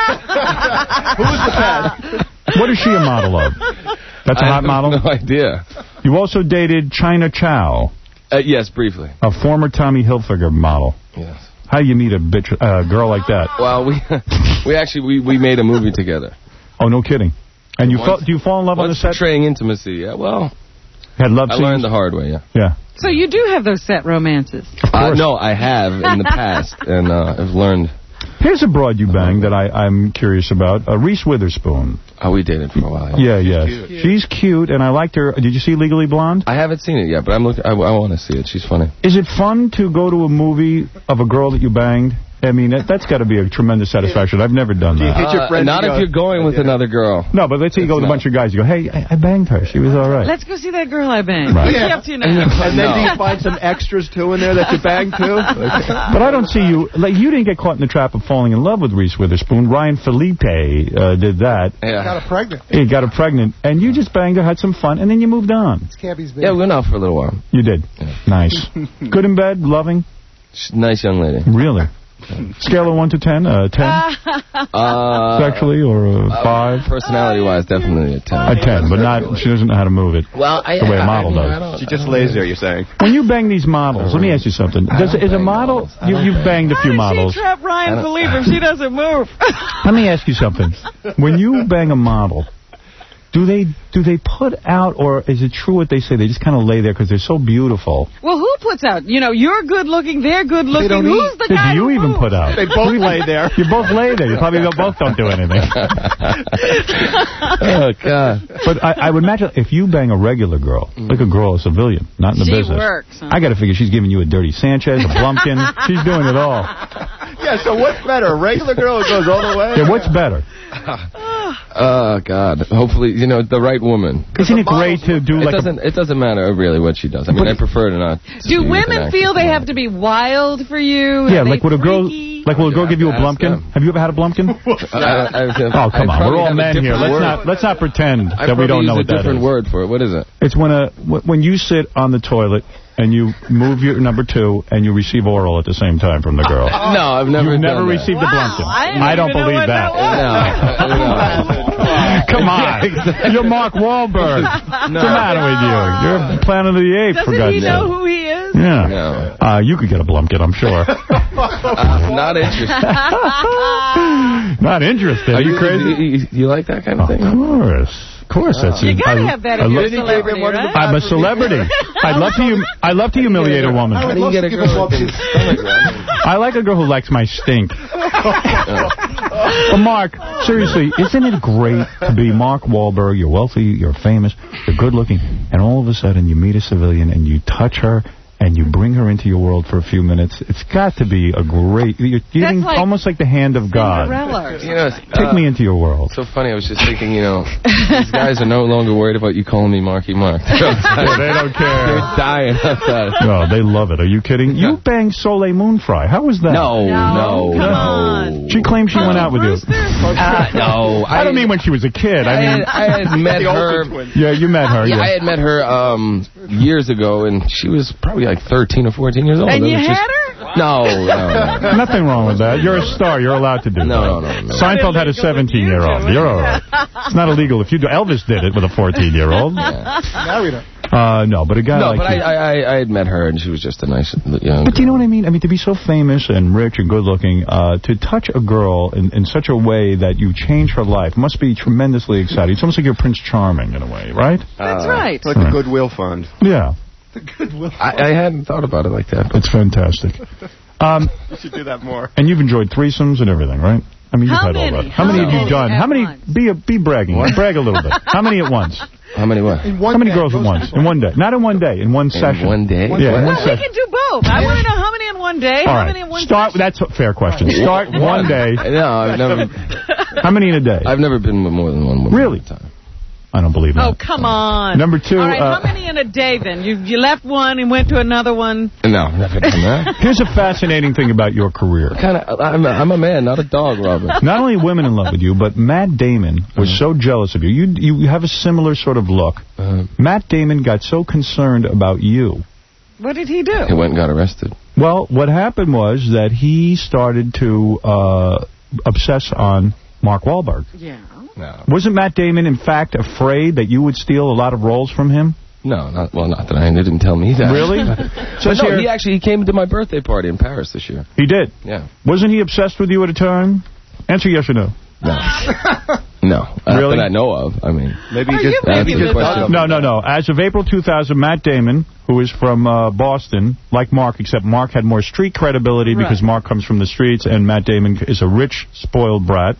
Who was the best? What is she a model of? That's a I hot have model? no idea. You also dated China Chow, Uh, yes, briefly. a former Tommy Hilfiger model. Yes. How do you meet a bitch, uh, girl like that? Well, we we actually we, we made a movie together. Oh, no kidding. And you Once- fall, do you fall in love on the Once set? portraying intimacy, yeah. Well, Had love I scenes? learned the hard way, yeah. Yeah. So you do have those set romances. Uh, no, I have in the past, and uh, I've learned. Here's a broad you banged that I, I'm curious about. Uh, Reese Witherspoon. Oh, we dated for a while. Yeah, Yeah, yeah. She's, She's cute, and I liked her. Did you see Legally Blonde? I haven't seen it yet, but I'm looking. I, I want to see it. She's funny. Is it fun to go to a movie of a girl that you banged? I mean, that, that's got to be a tremendous satisfaction. I've never done that. Hit your Uh, friend not and if go, you're going with another girl. No, but let's say you go with a bunch of guys. You go, hey, I, I banged her. She was all right. Let's go see that girl I banged. Right. What's she Yeah. up to now? And then No. do you find some extras too in there that you banged too? But I don't see you, like, you didn't get caught in the trap of falling in love with Reese Witherspoon. Ryan Felipe uh, did that. Yeah. Got her pregnant. He got her pregnant, and you just banged her, had some fun, and then you moved on. It's Cabby's baby. Yeah, we went out for a little while. You did. Nice. Good in bed, loving? She's a nice young lady. Really? Scale of one to ten? Uh, ten? Uh, Sexually, or uh, uh, five? Personality-wise, definitely a ten. A ten, but not. She doesn't know how to move it. Well, I, the way a I- model I- I does. don't- She just lays there, you're saying. When you bang these models, let me ask you something. Does, is a model, you, you've banged a few models. She trapped Ryan Felipe if she doesn't move. Let me ask you something. When you bang a model, do they do they put out, or is it true what they say? They just kind of lay there because they're so beautiful. Well, who puts out? You know, you're good looking, they're good looking. don't Who's eat. the Do guy you who even moves? put out? They both lay there. You both lay there. You probably both don't do anything. Oh, God. But I, I would imagine if you bang a regular girl, like a girl, a civilian, not in the She business. works, huh? I got to figure she's giving you a dirty Sanchez, a Blumpkin. She's doing it all. Yeah, so what's better, a regular girl who goes all the way? Yeah, what's better? Oh, God. Hopefully, you know, the right woman. Isn't it great to do It like a... doesn't. It doesn't matter really what she does. I mean, I prefer to not. to see Do with women an feel actress. they have to be wild for you? Yeah, Are they like would a girl, freaky? like will a girl give you a Ask Blumpkin? them. Have you ever had a Blumpkin? I- I- I- Oh, come I on. We're probably all have a men here. different Let's word. not let's not pretend I that we don't probably know use what a that different is. word for it. What is it? It's when a wh- when you sit on the toilet and you move your number two and you receive oral at the same time from the girl. No, I've never. You've never done that. received a Blumpkin. I didn't I don't even know believe what that. that No. Come on. You're Mark Wahlberg. What's the matter with you? You're Planet of the Apes, for Doesn't God's he sake. know who he is? Yeah. No. Uh, you could get a Blumpkin, I'm sure. Uh, not interested. Not interested. Are you crazy? You, you, you like that kind of thing? Of course. Of course. That's You it. gotta I- have that I if you're a love- celebrity, right? I'm a celebrity. I'd love to hum- I love to humiliate a woman. I would How love do you to get a give a girl Blumpkin. with stomach rub? I like a girl who likes my stink. But Mark, seriously, isn't it great to be Mark Wahlberg? You're wealthy, you're famous, you're good looking, and all of a sudden you meet a civilian and you touch her and you bring her into your world for a few minutes. It's got to be a great, you're getting like almost like the hand of God. Cinderella or You know, Take uh, me into your world. So funny. I was just thinking. You know, these guys are no longer worried about you calling me Marky Mark. They don't care. They're dying outside. No, they love it. Are you kidding? You banged Soleil Moonfry. How was that? No, no, come no. on. She claimed she went out with you. Uh, no, I don't mean when she was a kid. I I mean, had, I had met her. yeah, you met her. Yeah, Yeah, I had met her um, years ago, and she was probably like thirteen or fourteen years old. And It you was had just- her? No, no, no. Nothing wrong with that. You're a star. You're allowed to do No, that. no, no, no. Seinfeld had a seventeen-year-old. You're all right. It's not illegal if you do. Elvis did it with a fourteen-year-old. Married her. Uh, no, but a guy No, like but I, you. I, I, I had met her, and she was just a nice young. But do you know what I mean? I mean, to be so famous and rich and good-looking, uh, to touch a girl in, in such a way that you change her life must be tremendously exciting. It's almost like you're Prince Charming in a way, right? That's Uh, right. It's like Right. a Goodwill Fund. Yeah. The Goodwill. I, I hadn't thought about it like that. But It's fantastic. Um, should do that more. And you've enjoyed threesomes and everything, right? I mean, you've How had all many? that. How, How many have you done? How many? Once? Be a, be bragging. Brag a little bit. How many at once? How many what? In one How many day, girls at once? In one day. Not in one day. In one In session. one day? Yeah, in one We session. can do both. I want to know how many in one day, All how right. many in one Start. That's a fair question. Start one day. No, I've never. How many in a day? I've never been with more than one woman. Really? At a time. I don't believe Oh, that. come on. Number two. All right, uh, how many in a day then? You you left one and went to another one? No, never done that. Here's a fascinating thing about your career. Kind of. I'm, a- I'm a man, not a dog, Robert. Not only women in love with you, but Matt Damon was so jealous of you. You you have a similar sort of look. Uh, Matt Damon got so concerned about you. What did he do? he went and got arrested. Well, what happened was that he started to uh, obsess on Mark Wahlberg. Yeah. No. Wasn't Matt Damon, in fact, afraid that you would steal a lot of roles from him? No, not well. Not that I. They didn't tell me that. Really? But no, he actually he came to my birthday party in Paris this year. He did? Yeah. Wasn't he obsessed with you at a time? Answer yes or no. No. No. Uh, Really? That I know of. I mean. Maybe Are he just you That's making a this good question. up? No, no, no. As of April two thousand, Matt Damon, who is from uh, Boston, like Mark, except Mark had more street credibility Right. because Mark comes from the streets, and Matt Damon is a rich, spoiled brat.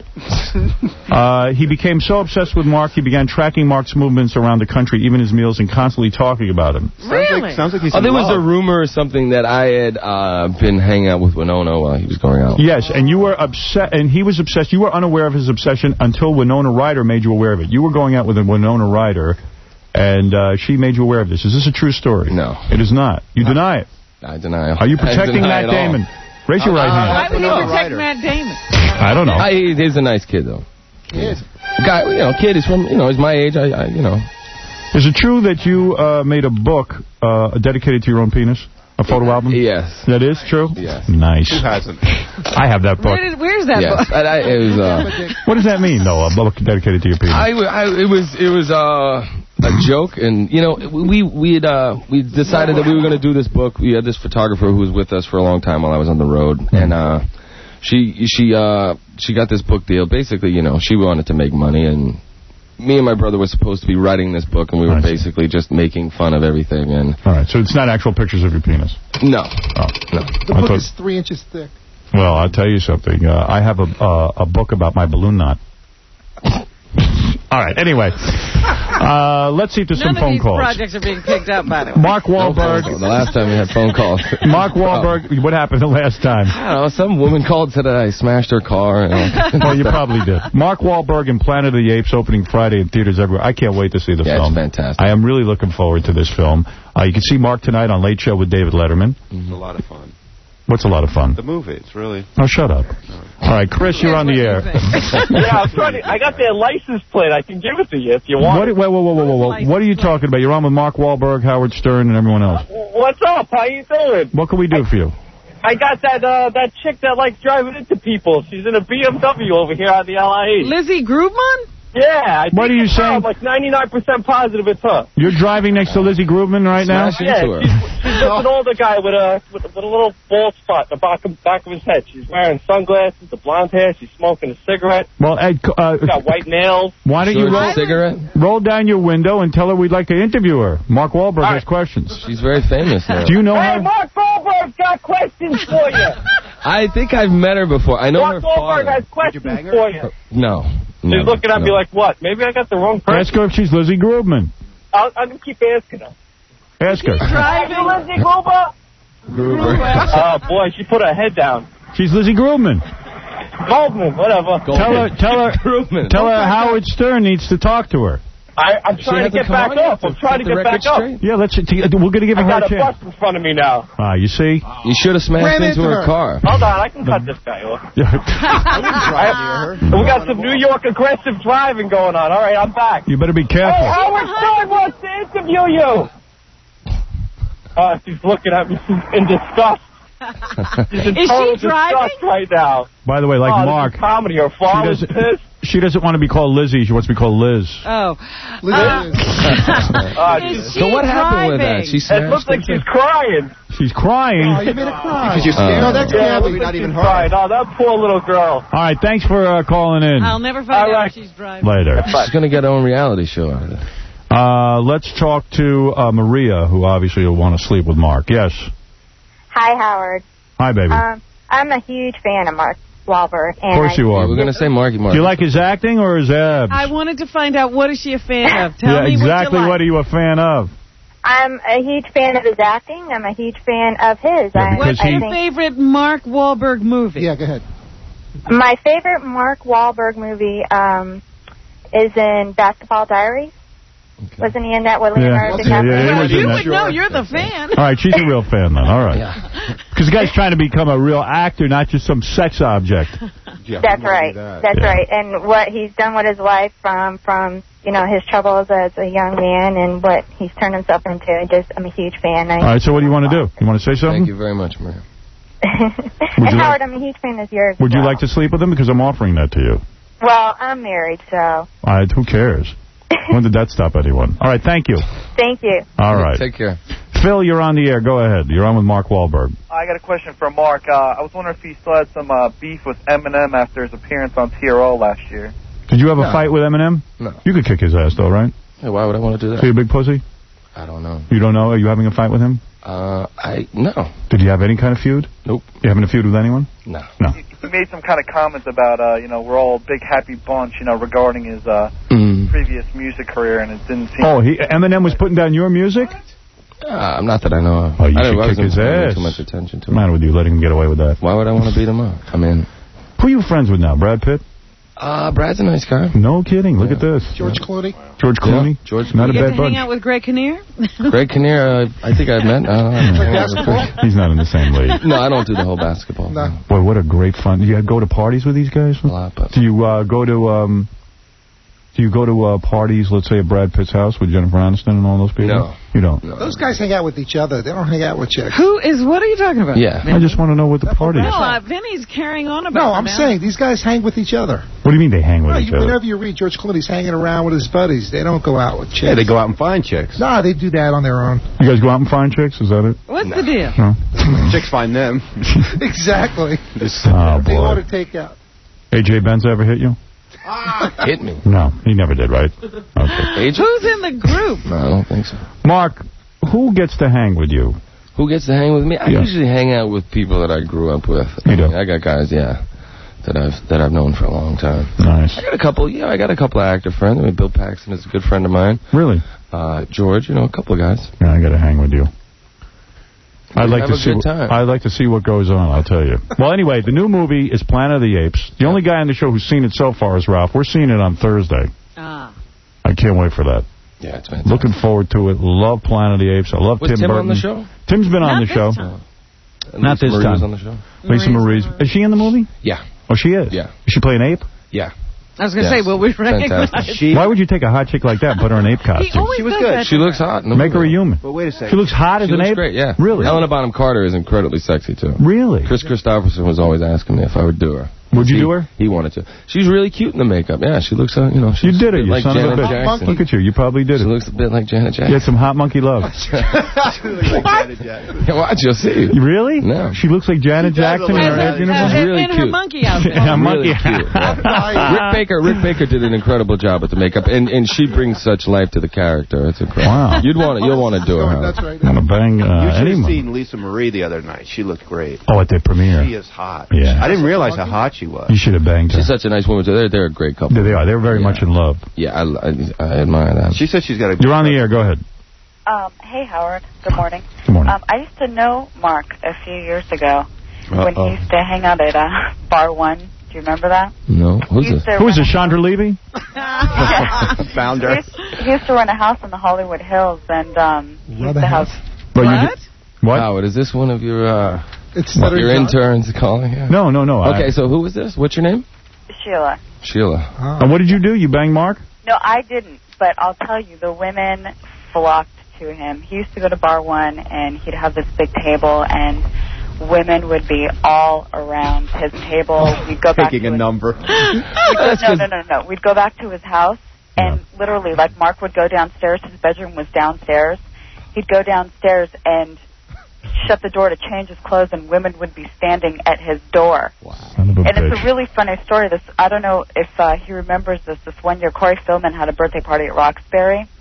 uh, he became so obsessed with Mark, he began tracking Mark's movements around the country, even his meals, and constantly talking about him. Sounds Really? like, sounds like he's Oh, in there was love. a rumor or something that I had uh, been hanging out with Winona while he was going out. Yes, and you were upset, and he was obsessed. You were unaware of his obsession until Winona Ryder made you aware of it. You were going out with a Winona Ryder, and uh, she made you aware of this. Is this a true story? No. It is not. You No. deny it. I deny. Are you I protecting deny Matt it all. Damon? Raise your right Why hand. would you No. protect Matt Damon? I don't know. I, he's a nice kid, though. Kid. Guy, you know, kid is from, you know, he's my age. I, I you know. Is it true that you uh, made a book uh, dedicated to your own penis? A photo album? Yes. That is true? Yes. Nice. Who hasn't? I have that book. Where did, where's that Yes. book? I, I, it was. Uh, What does that mean, though, a book dedicated to your penis? I, I, it was it was uh, a joke, and you know we we had uh, we decided that we were going to do this book. We had this photographer who was with us for a long time while I was on the road, and uh, she she uh, she got this book deal. Basically, you know, she wanted to make money, and me and my brother were supposed to be writing this book, and we were I see. basically just making fun of everything. And All right, so it's not actual pictures of your penis? no, Oh. no. The I book thought- is three inches thick. Well, I'll tell you something. Uh, I have a uh, a book about my balloon knot. All right, anyway. Uh, let's see if there's None some of phone these calls. projects are being picked up, by the way. Mark No phone Wahlberg. calls. The last time we had phone calls. Mark Wahlberg, what happened the last time? I don't know. Some woman called and said that I smashed her car. And Well, you probably did. Mark Wahlberg in Planet of the Apes opening Friday in theaters everywhere. I can't wait to see the Yeah, film. it's fantastic. I am really looking forward to this film. Uh, you can see Mark tonight on Late Show with David Letterman. It's a lot of fun. What's a lot of fun? The movie, it's really... Oh, shut up. All right, Chris, you're on the air. Yeah, I'm trying to, I got their license plate. I can give it to you if you want. What, wait, whoa, whoa, whoa, whoa, whoa. What are you talking about? You're on with Mark Wahlberg, Howard Stern, and everyone else. What's up? How you doing? What can we do for you? I got that uh, that chick that likes driving into people. She's in a B M W over here on the L I E. Lizzie Grubman? Yeah, I What think are you it's her. saying? I'm like ninety-nine percent positive it's her. You're driving next to Lizzie Grubman right now? Smash Yeah, into her. she's, she's just an older guy with a with, with a little bald spot in the back of, back of his head. She's wearing sunglasses, the blonde hair. She's smoking a cigarette. Well, Ed, uh, She's got white nails. why don't Sure, you it's a roll, cigarette? roll down your window and tell her we'd like to interview her? Mark Wahlberg All has right. questions. She's very famous now. Do you know Hey, her? Mark Wahlberg's got questions for you. I think I've met her before. I know Mark her Wahlberg father. has questions for you. No. She's no, looking at no. me like, what? Maybe I got the wrong person. Ask her if she's Lizzie Grubman. I'll, I'm going to keep asking her. Ask her. Driving Lindsay Gruber? Gruber. Oh, boy, she put her head down. She's Lizzie Grubman. Goldman, whatever. Tell her, tell her, Grubman. tell her Howard Stern needs to talk to her. I, I'm She trying to hasn't get come back on yet up. I'm to trying to set the get back record up. straight? Yeah, let's. T- we're going to give I her got a a chance. bus in front of me now. Ah, you see? You should have smashed Ran into into her her. car. Hold on, I can cut this guy off. I- we got some New York aggressive driving going on. All right, I'm back. You better be Hey, careful. Howard Stern wants to interview you. Uh, she's looking at me in disgust. She's in Is total she driving? disgust right now. By the way, like oh, Mark, this is comedy. Her she father's doesn't, pissed. she doesn't want to be called Lizzie. She wants to be called Liz. Oh. Liz Uh, is. Uh, Is So what she happened with driving? that? She it smashed looks like into- she's crying. She's crying. Oh, you made her cry. Because you're scared. Uh, no, that's Yeah, it Gabby. looks not like even she's her. crying. Oh, that poor little girl. All right, thanks for uh, calling in. I'll never find All out right. if she's driving. Later. She's going to get her own reality show out of it. Uh, let's talk to uh, Maria, who obviously will want to sleep with Mark. Yes. Hi, Howard. Hi, baby. Um, I'm a huge fan of Mark Wahlberg. Of course you are. We're going to say Marky Mark. Do you like his acting or his abs? I wanted to find out, what is she a fan of? Tell yeah, me exactly what you like. what are you a fan of? I'm a huge fan of his acting. I'm a huge fan of his. Yeah, I, What's I your think favorite Mark Wahlberg movie? Yeah, go ahead. my favorite Mark Wahlberg movie um, is in Basketball Diaries. Okay. Wasn't he in that with Leonardo yeah. DiCaprio? Yeah, yeah, well, was you in would that. know. You're the fan. All right, she's a real fan then. All right. Because the guy's trying to become a real actor, not just some sex object. Yeah, That's right. That. That's yeah. right. And what he's done with his life from, from you know, his troubles as a young man and what he's turned himself into. I just, I'm a huge fan. I, All right, so what do you want to do? You want to say something? Thank you very much, Maria. and like, Howard, I'm a huge fan of yours. Would so. you like to sleep with him? Because I'm offering that to you. Well, I'm married, so. All right, who cares? When did that stop anyone? All right, thank you. Thank you. All right. Take care. Phil, you're on the air. Go ahead. You're on with Mark Wahlberg. I got a question for Mark. Uh, I was wondering if he still had some uh, beef with Eminem after his appearance on T R O last year. Did you have a no. fight with Eminem? No. You could kick his ass, though, right? Hey, why would I want to do that? So you a big pussy? I don't know. You don't know? Are you having a fight with him? Uh, I, no. Did you have any kind of feud? Nope. You having a feud with anyone? No. No. He, he made some kind of comment about, uh, you know, we're all a big happy bunch, you know, regarding his uh, mm. previous music career, and it didn't seem... Oh, he, Eminem was putting down your music? Uh, not that I know of. Oh, you I should I kick his ass. Too much attention to What's the matter with you, letting him get away with that? Why would I want to beat him up? I mean... Who are you friends with now, Brad Pitt? Uh, Brad's a nice guy. No kidding. Look yeah. at this. George Clooney? George Clooney? Yeah, George Not you a get bad to hang bunch. out with Greg Kinnear? Greg Kinnear, uh, I think I've met. Uh, He's not in the same league. No, I don't do the whole basketball. No. Boy, what a great fun. Do you go to parties with these guys? A lot, but... Do you uh, go to... Um, do you go to uh, parties, let's say, at Brad Pitt's house with Jennifer Aniston and all those people? No. You don't? No. Those guys hang out with each other. They don't hang out with chicks. Who is... What are you talking about? Yeah. I just want to know what the party No, is. uh, Vinny's carrying on about No, it I'm now. saying these guys hang with each other. What do you mean they hang with No, each you, other? whenever you read George Clooney's hanging around with his buddies, they don't go out with chicks. Yeah, they go out and find chicks. No, they do that on their own. You guys go out and find chicks? Is that it? What's the deal? No. Chicks find them. Exactly. Oh, They boy. want to take out. A J Benz ever hit you? Hit me. No, he never did, right? Okay. Who's in the group? No, I don't think so. Mark, who gets to hang with you? Who gets to hang with me? I Yeah. usually hang out with people that I grew up with. You do? I got guys, yeah, that I've that I've known for a long time. Nice. I got a couple. Yeah, I got a couple of actor friends. I mean, Bill Paxton is a good friend of mine. Really? Uh, George, you know, a couple of guys. Yeah, I got to hang with you. I'd like Have to a see. good time. I'd like to see what goes on. I'll tell you. Well, anyway, the new movie is Planet of the Apes. The only guy on the show who's seen it so far is Ralph. We're seeing it on Thursday. Ah. I can't wait for that. Yeah, it's fantastic. Looking forward to it. Love Planet of the Apes. I love Was Tim Tim Burton. on the show? Tim's been on Not the this show. time. And Not Lisa this Marie time. was on the show. Lisa Marie's. Is she in the movie? Yeah. Oh, she is? Yeah. Is she playing ape? Yeah. I was going to Yes. say, will we recognize... Fantastic. Why would you take a hot chick like that and put her in ape He costume? always She was does good. that She to looks her. hot. in the Make her a movie. human. But wait a second. She looks hot as She an looks ape? great, yeah. Really? Helena Bonham Carter is incredibly sexy, too. Really? Chris Christopherson was always asking me if I would do her. Would you he, do her? He wanted to. She's really cute in the makeup. Yeah, she looks, uh, you know, she's You did it, a bit you like son Janet of a bitch. Jackson. Look at you. You probably did She it. looks a bit like Janet You Jackson. had some hot monkey love. Yeah, watch, you'll see. Really? No. She looks like Janet She does Jackson look in her like edge Janet uniform. She's really in her cute. monkey outfit. Yeah, monkey. Really cute. Yeah. Rick Baker, Rick Baker did an incredible job at the makeup, and and she brings such life to the character. It's incredible. Wow. You'd want to, you'll want to do her. Howard. That's right. I'm going to bang uh, You should anyone. have seen Lisa Marie the other night. She looked great. Oh, at the premiere. She is hot. Yeah. I didn't realize how hot she was. You should have banged her. She's such a nice woman. So they're they're a great couple. Yeah, they are. They're very Yeah. much in love. Yeah, I, I, I admire that. She said she's got a... You're on the air. Go ahead. Um, hey, Howard. Good morning. Good morning. Um, I used to know Mark a few years ago Uh-oh. when he used to hang out at uh, Bar One. Do you remember that? No. Who's He this? used to Who is run this, Chandra Levy? Found He her. used, he used to run a house in the Hollywood Hills, and um, he used Run to a have... house? Well, you What? did- What? Howard, is this one of your uh, It's what, Stuttering your John. interns calling? Yeah. No, no, no. Okay, I, so who was this? What's your name? Sheila. Sheila. Oh. and what did you do? You banged Mark? No, I didn't, but I'll tell you, the women flocked to him. He used to go to Bar One, and he'd have this big table, and women would be all around his table. We'd go back Taking to a his, number. no, no, no, no. We'd go back to his house, and literally, like, Mark would go downstairs. His bedroom was downstairs. He'd go downstairs and shut the door to change his clothes, and women would be standing at his door. Son of a And bitch. it's a really funny story. This I don't know if uh, he remembers this. This one year, Corey Feldman had a birthday party at Roxbury,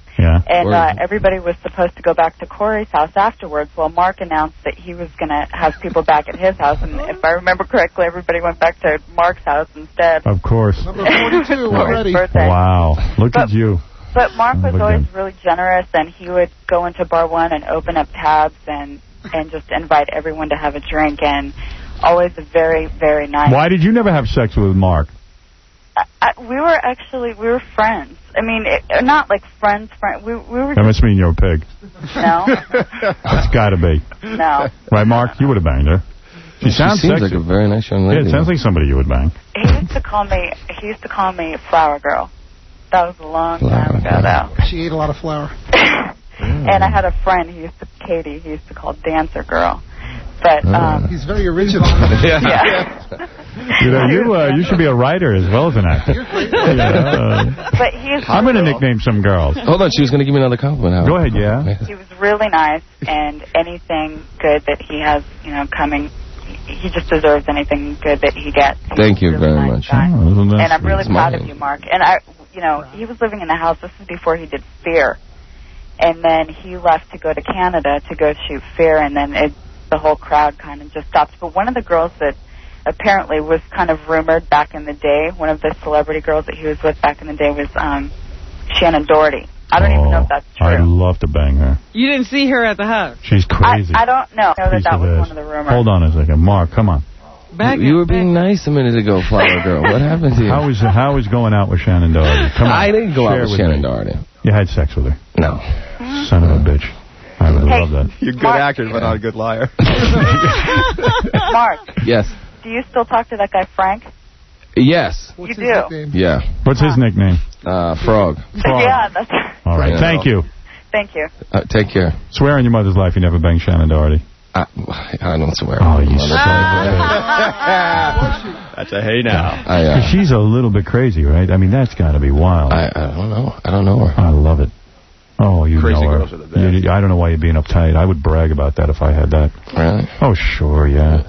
Yeah. And uh, everybody was supposed to go back to Corey's house afterwards. Well, Mark announced that he was going to have people back at his house, and if I remember correctly, everybody went back to Mark's house instead. Of course. Number forty-two already. Wow. Look But- at you. But Mark was Look always at- really generous, and he would go into Bar One and open up tabs and and just invite everyone to have a drink, and always a very, very nice. Why did you never have sex with Mark? I, I, we were actually we were friends. I mean, it, not like friends, friends. We we were That must mean you're a pig. no, That's got to be. no. Right, Mark? You would have banged her. She, She sounds seems sexy. like a very nice young Yeah, lady. it sounds like somebody you would bang. He used to call me. He used to call me Flower Girl. That was a long time ago, though. She ate a lot of flour. And I had a friend. He used to Katie. He used to call Dancer Girl. But um, He's very original. yeah. You know, you uh, you should be a writer as well as an actor. Yeah. But he's. I'm going to nickname some girls. Hold on, she was going to give me another compliment. Howard. Go ahead, yeah. He was really nice, and anything good that he has, you know, coming, he just deserves anything good that he gets. He's Thank you a really very nice much. guy. Oh, isn't that And I'm really sweet? proud of Smiling. you, Mark. And I, you know, he was living in the house. This is before he did Fear, and then he left to go to Canada to go shoot Fear, and then it, the whole crowd kind of just stopped. But one of the girls that apparently was kind of rumored back in the day, one of the celebrity girls that he was with back in the day was um, Shannon Doherty. I don't even know if that's true. I'd love to bang her. You didn't see her at the house. She's crazy. I, I don't know. I know that Piece that of was ass. one of the rumors. Hold on a second. Mark, come on. Back You, you were being nice a minute ago, Flower Girl. What happened to you? How was, how was going out with Shannon Doherty? Come on. I didn't go Share out with with Shannon me. Doherty. You had sex with her. No. Son of a bitch. I would Hey, love that. You're good Mark- actor, but not a good liar. Mark, Yes. do you still talk to that guy Frank? Yes. you do. Yeah. What's his nickname? Uh, Frog. Frog. Yeah, that's. All right. Yeah. Thank you. Thank you. Uh, take care. Swear on your mother's life you never banged Shannon Doherty. I, I don't swear. Oh, you That's a hey now. I, uh, She's a little bit crazy, right? I mean, that's got to be wild. I, I don't know. I don't know her. I love it. Oh, you Crazy know her. girls are the best. You, I don't know why you're being uptight. I would brag about that if I had that. Really? Oh, sure, yeah.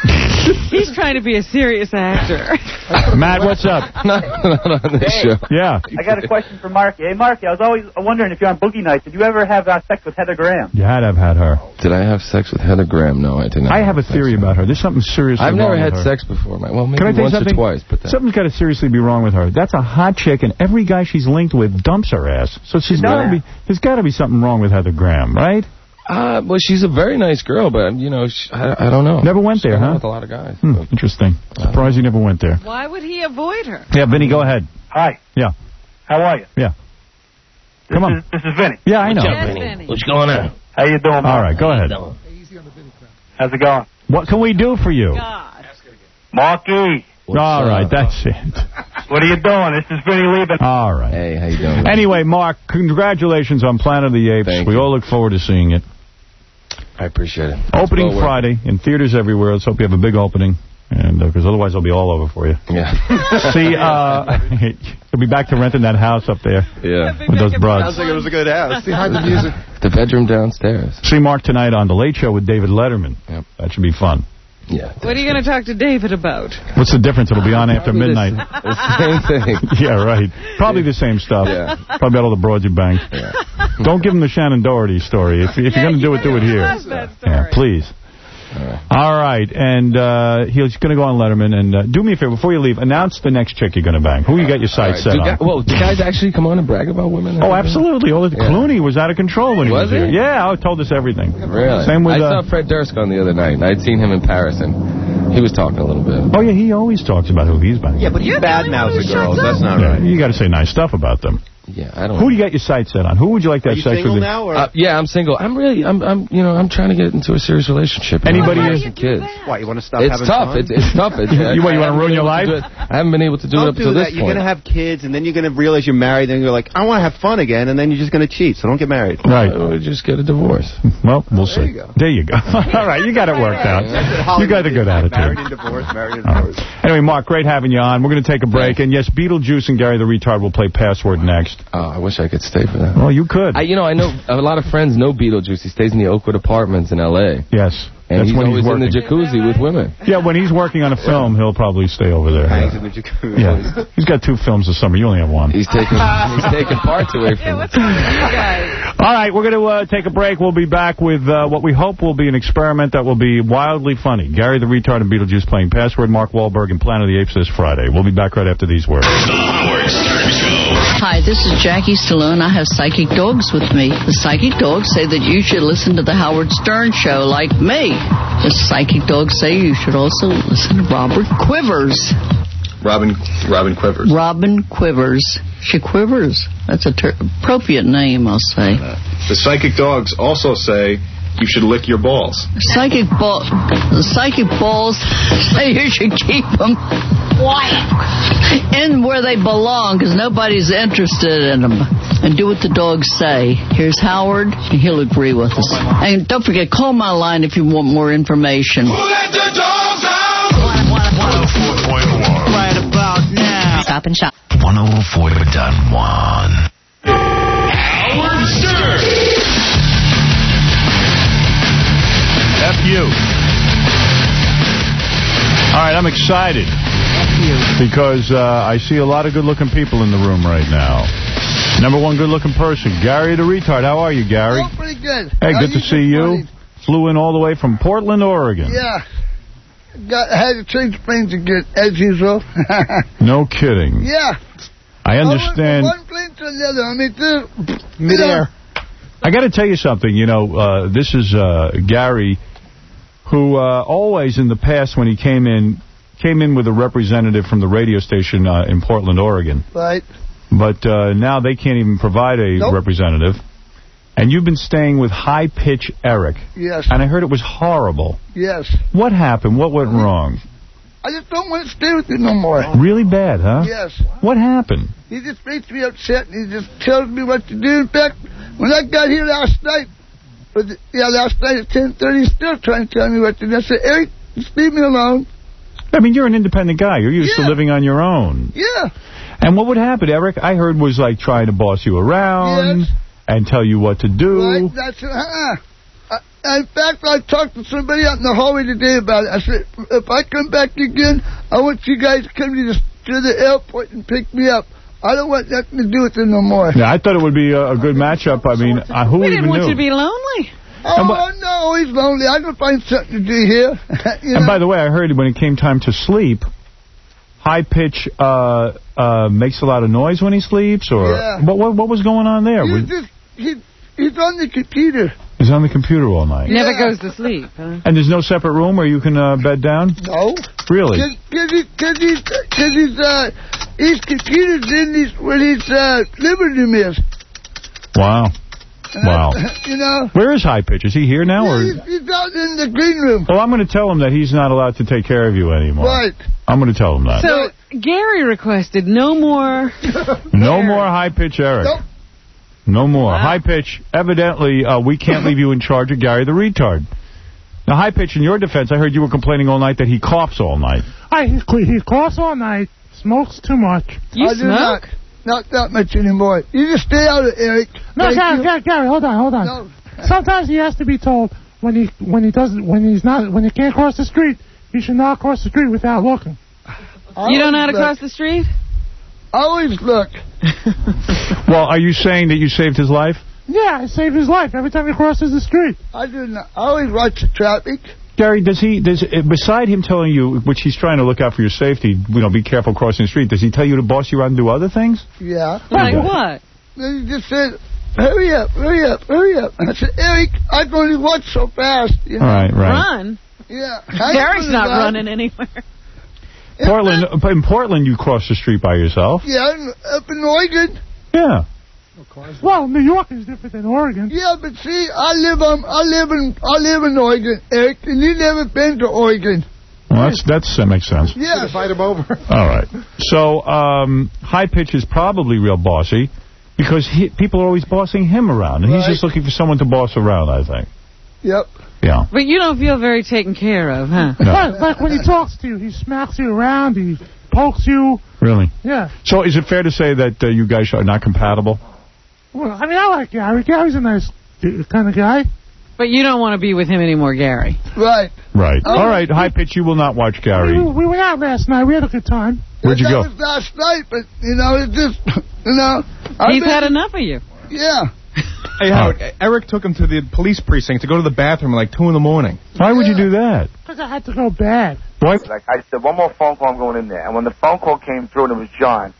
He's trying to be a serious actor. Matt, what's up? not, not on this Hey. show. Yeah. I got a question for Marky. Hey, Marky, I was always wondering if you're on Boogie Nights. Did you ever have uh, sex with Heather Graham? You had to have had her. Did I have sex with Heather Graham? No, I did not. I have a theory about her. There's something seriously I've wrong never had with her. sex before. Man. Well, maybe Can I tell you once something? or twice. But that, Something's got to seriously be wrong with her. That's a hot chick, and every guy she's linked with dumps her ass. So she's does. got to be. There's got to be something wrong with Heather Graham, right? uh, well, she's a very nice girl, but, you know, she, I, I don't know. Never went She's there, gone huh? with a lot of guys. Hmm, interesting. Surprised you never went there. Why would he avoid her? Yeah, Vinny, go ahead. Hi. Yeah. How are you? Yeah. This Come on. Is, this is Vinny. Yeah, I know. Yes, Vinny. What's going on? How you doing, Mark? All right, go ahead. How's it going? What can we do for you? God. Marky, What's All right, up? that's it. what are you doing? This is Vinny Lieben. All right. Hey, how you doing? Anyway, Mark, congratulations on Planet of the Apes. Thank we you. all look forward to seeing it. I appreciate it. Opening Well, we're- Friday in theaters everywhere. Let's hope you have a big opening, and because otherwise I'll be all over for you. Yeah. See, uh, you'll be back to renting that house up there Yeah. with those broads. Sounds like it was a good house. Behind the music. The bedroom downstairs. See Mark tonight on The Late Show with David Letterman. Yep. That should be fun. Yeah. What are you going to talk to David about? What's the difference? It'll be on after Probably the midnight. s- The same thing. Yeah, right. Probably the same stuff. Yeah. Probably about all the broads you banged. Yeah. Don't give him the Shannon Doherty story. If, if Yeah, you're going to do you it, do it here. love that story. Yeah, please. All right. All right, and uh, he's going to go on Letterman. And uh, do me a favor, before you leave, announce the next chick you're going to bang. Who you got your All right. sights set Do on? guy- well, do guys actually come on and brag about women? Oh, absolutely. Oh, Yeah. Clooney was out of control when he was, Was here. he? Yeah, I told us everything. Really? Same with. I Uh, saw Fred Durst on the other night, and I'd seen him in Paris, and he was talking a little bit. oh, yeah, he always talks about who he's banging. Yeah, but you badmouth the girls. That's not Yeah, right. you got to say nice stuff about them. Yeah, I don't. Who do you got your sights set on? Who would you like to Are have you sex single with? now, or Uh, yeah, I'm single. I'm really, I'm, I'm, you know, I'm trying to get into a serious relationship. Anybody I is- have kids. what? You want to stop It's having tough. fun? It's, it's tough. It's, You- what, you I wanna haven't ruin been your able to do life? it- I haven't been able to do it Don't up do to that. this You're point. gonna have kids, and then you're gonna realize you're married, and you're like, I want to have fun again, and then you're just gonna cheat. So don't get married. Right. Uh, just get a divorce. Well, we'll There see. you go. There you go. All right, you got it worked out. You got a good Married attitude. and divorced, married and All right. divorced. Anyway, Mark, great having you on. We're going to take a break. And yes, Beetlejuice and Gary the Retard will play Password next. Oh, I wish I could stay for that. Well, you could. I, you know, I know a lot of friends know Beetlejuice. He stays in the Oakwood Apartments in L A. Yes. And That's he's when always he's working. in the jacuzzi with women. Yeah, when he's working on a film, he'll probably stay over there. Hangs in the jacuzzi. Yeah. He's got two films this summer. You only have one. He's taking he's taking parts away from What's wrong with you guys? All right, we're going to uh, take a break. We'll be back with uh, what we hope will be an experiment that will be wildly funny. Gary the Retard and Beetlejuice playing Password, Mark Wahlberg, and Planet of the Apes this Friday. We'll be back right after these words. Hi, this is Jackie Stallone. I have psychic dogs with me. The psychic dogs say that you should listen to the Howard Stern show like me. The psychic dogs say you should also listen to Robert Quivers. Robin Robin Quivers. Robin Quivers. She quivers. That's a ter- appropriate name, I'll say. The psychic dogs also say you should lick your balls. Psychic ball, the psychic balls say you should keep them in where they belong because nobody's interested in them. And do what the dogs say. Here's Howard, and he'll agree with us. And don't forget, call my line if you want more information. Who let the dogs out? one oh four point one. Right about now. Stop and shop. one oh four point one. Howard Stern. F you. All right, I'm excited because uh, I see a lot of good-looking people in the room right now. Number one good-looking person, Gary the Retard. How are you, Gary? Oh, pretty good. Hey, How good to see you. morning? Flew in all the way from Portland, Oregon. Yeah. Got had to change planes again, as usual. No kidding. Yeah. I understand. I went from one plane to another. I mean, this, Midair. I got to tell you something. You know, uh, this is uh, Gary, who uh, always in the past when he came in, came in with a representative from the radio station uh, in Portland, Oregon. Right. But uh, now they can't even provide a Nope. representative. And you've been staying with High Pitch Eric. Yes. And I heard it was horrible. Yes. What happened? What went wrong? I just don't want to stay with you no more. Really bad, huh? Yes. What happened? He just makes me upset, and he just tells me what to do. In fact, when I got here last night, but yeah, last night at ten thirty, he's still trying to tell me what to do. I said, Eric, just leave me alone. I mean, you're an independent guy. You're used Yeah. to living on your own. Yeah. And what would happen, Eric? I heard was like trying to boss you around Yes. and tell you what to do. Right? That's uh-uh. I, in fact, I talked to somebody out in the hallway today about it. I said, if I come back again, I want you guys to come to the, to the airport and pick me up. I don't want nothing to do with it no more. Yeah, I thought it would be a, a good matchup. I mean, uh, who We even didn't want knew? you to be lonely. Oh, no, he's lonely. I can find something to do here. you And know? by the way, I heard when it came time to sleep, High Pitch uh, uh, makes a lot of noise when he sleeps, or Yeah. what, what? What was going on there? He's Was, just, he, he's on the computer. he's on the computer all night. Never Yeah. goes to sleep. Huh? And there's no separate room where you can uh, bed down? No. Really? Because he, cause he's, cause he's, uh, his computer's in his, where his uh, living room is. Wow. Wow. You know? Where is High Pitch? Is he here now? or? He's, he's out in the green room. Well, I'm going to tell him that he's not allowed to take care of you anymore. Right. I'm going to tell him that. So Gary requested no more. No more High Pitch Eric. Nope. No more. High Pitch, evidently, uh, we can't leave you in charge of Gary the Retard. Now, High Pitch, in your defense, I heard you were complaining all night that he coughs all night. I, he, he coughs all night, smokes too much. You I do smoke? not. Not that much anymore. You just stay out of it, Eric. No, Thank Gary, you. Gary, Gary, hold on, hold on. No. Sometimes he has to be told when he when he doesn't when he's not when he can't cross the street, he should not cross the street without looking. You don't know how to Look. cross the street? I always look. Well, are you saying that you saved his life? Yeah, I save his life every time he crosses the street. I do not. I always watch the traffic. Gary, does he, does uh, beside him telling you, which he's trying to look out for your safety, you know, be careful crossing the street, does he tell you to boss you around and do other things? Yeah. Like what? Then he just said, hurry up, hurry up, hurry up. And I said, Eric, I can only watch so fast. You know? Right, right. Run? Yeah. I Gary's can not run. running anywhere. Portland, in Portland, you cross the street by yourself. Yeah, up in Oregon. Yeah. Well, New York is different than Oregon. Yeah, but see, I live um, I live in I live in Oregon, Eric, and you never been to Oregon. Well, that's, that's, that makes sense. Yeah. Fight him over. All right. So, um, High Pitch is probably real bossy because he, people are always bossing him around. And he's Right. just looking for someone to boss around, I think. Yep. Yeah. But you don't feel very taken care of, huh? No. Like, like when he talks to you, he smacks you around, he pokes you. Really? Yeah. So is it fair to say that uh, you guys are not compatible? Well, I mean, I like Gary. Gary's a nice uh, kind of guy. But you don't want to be with him anymore, Gary. Right. Right. Oh. All right, High Pitch, you will not watch Gary. We, we went out last night. We had a good time. Where'd you that go? was last night, but, you know, it just, you know. I've He's been- had enough of you. Yeah. Hey, Howard, Eric took him to the police precinct to go to the bathroom at like two in the morning. Why would you do that? Because I had to go bad. What? Like I said, one more phone call, I'm going in there. And when the phone call came through and it was John,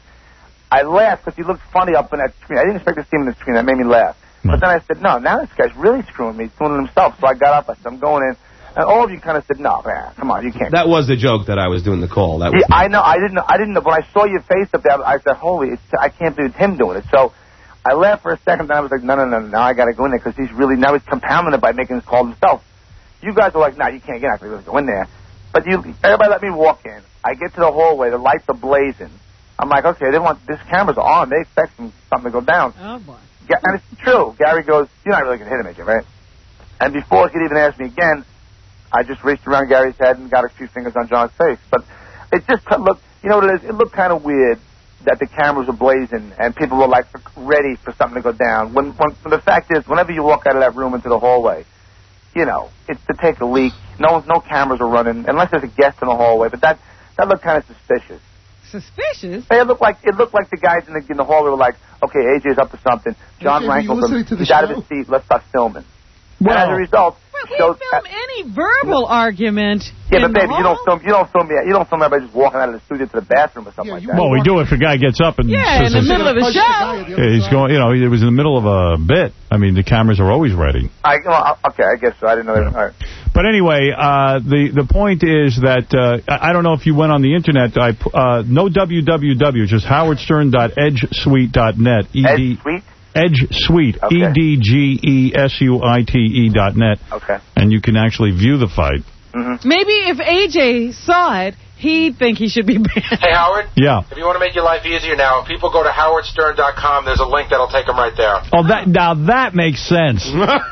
I laughed because he looked funny up in that screen. I didn't expect to see him in the screen. That made me laugh. But then I said, no, now this guy's really screwing me. He's doing it himself. So I got up. I said, I'm going in. And all of you kind of said, no, man, come on, you can't. That was the joke that I was doing the call. That was Yeah, I know. I didn't know. I didn't know. When I saw your face up there, I said, holy, it's, I can't believe it's him doing it. So I laughed for a second. Then I was like, no, no, no, no. Now I got to go in there because he's really, now he's compounding it by making this call himself. You guys are like, no, you can't get out. Let's go in there. But you, everybody let me walk in. I get to the hallway. The lights are blazing. I'm like, okay, they want, this camera's on. They expect some, something to go down. Oh, boy. Yeah, and it's true. Gary goes, you're not really going to hit him, A J, right? And before he could even ask me again, I just reached around Gary's head and got a few fingers on John's face. But it just looked, you know what it is? It looked kind of weird that the cameras were blazing and people were, like, ready for something to go down. When, when, when the fact is, whenever you walk out of that room into the hallway, you know, it's to take a leak. No no cameras are running, unless there's a guest in the hallway. But that, that looked kind of suspicious. Suspicious? It looked like it looked like the guys in the in the hallway were like, okay, A J's up to something. John A J, were you Rankel's listening to the he's out of show? his seat. Let's start filming. Well, and as a result, Well, we shows, film any verbal argument yeah, in but baby, the you hall. don't film. You don't film. You don't film everybody just walking out of the studio to the bathroom or something like that. Well, we do if a guy gets up and Yeah, in says the middle of the show. Yeah, he's going, you know, it was in the middle of a bit. I mean, the cameras are always ready. I, well, okay, I guess so. I didn't know that. All right. But anyway, uh, the the point is that uh, I I don't know if you went on the internet. I uh, no www, just howard stern dot edge suite dot net. Edge Suite? Edge Suite. Okay. E D G E S U I T E dot net. Okay. And you can actually view the fight. Mm-hmm. Maybe if A J saw it, he'd think he should be banned. Hey, Howard? Yeah. If you want to make your life easier now, if people go to howard stern dot com, there's a link that'll take them right there. Oh, that now that makes sense.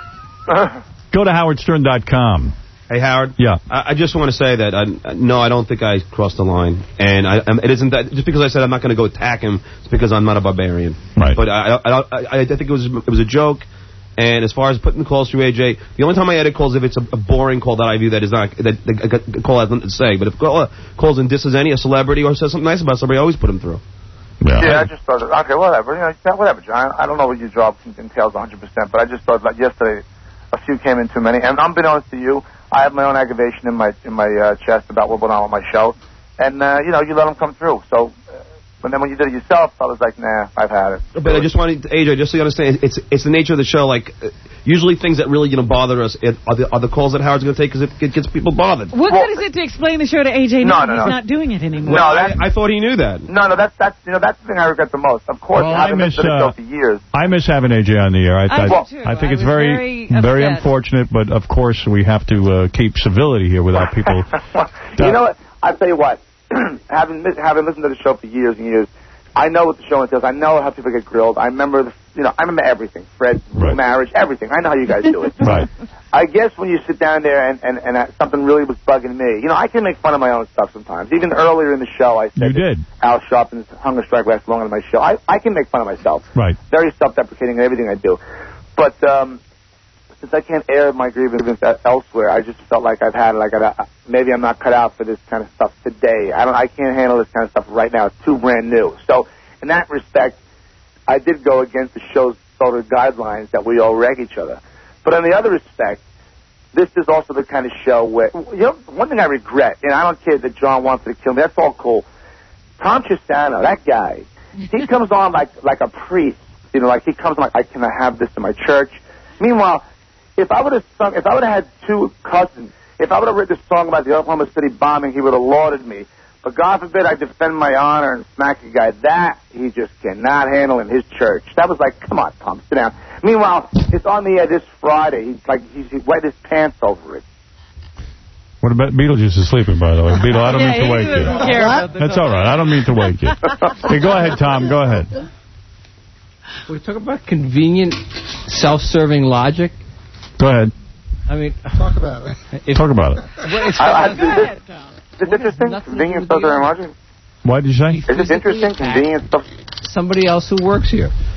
Go to howard stern dot com. Hey, Howard. Yeah. I, I just want to say that, I, no, I don't think I crossed the line. And I, um, it isn't that, just because I said I'm not going to go attack him, it's because I'm not a barbarian. Right. But I, I, I, I think it was it was a joke. And as far as putting the calls through A J, the only time I edit calls if it's a, a boring call that I view that is not, that the, the call has nothing to say. But if call, uh, calls and disses any, a celebrity, or says something nice about somebody, I always put them through. Yeah. Yeah, I just thought, okay, whatever. You know, whatever, John. I don't know what your job entails one hundred percent, but I just thought, like yesterday, a few came in too many. And unbeknownst to you, I have my own aggravation in my in my uh, chest about what went on with my show. And, uh, you know, you let them come through. So, uh, and then when you did it yourself, I was like, nah, I've had it. But I just wanted, A J, just so you understand, it's it's the nature of the show. Like, uh, usually things that really, you know, bother us it, are, the, are the calls that Howard's going to take because it, it gets people bothered. What good is it to explain the show to A J No, now? no, He's no. not doing it anymore. No, I, I thought he knew that. No, no, that's that's you know that's the thing I regret the most. Of course, Well, I having miss, listened to the uh, show for years. I miss having A J on the air. I, I I, do, too. I think I it's was very, very very upset. unfortunate, but of course we have to uh, keep civility here without people. You know what? I'll tell you what. having having listened to the show for years and years, I know what the show entails. I know how people get grilled. I remember, the, you know, I remember everything. Fred's Right. marriage, everything. I know how you guys do it. Right. I guess when you sit down there and, and, and uh, something really was bugging me, you know, I can make fun of my own stuff sometimes. Even earlier in the show, I said You did. Al Sharpton's Hunger Strike lasts longer than my show. I, I can make fun of myself. Right. Very self-deprecating in everything I do. But um, since I can't air my grievance elsewhere, I just felt like I've had like a, maybe I'm not cut out for this kind of stuff today. I don't. I can't handle this kind of stuff right now. It's too brand new. So in that respect, I did go against the show's sort of guidelines that we all reg each other. But in the other respect, this is also the kind of show where, you know, one thing I regret, and I don't care that John wanted to kill me, that's all cool. Tom Chisano, that guy, he comes on like like a priest. You know, like he comes on like, I can have this in my church. Meanwhile, if I would have sung, if I would have had two cousins, if I would have written a song about the Oklahoma City bombing, he would have lauded me. But God forbid I defend my honor and smack a guy. That he just cannot handle in his church. That was like, come on, Tom, sit down. Meanwhile, it's on the air this Friday. He's like, he's, he wet his pants over it. What about Beetlejuice is sleeping, by the way? Beetle, I don't Yeah, mean to he wake you. doesn't care about the That's all right. I don't mean to wake you. Hey, go ahead, Tom. Go ahead. We talk about convenient, self-serving logic. Go ahead. I mean, talk about it. If, Talk about it. Well, it's, I, I, go ahead, Is this interesting? Convenience stuff that I'm watching? What did you say? Is this interesting? Convenience stuff? somebody else who works here.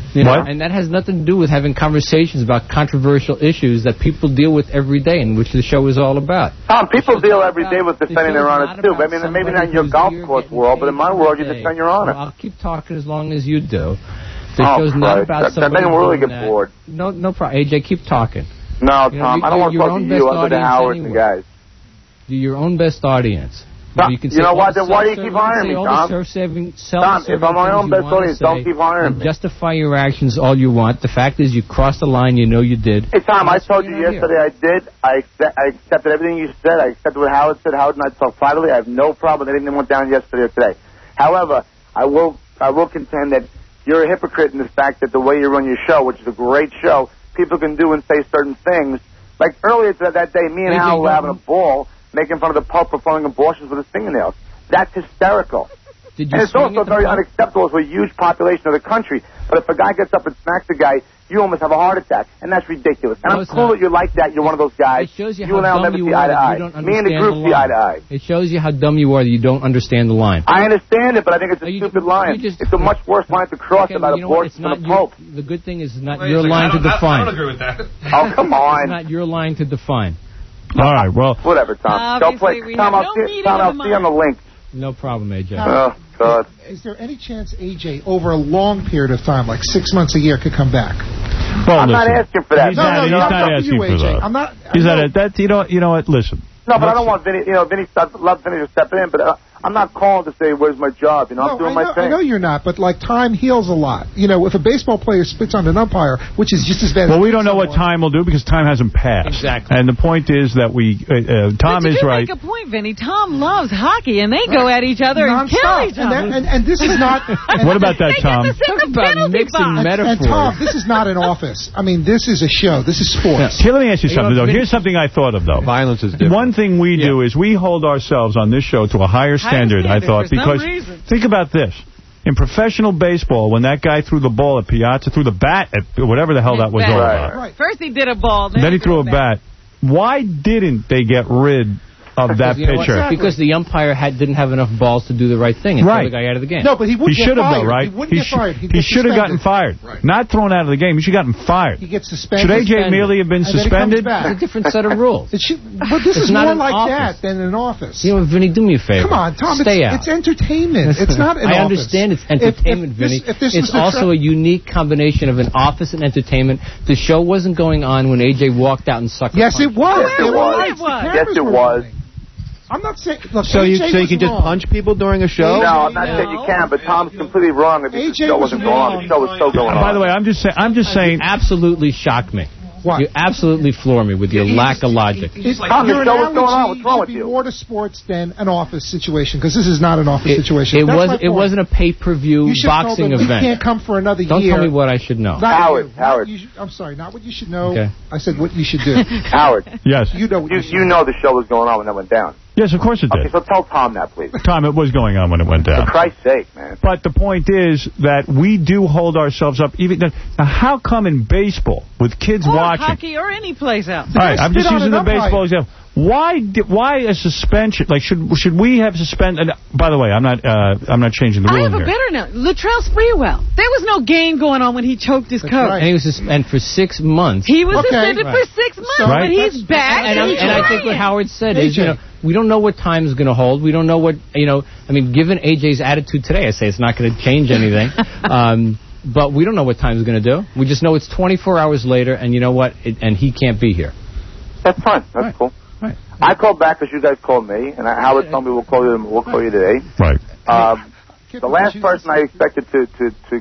You know, What? and that has nothing to do with having conversations about controversial issues that people deal with every day, and which the show is all about. Tom, people deal every day with defending their honor, too. I mean, maybe not in your golf course world, but in my world, you defend your honor. Well, I'll keep talking as long as you do. The Oh, show's not Christ. about That- that somebody made me really doing get that. bored. No, no problem. A J, keep talking. No, You know, Tom, you- I don't want to you're talk your to own you best under the audience Howards and anyway. guys. You're your own best audience. Tom, you can you say know all what? the Then why do you self-serving- keep hiring say me, all Tom? the self-serving, Tom, if I'm my own best audience, don't keep hiring me. Justify your actions all you want. The fact is, you crossed the line. You know you did. Hey, Tom, I That's told why you you're not yesterday I did. I, accept, I accepted everything you said. I accepted what Howard said. Howard and I talked privately. I have no problem with anything that went down yesterday or today. However, I will I will contend that you're a hypocrite in the fact that the way you run your show, which is a great show, people can do and say certain things. Like earlier that, that day, me and A J, Howard were go having a ball, making fun of the Pope performing abortions with his fingernails. That's hysterical. Did you And it's swing also at the very Pope? unacceptable to a huge population of the country. But if a guy gets up and smacks a guy, you almost have a heart attack, and that's ridiculous. And No, I'm it's cool not. that you're like that. You're one of those guys. It shows you, you how and I'll dumb never you see are eye to that eye. you don't Me and the understand group the see eye line. to eye. It shows you how dumb you are that you don't understand the line. I understand it, but I think it's a stupid line. just- it's a much worse line to cross Okay, about well, you know what? abortion It's than not the your- Pope. The good thing is it's not Wait a your second, line I to don't- I- I define. don't agree with that. Oh, come on. It's not your line to define. All right, well. Whatever, Tom. Don't play. we Tom, have I'll no see, meeting Tom, of I'll the see you on the link. No problem, A J. Oh, God. Is there any chance A J, over a long period of time, like six months a year, could come back? Well, I'm not listen, asking for that. He's No, not, no, he's no, not I'm talking to asking you, for A J. that. I'm not- He's I not. know- That you know. You know what? Listen. No, but I don't want Vinny. You know, Vinny. I love Vinny to step in, but uh, I'm not calling to say where's my job. You know, I'm No, doing I my know, thing. I know you're not, but like time heals a lot. You know, if a baseball player spits on an umpire, which is just as bad. Well, as we don't know what someone- time will do because time hasn't passed. Exactly. And the point is that we. Uh, uh, Tom but you is do right. make a point, Vinny. Tom loves hockey, and they go Right. at each other and kill Non-stop. each And, other. that, and, and this is not. And, What about that, They get Tom? to sit in the penalty box. and, and Tom, this is not an office. I mean, this is a show. This is sports. Here, let me ask you You something, know, though. Vinny- Here's something I thought of, though. Violence is different. One thing we do is we hold ourselves on this show to a higher standard, I standard thought, for some because reason. think about this. In professional baseball, when that guy threw the ball at Piazza, threw the bat at whatever the hell that was all Bat. about, First he did a ball, then, then he threw a bat. Why didn't they get rid of that Because, you know what? pitcher? Because the umpire had, didn't have enough balls to do the right thing and Right. throw the guy out of the game. No, but he would He get should have, fired. though, right? He wouldn't He get sh- fired. He'd He get should have gotten suspended. fired. Not thrown out of the game. He should have gotten fired. He gets suspended. Should A J Suspended. merely have been And then he comes suspended? back. It's a different set of rules. It should, but this It's is not more an like office. that than an office. You know, Vinny, do me a favor. Come on, Tom. Stay it's, out. it's entertainment. It's not an I office. understand it's If- if entertainment, this- Vinny. if this It's was the also tra- a unique combination of an office and entertainment. The show wasn't going on when A J walked out and sucked. Yes, it was. Yes, it There were was. lights. The Yes, cameras it were was. running. I'm not saying. Look, So A J you so you was can just wrong. punch people during a show? No, I'm not saying you can, but Tom's completely wrong. If the A J show was wasn't going on, the show was still going on. By the way, I'm just saying. I'm just saying. You absolutely shocked me. What? You absolutely floor me with your lack of logic. It's, Tom, the your show was going on. analogy What's wrong with should be you? more to sports than an office situation, because this is not an office It, situation. it That's was. my It point. wasn't a pay-per-view You should have told boxing them, "You event. can't come for another Don't year. tell me what I should know. Not Howard, you. Not Howard. you should- I'm sorry, not what you should know. Okay. I said what you should do. Howard, Yes. You know what you, you should you know the show was going on when that went down. Yes, of course it Okay, did. so tell Tom that, please. Tom, it was going on when it went For down. Christ's sake, man. But the point is that we do hold ourselves up. Even now, how come in baseball with kids Or watching? hockey or any place else. All right, I'm just spit on using an the umpire. baseball example. Why? Di why a suspension? Like, should should we have suspended? By the way, I'm not uh, I'm not changing the I rule have a here. better note. Latrell Sprewell. There was no game going on when he choked his coach. And he was sus- and for six months. He was Okay. suspended Right. for six months, So but Right. he's back. And, I'm- he's and I think what playing. Howard said A J. is, you know, we don't know what time is going to hold. We don't know what, you know, I mean, given A J's attitude today, I say it's not going to change anything. um, but we don't know what time is going to do. We just know it's twenty-four hours later, and you know what? It, and he can't be here. That's fine. That's Right. cool. Right. I called back because you guys called me, and I, Howard told me we'll call you. We'll call you today. Right. Um, the last person I expected to to to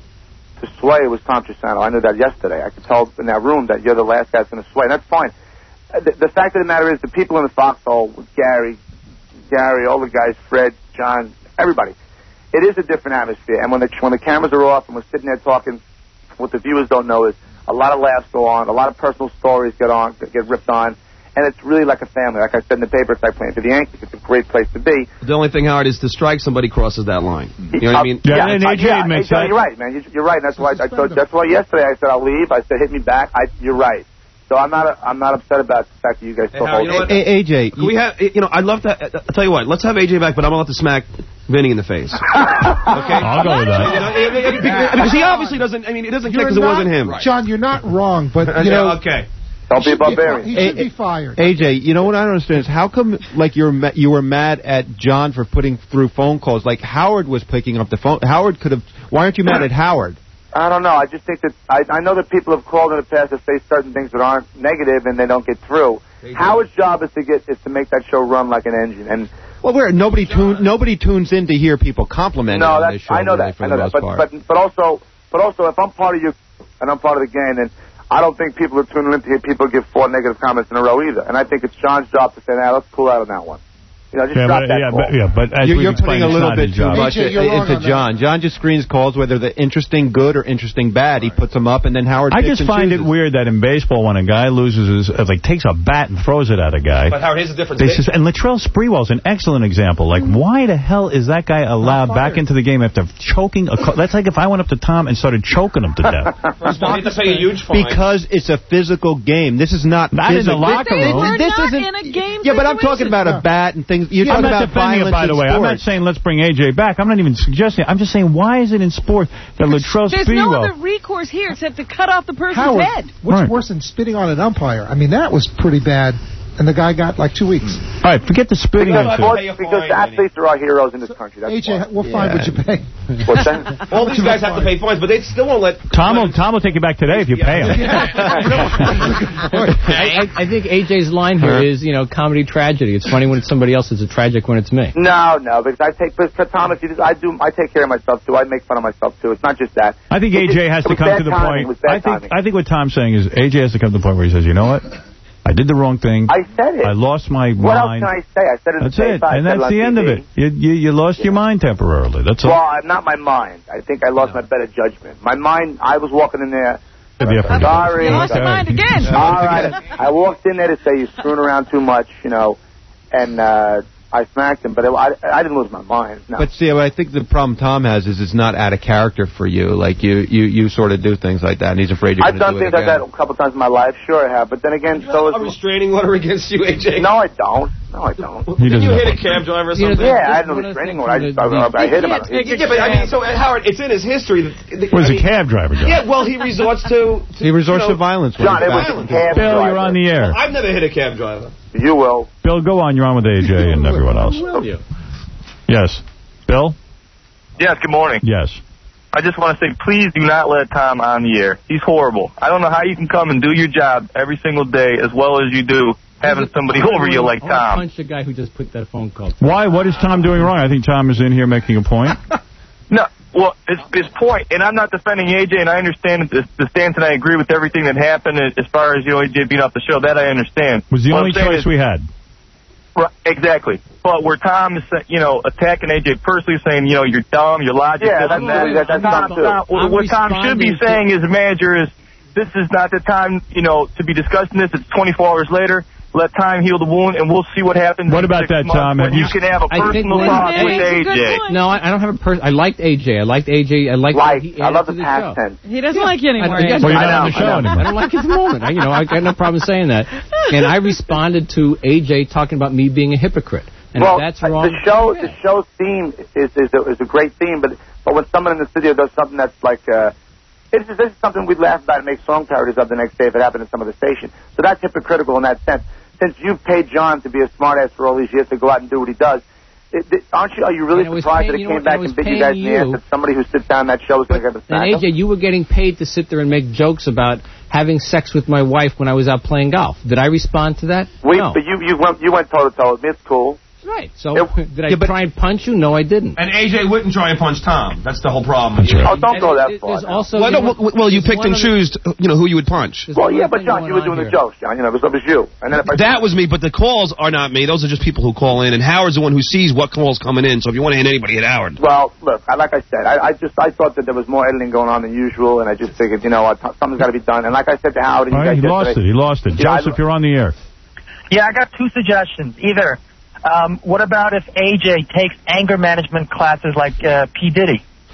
to sway was Tom Trisano. I knew that yesterday. I could tell in that room that you're the last guy that's going to sway. And that's fine. Uh, The, the fact of the matter is, the people in the foxhole, with Gary, Gary, all the guys, Fred, John, everybody, it is a different atmosphere. And when the when the cameras are off and we're sitting there talking, what the viewers don't know is a lot of laughs go on, a lot of personal stories get on, get ripped on. And it's really like a family. Like I said in the paper, if I play for the Yankees, it's a great place to be. The only thing, Howard, is to strike somebody crosses that line. You know what I mean? Yeah, and A J yeah, admits hey, John, that. you're right, man. You- You're right. That's why I told. That's why yesterday I said I'll leave. I said hit me back. I, you're right. So I'm not. I'm not upset about the fact that you guys still Howard, hold. you know what? A- A J, Can we have, you know, I'd love to, I'll tell you what, let's have A J back, but I'm going to let the smack Vinny in the face. Okay? I'll go with that. You know, because he obviously doesn't, I mean, he doesn't care because it wasn't him. John, you're not wrong, but, you know... Okay. Don't be a barbarian. He should be fired. A J, you know what I don't understand is how come, like, you're ma- you were mad at John for putting through phone calls? Like, Howard was picking up the phone. Howard could have... Why aren't you mad at Howard? I don't know. I just think that... I, I know that people have called in the past to say certain things that aren't negative and they don't get through. Howard's job is to get is to make that show run like an engine. And Well, where nobody tune, nobody tunes in to hear people complimenting no, on that's, this show. I know really, that. for I know the that. most But, part. but but also but also if I'm part of you and I'm part of the game, then I don't think people are tuning in to hear people give four negative comments in a row either. And I think it's John's job to say, "Now let's pull out on that one." You know, just yeah, drop but, that yeah, call. but, yeah, but as you're, we've you're putting explained, a it's little not bit his too job. much A J, you're wrong into on that. John. John just screens calls, whether they're interesting good or interesting bad. He puts them up, and then Howard I picks just and find chooses. it weird that in baseball, when a guy loses, his, uh, like takes a bat and throws it at a guy. But Howard, here's the difference. They says, and Latrell Sprewell's an excellent example. Like, why the hell is that guy allowed back into the game after choking a... Co- That's like if I went up to Tom and started choking him to death. First of all, he had to pay a huge fine. Because it's a physical game. This is not Not in the physical. locker This- room. This, We're isn't. not in a game Yeah, but I'm talking situation. about a bat and things. You're Yeah, I'm talking not about defending violence it, by the in way. I'm not sports. saying let's bring A J back. I'm not even suggesting. I'm just saying, why is it in sport that Latrell There's no Sprewell... other recourse here except to cut off the person's Howard, head. what's Right. worse than spitting on an umpire? I mean, that was pretty bad, and the guy got like two weeks. All right, forget the spitting Because, incident. sports, because athletes are our heroes in this country. That's A J, why. what fine would you pay? What's that? All these guys have to pay fines, but they still won't let... Tom will, Tom will take you back today if you pay him. I, I, I think A J's line here is, you know, comedy tragedy. It's funny when it's somebody else. It's a tragic when it's me. No, no, because I take, because Tom, if you just, I do, I take care of myself too. I make fun of myself too. It's not just that. I think It A J just- has it to was come bad to the timing. point. It was bad I think timing. I think what Tom's saying is A J has to come to the point where he says, you know what? I did the wrong thing. I said it. I lost my What else mind. can I say? I said it. That's the it. And that's the end of it. You you, you lost your mind temporarily. That's all. Well, I'm not my mind. I think I lost my better judgment. My mind, I was walking in there. Maybe I forgot. Sorry. You lost your mind again. All right. I walked in there to say you're screwing around too much, you know, and uh, I smacked him, but it, I, I didn't lose my mind. No. But see, I think the problem Tom has is it's not out of character for you. Like you, you, you sort of do things like that, and he's afraid you're I've going to done do it things like again. that a couple times in my life. Sure, I have. But then again, You so have a is. restraining order against you, A J? No, I don't. No, I don't. He Didn't doesn't you have hit a one. cab driver or You know, something? Yeah, I had no One of the restraining things order. I just I, that- I hit him. can't take Yeah, but I mean, so uh, Howard, it's in his history. That, that, Was I a mean, cab driver, John? Yeah, well, he resorts to. to He resorts you know, to violence. when John, he's it was back. a cab Bill, driver. you're on the air. I've never hit a cab driver. You will. Bill, go on. You're on with A J and everyone else. Will you? Yes. Bill? Yes, good morning. Yes. I just want to say, please do not let Tom on the air. He's horrible. I don't know how you can come and do your job every single day as well as you do, having somebody over you like I wanna Tom. punch the guy who just put that phone call. Why? What is Tom doing wrong? I think Tom is in here making a point. No, well, it's his point, and I'm not defending A J, and I understand the, the stance, and I agree with everything that happened as far as, you know, A J being off the show. That I understand. Was the What only I'm saying choice is- we had. Right, exactly. But where Tom is, you know, attacking A J personally, saying, you know, you're dumb, you're logic, Yeah, this that's and that. really- that's Tom- Tom, too. Tom- I'm what Tom should be responding to- saying as a manager is, this is not the time, you know, to be discussing this. It's twenty-four hours later. Let time heal the wound, and we'll see what happens. What in about six that, months Tom? when Have you you- can have a I think personal when- talk That with makes a A good J. point. No, I, I don't have a person. I liked A J. I liked A J. I liked Like, what he I love added the to past show. tense. He doesn't like you anymore. I, yes, Well, you're I not know, on the show I know. anymore. I don't like it at the moment. I, you know, I got no problem saying that. And I responded to A J talking about me being a hypocrite. And well, if that's wrong, the show, the show's theme is is a, is a great theme, but but when someone in the studio does something that's like, uh, this is this is something we'd laugh about and make song parodies of the next day if it happened in some other station. So that's hypocritical in that sense. Since you've paid John to be a smartass for all these years to go out and do what he does, it, it, aren't you? Are you really And I was surprised paying- that it you know came what, back I was and bit you paying guys in the ass you- that somebody who sits down that show is going to get the snack? and A J, you were getting paid to sit there and make jokes about having sex with my wife when I was out playing golf. Did I respond to that? We, no. but you you went you went toe to toe with me. It's cool. Right. So did I try and punch you? No, I didn't. And A J wouldn't try and punch Tom. That's the whole problem. That's right. Oh, don't go that There's far. now. also, Well, you no, know, well, well, you there's picked one and other- chose, you know, who you would punch. there's Well, one yeah, other but thing John, going you were on doing here. the jokes, John. You know, it was, it was you. And then if I That was me, but the calls are not me. Those are just people who call in, and Howard's the one who sees what calls coming in. So if you want to hit anybody, hit Howard. Well, look, I, like I said, I, I just I thought that there was more editing going on than usual, and I just figured, you know what, something's got to be done. And like I said to Howard, and All you right, guys he lost it. yesterday- He lost it. Yeah, I- Joseph, you're on the air. Yeah, I got two suggestions. Either, um, what about if A J takes anger management classes like uh, P. Diddy?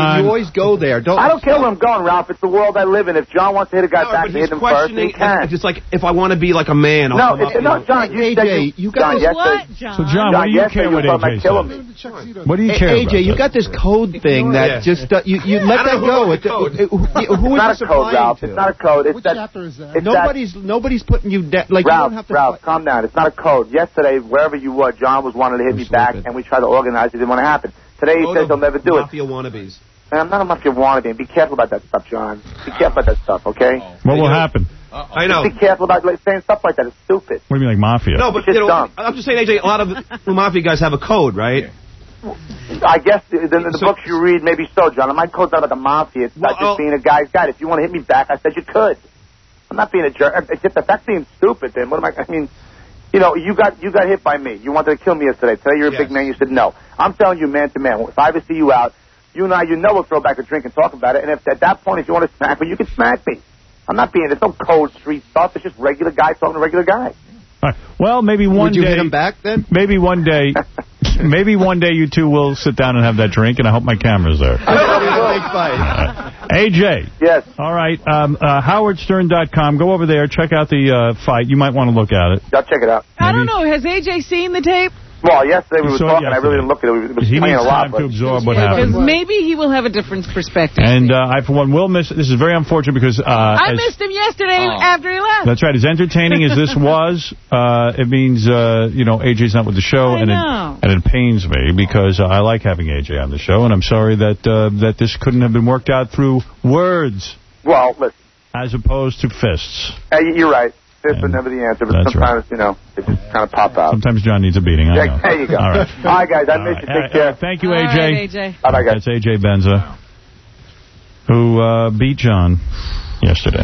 John. You always go there. Don't. I don't care where I'm going, Ralph. It's the world I live in. If John wants to hit a guy No, back but and he's hit him first, he questioning. can. It's like if I want to be like a man. I'll No, come up it's, and- no, John. You A J, said you, you got John, this- yesterday- What, John? So, John, what do you yesterday care what you were talking A J about killing said? me. What do you A- care A J, about? you got this code thing that Yeah. just uh, you you I let don't that know go. who It, wrote it, who who It's not is a this code, applying Ralph. to? It's not a code. It's Which that. chapter is that? It's Nobody's nobody's putting you da- like Ralph, you don't have to. Ralph, calm down. It's not a code. Yesterday, wherever you were, John was wanting to hit me back, and we tried to organize it. It didn't want to happen. Today he says he'll never do it. Mafia wannabes. Man, I'm not a mafia wannabe. Be careful about that stuff, John. Be careful about that stuff, okay? What will happen? I know. Just be careful about like, saying stuff like that. It's stupid. What do you mean, like mafia? No, but It's just you know, dumb. I'm just saying, A J, a lot of the mafia guys have a code, right? I guess the, the, the So- books you read, maybe so, John. My code's not about the mafia. It's about Well, just being a guy's guy. If you want to hit me back, I said you could. I'm not being a jerk. It's just, if that's being stupid, then what am I... I mean, you know, you got you got hit by me. You wanted to kill me yesterday. Today you're a Yes. big man. You said no. I'm telling you, man to man, if I ever see you out, you and I, you know we'll throw back a drink and talk about it. And if at that point, if you want to smack me, you can smack me. I'm not being... There's no cold street stuff. It's just regular guy talking to regular guy. All right. Well, maybe one Would you day... hit him back then? Maybe one day... maybe one day you two will sit down and have that drink, and I hope my camera's there. Big fight. A J. Yes. All right. Um, uh, Howard Stern dot com. Go over there. Check out the uh, fight. You might want to look at it. I'll check it out. I don't know. Has A J seen the tape? Well, yesterday we You were saw it talking. I really yesterday. didn't look at it. It was He playing needs a lot. time But to absorb what Because happened. maybe he will have a different perspective. And uh, I, for one, will miss... This is very unfortunate because... Uh, I as- missed him yesterday after he left. That's right. As entertaining as this was, uh, it means, uh, you know, A J's not with the show. I and know. It, and it pains me because uh, I like having A J on the show, and I'm sorry that uh, that this couldn't have been worked out through words Well, listen. as opposed to fists. Hey, you're right. This was never the answer, but That's sometimes, you know, it just kind of pop out. Sometimes John needs a beating. I Yeah, know. there you go. All right. All right, guys. I All miss right. you. All Take right. care. All right. Thank you, All A J. right, A J. Bye-bye, guys. That's A J Benza, who uh, beat John yesterday.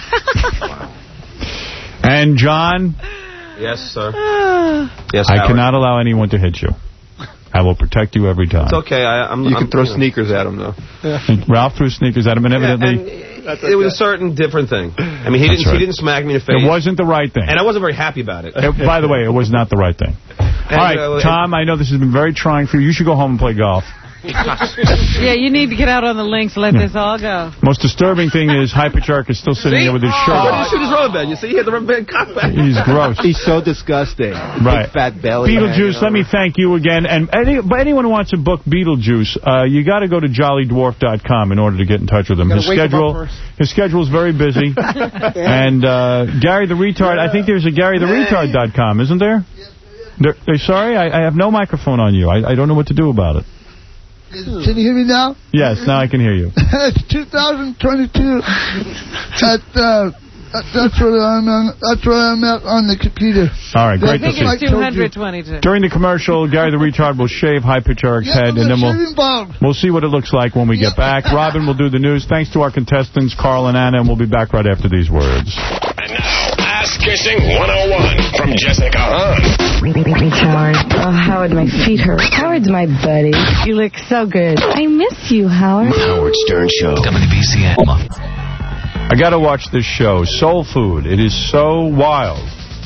And John, Yes, sir. Yes, I Howard. cannot allow anyone to hit you. I will protect you every time. It's okay. I, I'm, You I'm, can throw you know. sneakers at him, though. Ralph threw sneakers at him, and evidently It was a certain different thing. I mean, he That's didn't right. he didn't smack me in the face. it wasn't the right thing. And I wasn't very happy about it. Uh, By the way, it was not the right thing. All right, uh, Tom, I know this has been very trying for you. You should go home and play golf. Yeah, you need to get out on the links. Let this all go. Most disturbing thing is Hyperchark is still sitting there with his shirt Why did off. you shoot his rubber band? You see, he had the rubber band cocked back. He's gross. He's so disgusting. Right. Big fat belly. Beetlejuice, let me thank you again. And any, but anyone who wants to book Beetlejuice, uh, you got to go to jolly dwarf dot com in order to get in touch with him. Gotta His wake him up schedule, first. his schedule is very busy. And uh, Gary the Retard, I think there's a Gary the Retard dot com, isn't there? There, they're sorry, I, I have no microphone on you. I, I don't know what to do about it. Can you hear me now? Yes, now I can hear you. It's two thousand twenty-two. At, uh, that- that's where I'm on. That's where I'm at on the computer. All right, I great to think see it's you. two hundred twenty-two. During the commercial, Gary the Retard will shave Hyperchark's Yeah, head, with and a then we'll shaving balm. we'll see what it looks like when we get back. Robin will do the news. Thanks to our contestants, Carl and Anna, and we'll be back right after these words. And now, Ass Kissing one oh one from Jessica Hahn. Howard. Oh, Howard, my feet hurt. Howard's my buddy. You look so good. I miss you, Howard. Howard Stern Show. W B C N. I got to watch this show, Soul Food. It is so wild.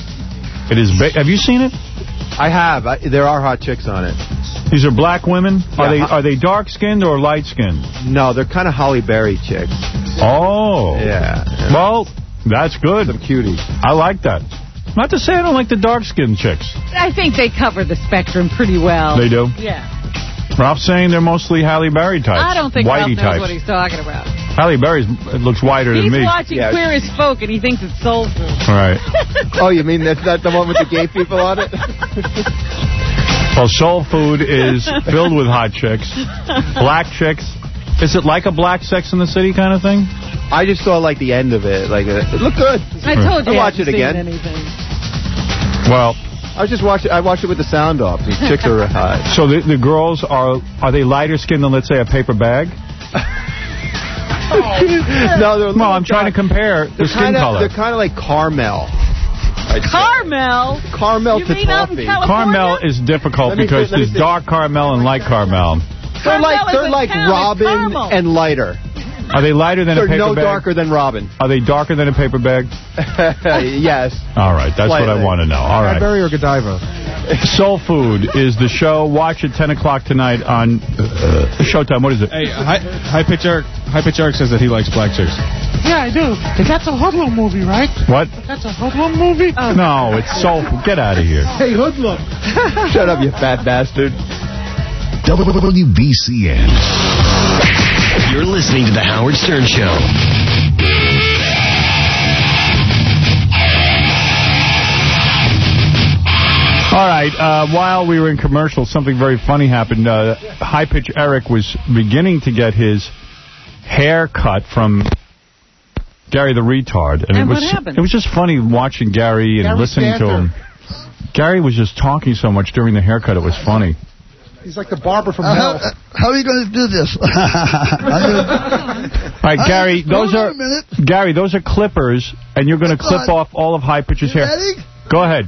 It is. Ba- have you seen it? I have. I, there are hot chicks on it. These are black women. Are Yeah. they are they dark skinned or light skinned? No, they're kind of Holly Berry chicks. Oh. Yeah. yeah. Well, that's good. Some cuties. I like that. Not to say I don't like the dark skinned chicks. I think they cover the spectrum pretty well. They do. Yeah. Ralph's saying they're mostly Halle Berry types. I don't think Whitey Ralph knows types. what he's talking about. Halle Berry looks whiter He's than me. watching Yeah. Queer as Folk, and he thinks it's soul food. Right. Oh, you mean that's not the one with the gay people on it? Well, Soul Food is filled with hot chicks, black chicks. Is it like a black Sex in the City kind of thing? I just saw like the end of it. Like uh, it looked good. I told you I'll I watch hadn't it again. seen anything. Well, I was just watching. I watched it with the sound off. These chicks are hot. so the, the girls are are they lighter skinned than, let's say, a paper bag? No, they're Well, I'm trying to compare the They're skin kind of color. they're kind of like caramel. I'd say. Caramel? Caramel You to mean out in toffee. California? Caramel is difficult Let me because see- let me there's see. dark caramel and light caramel. They're like Caramel they're isn't like caramel, it's Robin caramel. and lighter. Are they lighter than a They're paper no bag? darker than Robin. Are they darker than a paper bag? Yes. All right, that's what I Slightly. want to know. All right. Barry or Godiva? Soul Food is the show. Watch at ten o'clock tonight on uh, Showtime. What is it? Hey, High, high Pitch Arc, High Pitch Arc says that he likes black chicks. Yeah, I do. That's a hoodlum movie, right? What? That's a hoodlum movie? No, it's Soul Food. Get out of here. Hey, hoodlum. Shut up, you fat bastard. W B C N. You're listening to The Howard Stern Show. All right, uh, while we were in commercial, something very funny happened. Uh, High Pitch Eric was beginning to get his hair cut from Gary the Retard. And, And it was, what happened? It was just funny watching Gary and Gary listening to him. Gary was just talking so much during the haircut, it was funny. He's like the barber from Uh, hell. how, how are you going to do this? All right, Gary, those Hold on are a minute. Gary, those are clippers, and you're going to clip on. off all of High Pitch's hair. Ready? Go ahead.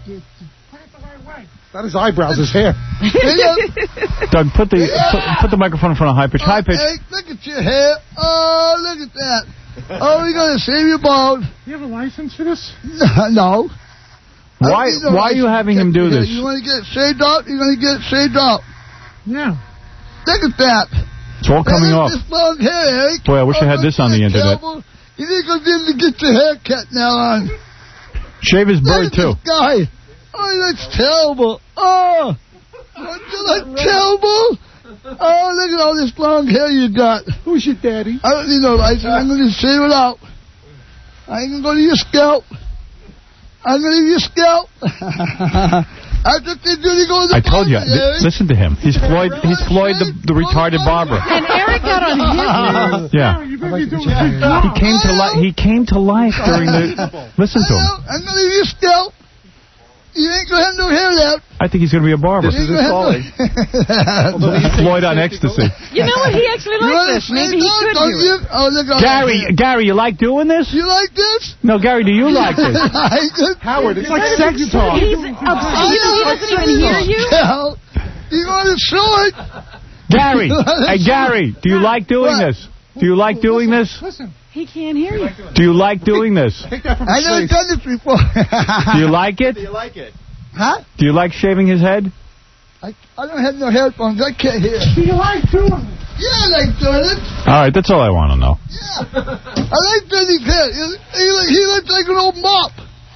Not his eyebrows, his hair. Doug, put the put, put the microphone in front of High Pitch. High Pitch. Hey, look at your hair. Oh, look at that. Oh, we're going to shave your bald. You have a license for this? No. Why why are you having him do this? You want to get it shaved off? You're going to get it shaved off. Yeah. Look at that. It's all coming Look off. at this long hair, Eric. Boy, I wish I had this on the internet. Terrible. You need to go in to get your hair cut now on. Shave his bird, Look at too. this guy. Oh, he looks terrible. Oh, don't you look terrible? Oh, look at all this long hair you got. Who's your daddy? I don't need no license. I'm going to shave it out. I ain't going to go to your scalp. I'm going to leave your scalp. I thought they do to go to the I told you. barber, Eric. Listen to him. He's Floyd. He's Floyd, the, the retarded barber. And Eric got on his nerves. Yeah. He came to life. He came to life during the. Listen to him. I'm going to leave your scalp. You ain't going to have no hair left. I think he's going to be a barber. This is his calling. Floyd on ecstasy. You know what? He actually You likes this. wanna Maybe he shave could down, do don't it. you? Oh, look at Gary, that. Gary, you like doing this? You like this? No, Gary, do you like this? Howard, it's like sex talk. He's upset. He doesn't even hear you. Hell, you want to show it? Gary, hey, Gary, do you like doing this? Do you like doing this? Listen. He can't hear you. Do you like doing this? Take that from I his never face. done this before. Do you like it? Do you like it? Huh? Do you like shaving his head? I, I don't have no headphones. I can't hear. Do you like doing it? Yeah, I like doing it. All right, that's all I want to know. Yeah. I like doing his hair. He, he, he looks like an old mop.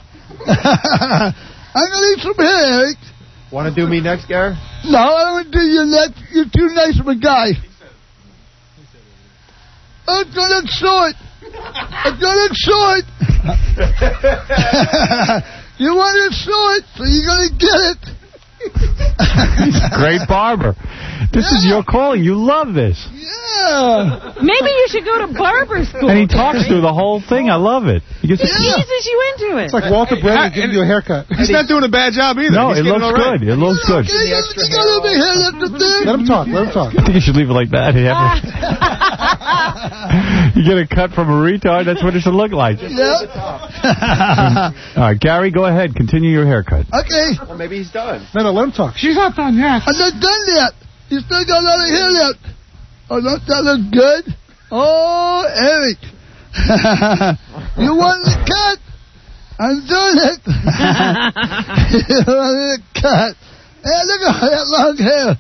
I'm going to leave some hair, Eric. Want to do me next, Gary? No, I don't want to do you next. You're too nice of a guy. I'm going to look short. I'm going to look short. You want it short, so you're going to get it. He's a great barber. This is your calling. You love this. Yeah. Maybe you should go to barber school. And he talks through the whole thing. I love it. He gets He eases you into it. It's like Walter Brennan giving you a haircut. He's not doing a bad job either. No, He's it getting looks all right. good. It looks good. You got, you got a big hair left up there. Let him talk. Let him talk. I think you should leave it like that. Yeah. You get a cut from a retard, that's what it should look like. Yeah. All right, Gary, go ahead. Continue your haircut. Okay. Well, maybe he's done. No, no, let him talk. She's not done yet. I'm not done yet. You still got a lot of hair left. Oh, don't that look good? Oh, Eric. You want the cut? I'm doing it. You want the cut? Hey, look at that long hair.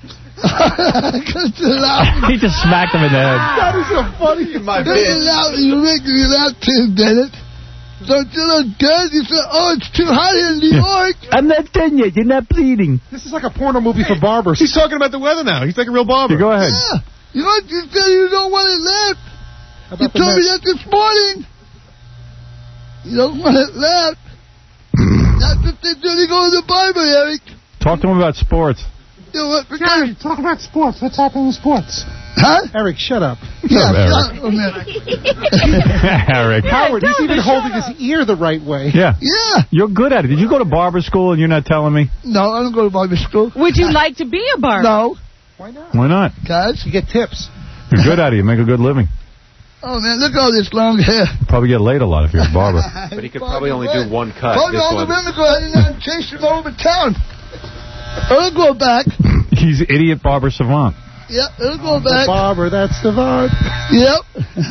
He just smacked him in the head. That is so funny. My bitch. You make me laugh too, Bennett. Don't you look good? You said, oh, it's too hot here in New York. I'm not done yet. You're not bleeding. This is like a porno movie for barbers. He's talking about the weather now. He's like a real barber. You go ahead. Yeah. You know what? You said you don't want it left. You About the told me Mets? that this morning. You don't want it left. That's what they do. They go to the barber, Eric. Talk to him about sports. You know what? Gary, talk about sports. What's happening in sports? Huh? Eric, shut up. Yeah, Eric. shut up a minute. Eric. Howard, he's tell even him to holding shut his ear the right way. Yeah. Yeah. You're good at it. Did you go to barber school and you're not telling me? No, I don't go to barber school. Would you like to be a barber? No. Why not? Why not? Guys. You get tips. You're good at it. You make a good living. Oh, man, look at all this long hair. You probably get laid a lot if you're a barber. But he could probably only do one cut. Probably This all the one. women go ahead and chase him over town. It'll go back. He's idiot barber savant. Yep, it'll go The back. barber, that's the vibe. Yep.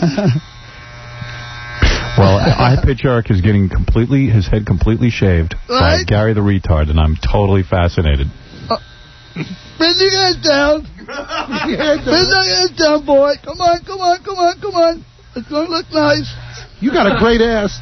Well, I Pitch Eric is getting completely, his head completely shaved by Right. Gary the Retard, and I'm totally fascinated. Bend your head down. Bend your head down, boy. Come on, come on, come on, come on. It's going to look nice. You got a great ass.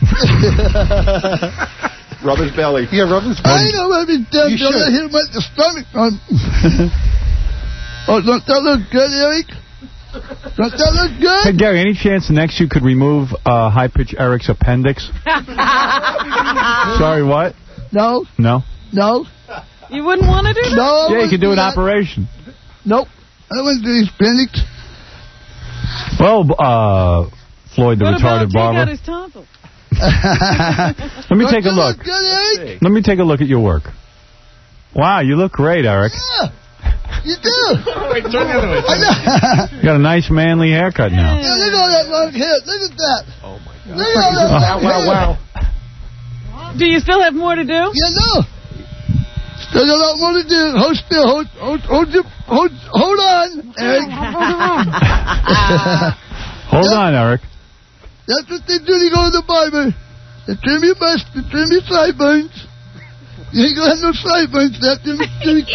Rub his belly. Yeah, rub his I belly. know every damn You thing. should. I hit him at the stomach. Um, oh, don't that look good, Eric? Don't that look good? Hey, Gary, any chance next you could remove uh, High Pitch Eric's appendix? Sorry, what? No, No? no. You wouldn't want to do that? No. Yeah, you could do an operation. Nope. I don't want to do these clinics. Well, uh, Floyd, the what retarded about barber. take out his tonsils? Let me take a look. Good, Let me take a look at your work. Wow, you look great, Eric. Yeah, you do. Wait, turn the other way. You got a nice manly haircut now. Yeah, look at all that long hair. Look at that. Oh, my God. Look at all that long Wow, hair. wow, wow. Do you still have more to do? Yeah, no. Still got a lot more to do. Hold still. Hold, hold, hold, your, hold, hold on, Eric. Hold on, Eric. That's what they do. They go to the barber. They trim your bust. They trim your sideburns. You ain't gonna have no sideburns left. You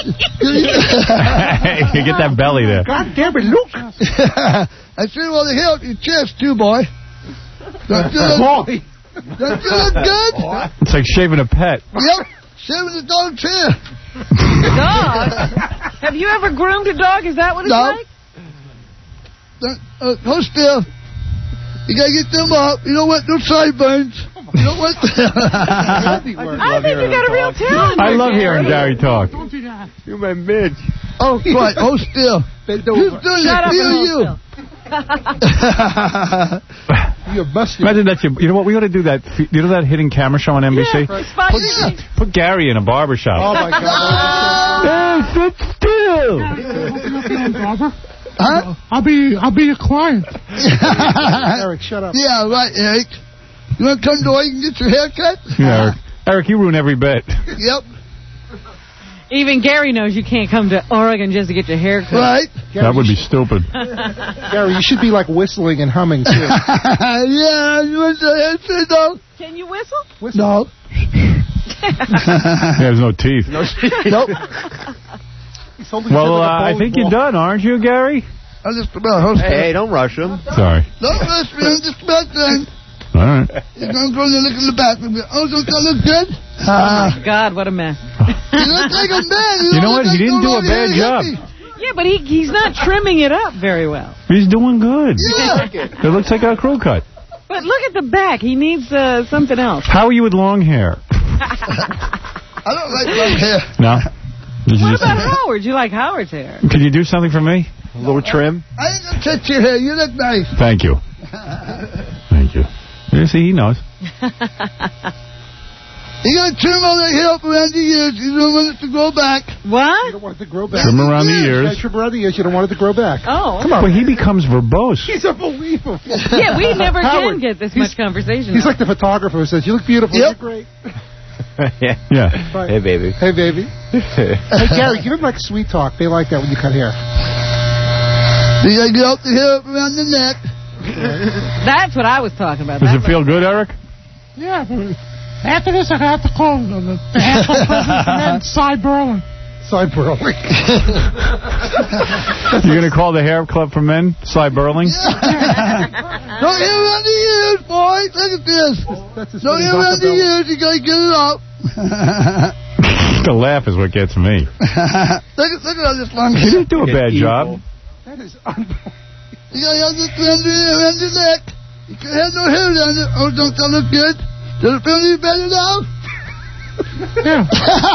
get that belly there. God damn it, Luke. I trim all the hair out your chest, too, boy. Don't you look, don't you look good? It's like shaving a pet. Yep. Shaving the dog's hair. Dog? Have you ever groomed a dog? Is that what it's No. like? Don't, uh, hold still. You gotta get them up. You don't want no sideburns. You don't want I think you got a real talent. I love hearing Gary talk. Don't do that. You're my midge. Oh, right. Hold still. Who's doing Shut that? up Me and or hold you? still. You're busted. Imagine that. You, you know what? We ought to do that. You know that hidden camera show on N B C? Yeah, for spot Yeah. Put Gary in a barber shop. Oh, my God. Hey, sit still. Huh? I'll be I'll be your client. Eric, shut up. Yeah, right, Eric. You want to come to Oregon and get your hair cut? Yeah, Eric. Eric, you ruin every bit. Yep. Even Gary knows you can't come to Oregon just to get your hair cut. Right. That would be stupid. Gary, you should be like whistling and humming, too. Yeah, you want your hair cut, though? Can you whistle? No. He has no teeth. Nope. Well, uh, I think you're done, aren't you, Gary? I'm just about hosting. Hey, don't rush him. Sorry. Don't rush me. I'm just about done. All right. You're going to go and look in the bathroom. Oh, don't that look good? Oh, my God, what a mess. You look like a man. You know what? He didn't do a bad job. Yeah, but he he's not trimming it up very well. He's doing good. Yeah. It looks like a crew cut. But look at the back. He needs uh, something else. How are you with long hair? I don't like long hair. No? Did you What just- about Howard? You like Howard's hair. Can you do something for me? A little trim. I ain't going to touch your hair. You look nice. Thank you. Thank you. You see, he knows. You got to trim all that hair up around the ears. You don't want it to grow back. What? You don't want it to grow back. Trim around the Yeah, ears. trim around the ears. You don't want it to grow back. Oh. Come on. Well, he becomes verbose. He's unbelievable. Yeah, we never Howard, can get this he's- much conversation. He's like the photographer who says, you look beautiful. Yep. You're great. Yeah. Yeah. Right. Hey, baby. Hey, baby. Hey, Gary, give him like sweet talk. They like that when you cut hair. You got to get up the hair up around the neck. That's what I was talking about. Does That's it feel good, Eric? Yeah, but after this, I have to call the, the, the handful president from Ed Cy Berlin. Cy Berling. You're going to call the hair club for men, Cy Berling? Don't hair around the ears, boy. Look at this. That's as Don't funny hair as around the Uncle ears. You got to get it up. The laugh is what gets me. look, at, look at all this long He hair. didn't do a bad job. That is unbelievable. You got to have this around the, around the neck. You can't have no hair down there. Oh, don't that look good? Does it feel any better now? Yeah.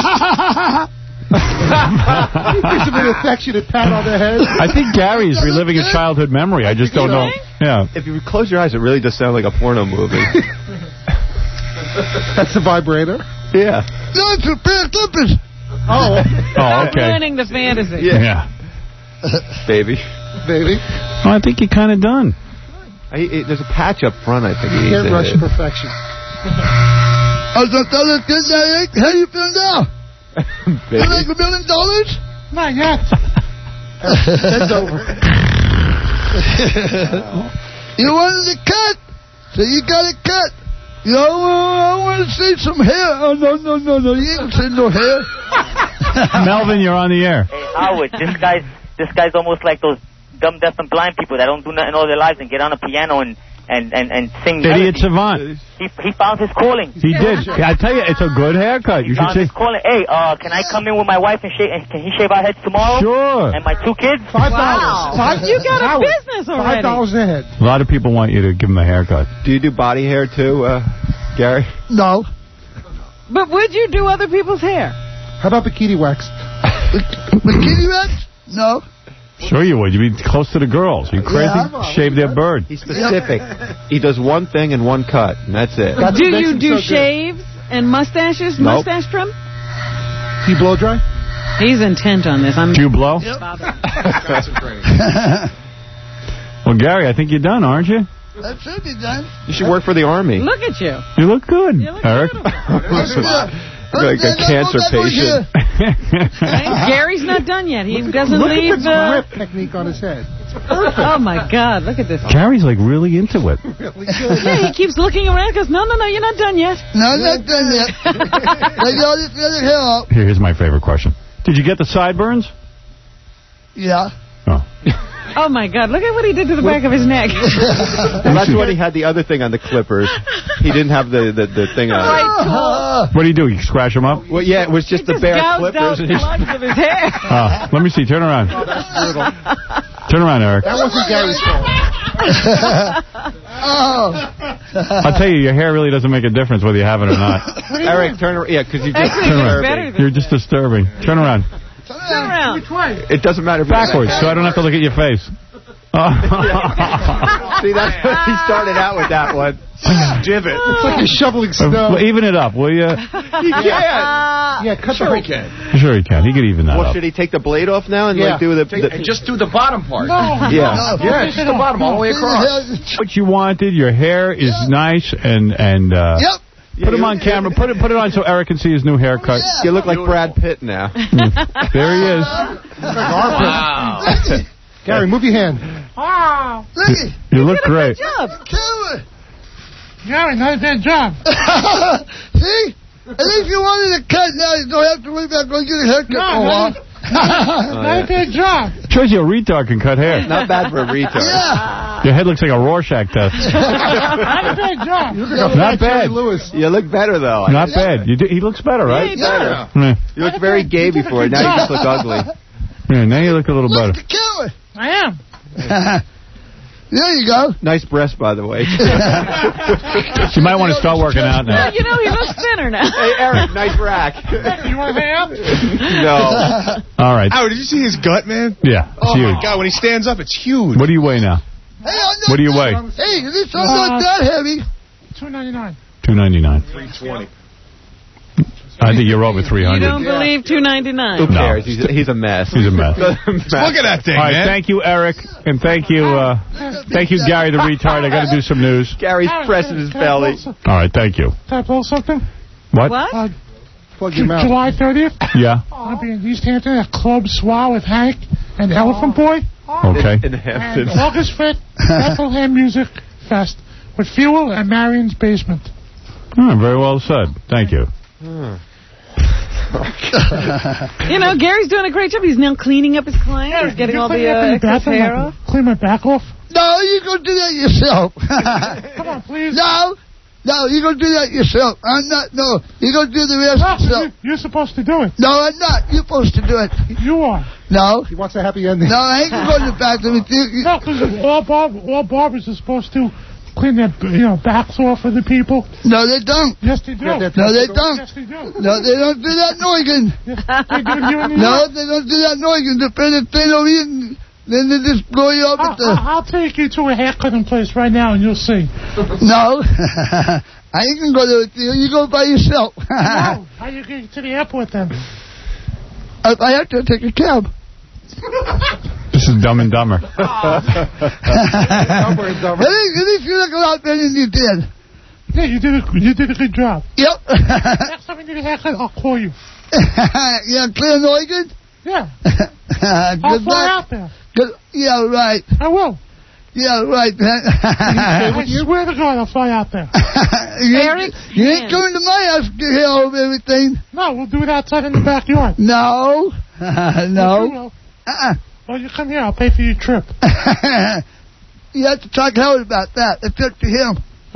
He gives him an affectionate pat on the head. I think Gary is reliving a childhood memory. I just don't know. Yeah. If you close your eyes, it really does sound like a porno movie. That's the vibrator. Yeah. No, it's a pair of clippers. Oh. Oh, Stop okay. ruining the fantasy. Yeah. Yeah. Baby. Baby. Well, I think you're kind of done. I, it, there's a patch up front, I think. You can't rush perfection. Oh, don't that look good now, Eric? How you feel now? You like a million dollars? Not yet. That's over. You wanted to cut, so you got it cut. You know, I want to see some hair. Oh, no, no, no, no. You ain't see no hair. Melvin, you're on the air. Hey, Howard, this guy's this guy's almost like those dumb, deaf, and blind people that don't do nothing all their lives and get on a piano and and and, and sing. Idiot melodies. savant. He he found his calling. He did. I tell you, it's a good haircut. You should Found see. his calling. Hey, uh, can I come in with my wife and shave? And can he shave our heads tomorrow? Sure. And my two kids. Five Wow. dollars. You got a Howard, business already. Five dollars a head. A lot of people want you to give them a haircut. Do you do body hair, too, uh, Gary? No. But would you do other people's hair? How about bikini wax? Bikini wax? No. Sure you would. You'd be close to the girls. You crazy? Yeah, Shave their bird. He's specific. He does one thing and one cut, and that's it. Do you do shaves and mustaches, Nope. mustache trim? Do you blow dry? He's intent on this. I'm Do you blow? Yep. Well, Gary, I think you're done, aren't you? That should be done. You should work for the Army. Look at you. You look good, Eric. Like a cancer patient. Gary's not done yet. He doesn't Look leave at the the... grip technique on his head. Oh, my God. Look at this. Gary's like really into it. Yeah, he keeps looking around because, no, no, no, you're not done yet. No, not done yet. Take all this other hair out. Here, here's my favorite question. Did you get the sideburns? Yeah. Oh. Oh, my God. Look at what he did to the back of his neck. Well, that's when he had the other thing on the clippers. He didn't have the, the, the thing on. Right, What do you do? You scratch them up? Well, yeah, it was just He the just bare gouged out clippers. And he- plugs of his hair. Oh, let me see. Turn around. Oh, that's brutal. Turn around, Eric. That wasn't Gary's fault. Oh. I'll tell you, your hair really doesn't make a difference whether you have it or not. Eric, turn around. Yeah, because you just Actually, it looks better than You're just disturbing. Turn around. Turn around. It doesn't matter if Backwards, so I don't have to look at your face. Oh. See, that's he started out with that one. Divot. It's like you're shoveling snow. Well, even it up, will you? He can. Yeah, cut Sure the he can. Sure he can. He could even that Well, up. should he take the blade off now and Yeah. like do the, Take- the and just do the bottom part. No. yeah? Yeah, just the bottom all the way across. What you wanted, your hair is nice, and and uh, Yep. put him on camera. Put it put it on so Eric can see his new haircut. You look like Brad Pitt now. There he is. Wow. Gary, move your hand. Wow. Look You look great. Good job. Camera. Gary, not a bad job. See? At least you wanted a cut now. You don't have to wait back and get a haircut No, for a no. while. Not a bad job. Shows you a retard can cut hair. Not bad for a retard. Yeah. Your head looks like a Rorschach test. Not a bad job. Not bad. Lewis. You look better though. Not bad. You do, he looks better, right? Yeah. Yeah. You looked very gay before. Now you just look ugly. Yeah, now you look a little better. Look at the camera. I am. There you go. Nice breast, by the way. You might want to start working out now. Well, you know, he looks thinner now. Hey, Eric, nice rack. You want to hang up? No. All right. Howard, did you see his gut, man? Yeah, it's Oh, huge. my God. When he stands up, it's huge. What do you weigh now? Hey, I'm not What do you weigh? Hey, this I'm not that heavy. two ninety-nine. two ninety-nine. three twenty. I think you're over three You hundred. don't believe two ninety-nine. Who No. cares? He's, a, he's a mess. He's a mess. Look at that thing, All right, man. thank you, Eric, and thank you, uh, thank you, Gary the retard. I got to do some news. Gary's pressing his belly. Can All right, thank you. I blow something? What? What? Uh, Plug your mouth. July thirtieth, Yeah. I'll be in East Hampton at Club Swah with Hank and Elephant Boy. Okay. In the And Hamptons. August fifth, Bethlehem Music Fest with Fuel and Marion's Basement. Oh, very well said. Thank you. You know, Gary's doing a great job. He's now cleaning up his client. He's getting You all clean the up in uh, excess bathroom, hair I off. can Clean my back off. No, you go do that yourself. Come on, please. No, no, you go do that yourself. I'm not. No, you go do the rest No, yourself. you- you're supposed to do it. No, I'm not. You're supposed to do it. You are. No, He wants a happy ending. no, I ain't gonna go to the bathroom. You, you, No, because all, barb- all barbers are supposed to clean their, you know, backs off for the people. no, they don't. Yes, they do. Yeah, they're- No, they don't. Yes, they do. No, they don't do that noggin. They do here in New No, York. they don't do that noggin. The pen thing over here, then they just blow you up I'll, at the. I'll I'll take you to a haircutting place right now, and you'll see. No, I ain't gonna go there with you. You go by yourself. No, how you get to the airport then? If I have to take a cab. This is Dumb and Dumber. At least, at least you look a lot better than you did. Yeah, you did a, you did a good job. Yep. Next time you need a haircut, I'll call you. Yeah, clear noggin. Yeah, Good I'll fly luck. out there. Good. Yeah, right. I will. Yeah, right, man. I swear to God, I'll fly out there. you, Eric, ain't, you ain't coming to my house to hear all of everything. No, we'll do it outside in the backyard. No. Yes, you no. will. Uh-uh. Well, you come here, I'll pay for your trip. You have to talk to Howard about that. It's up to him.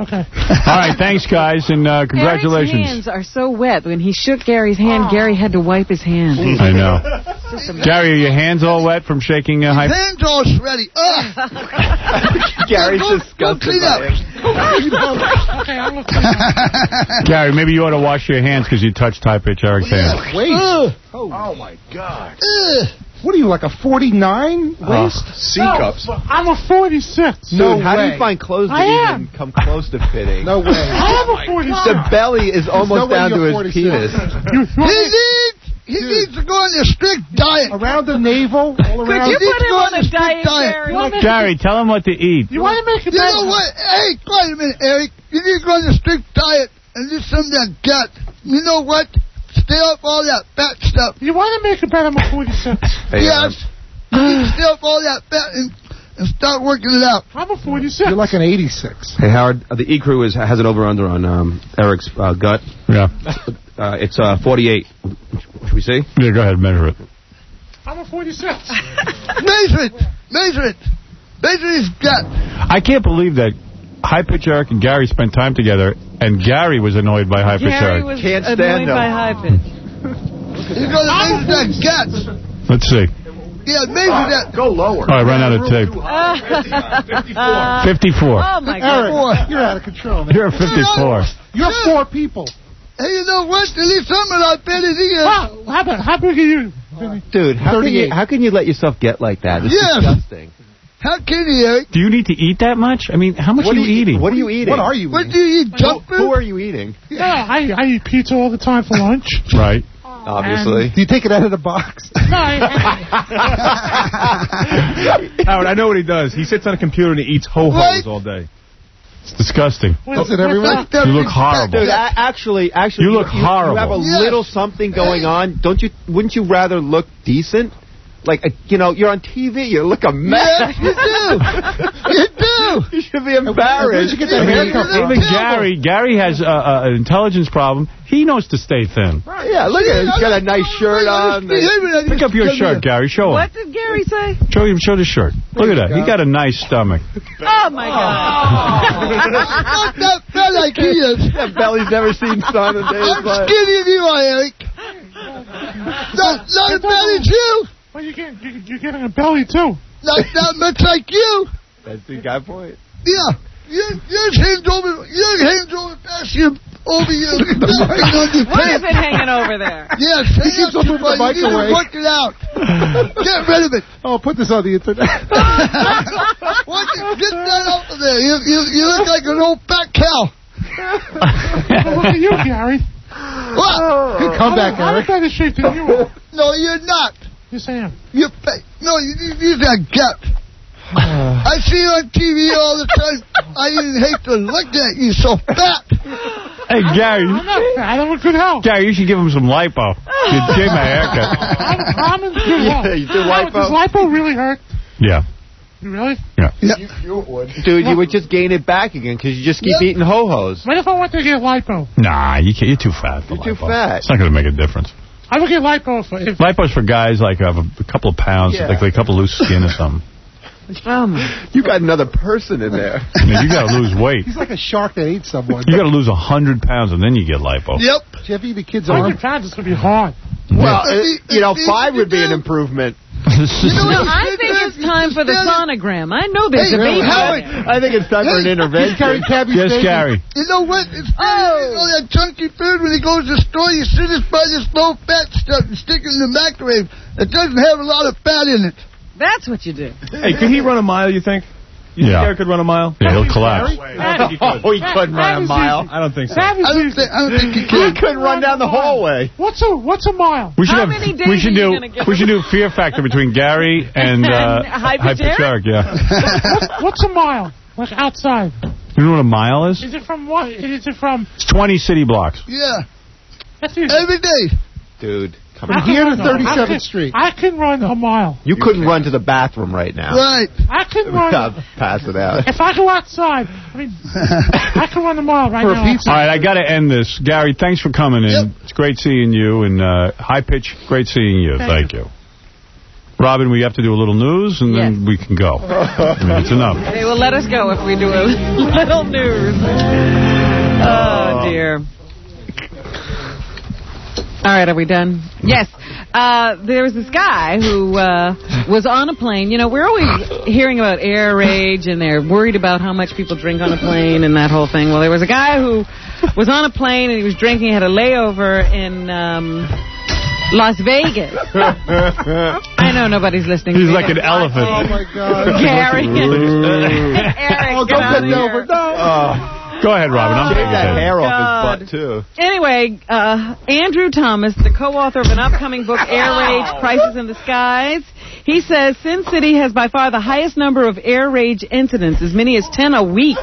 Okay. All right, thanks, guys, and uh, congratulations. Gary's hands are so wet. When he shook Gary's hand, Gary had to wipe his hand. I know. Gary, are your hands all wet from shaking uh, high? Hands all sweaty. Ugh. Gary's Go- go disgusted clean by up. him. Okay, I'm looking. Gary, maybe you ought to wash your hands because you touched High Pitch Eric's hand. Wait. Ugh. Oh, my God. What are you, like a forty-nine waist? C cups. No, I'm a forty-six. No Dude, how do way. you find clothes that I am. even come close to fitting? No way. I am a forty-six. The belly is almost no way down to you're his forty-six. penis. You, you He needs, he needs to go on a strict diet. Around the navel, all Could around. you He needs put to him go on a strict diet, Gary? want Gary, tell him what to eat. You want to make it You better? know what? Hey, wait a minute, Eric. You need to go on a strict diet and do some of that gut. You know what? Stay off all that fat stuff. You want to make it better? I'm a forty-six. Hey, Yes. You need to stay off all that fat and, and start working it out. I'm a forty-six. You're like an eighty-six. Hey, Howard, uh, the E Crew is, has an over-under on um, Eric's uh, gut. Yeah. Uh, it's uh, forty-eight. Should we see? Yeah, go ahead, measure it. I'm a forty-six. Measure it. Measure it. Measure his gut. I can't believe that High Pitch Eric and Gary spent time together, and Gary was annoyed by High Pitch Gary Eric. was Can't stand annoyed him. by High Pitch. You got to measure that gut. Let's see. Yeah, measure that. Go lower. All right, run out of tape. fifty-four. Oh, my God. Eric, you're out of control, man. You're a fifty-four. You're four people. Hey, you know what? At least some of that bet is here. Wow, how, about, how big are you? Dude, how can, you, how can you let yourself get like that? It's Yes. disgusting. How can you, Eric? Do you need to eat that much? I mean, how much What are do you eating? What are you eating? What are you What eating? do you eat, junk Who, food? who are you eating? Yeah, I, I eat pizza all the time for lunch. Right. Obviously. Do you take it out of the box? No, I, Howard, I know what he does. He sits on a computer and he eats ho-hos Right. all day. It's disgusting. Is it everywhere? You look horrible. Dude, a- actually, actually, You look horrible. You have a Yes. little something going on. Don't you? Wouldn't you rather look decent? Like, uh, you know, you're on T V. You look a mess. Yes, you do. You do. You should be Where'd embarrassed. you get that Yeah, haircut you from? look Even Gary, Gary has uh, uh, an intelligence problem. He knows to stay thin. Yeah, look at him. He's got a nice shirt on. Pick up your shirt, Gary. Show him. What did Gary say? Show him. Show the shirt. Look at that. He got a nice stomach. Oh, my God. Not that fat like he is. That belly's never seen sun in days. I'm skinnier than you are, Eric. Not, not as bad as you. well, you get, you, you're getting a belly, too. Not that much like you. That's the guy point. Yeah. Your, yours hangs over, your hangs over past you, over you. Nothing on your What is pants. it hanging over there? Yes, hang keeps up on your moving the butt. You need to microwave. work it out. Get rid of it. Oh, put this on the internet. What? Get that out of there. You, you, you look like an old fat cow. Well, look at you, Gary. What? Good comeback, I'm in Eric. better shape than you are. No, you're not. Yes, I am. You're fat. No, you, you, you got gut. I see you on T V all the time. I even hate to look at you so fat. Hey, Gary. I'm not fat. I'm in good health. Gary, you should give him some lipo. You gave my haircut. I'm, I'm in good health. Yeah, you do How- lipo? Does lipo really hurt? Yeah. Really? Yeah. You would. Dude, you would just gain it back again because you just keep Yep. eating ho-hos. What if I want to get lipo? Nah, you can't, you're too fat for You're too lipo. fat. It's not going to make a difference. I would get lipo if, if Lipo's for guys like have a, a couple of pounds, Yeah. like, like a couple loose skin or something. Oh, my. You got another person in there. I mean, you got to lose weight. He's like a shark that ate someone. You got to lose a hundred pounds and then you get lipo. Yep. Did you ever eat the kid's one arm? hundred pounds is going to be hard. Well, uh, you know, five would be an improvement. No, I think it's time for the sonogram. I know there's Hey, a baby. Howard. out there. I think it's time for an intervention. Yes, Gary. You know what? It's oh. You know that chunky food when he goes to the store, you sit just buy this low fat stuff and stick it in the microwave. It doesn't have a lot of fat in it. That's what you do. Hey, could he run a mile, you think? You Yeah. think Eric could run a mile? Yeah, he'll collapse. I don't think he could. Oh, he couldn't run a mile. I don't think so. That is I don't easy. think, I don't think he He can. couldn't run down the hallway. What's a what's a mile? We should How have. many days we should are you do. gonna give We him? should do a fear factor between Gary and uh, And High Pitch High Pitch Eric. Yeah. What's a mile? Like outside? You know what a mile is? Is it from what? Is it from? It's twenty city blocks. Yeah. That's easy. Every day. Dude, come I on. can Here to run- I can- thirty-seventh Street. I can run a mile. You couldn't run to the bathroom right now. Right. I can run. Without passing out. If I go outside, I mean, I can run a mile right For a now. pizza. All right, I got to end this. Gary, thanks for coming in. Yep. It's great seeing you. And uh, High Pitch, great seeing you. Thank Thank you. Robin, we have to do a little news, and then Yes. we can go. I mean, it's enough. They will let us go if we do a little news. Oh, dear. All right, are we done? Yes. Uh, there was this guy who uh, was on a plane. You know, we're always hearing about air rage, and they're worried about how much people drink on a plane and that whole thing. Well, there was a guy who was on a plane, and he was drinking. He had a layover in um, Las Vegas. I know nobody's listening. He's to like this. an elephant. Oh, my God. Gary. Eric, Oh, get don't out put of me here. over. No. Oh. Go ahead, Robin. I'm Shave taking that it. hair God. off his butt, too. Anyway, uh, Andrew Thomas, the co-author of an upcoming book, Air Rage, Crisis in the Skies, he says Sin City has by far the highest number of air rage incidents, as many as ten a week.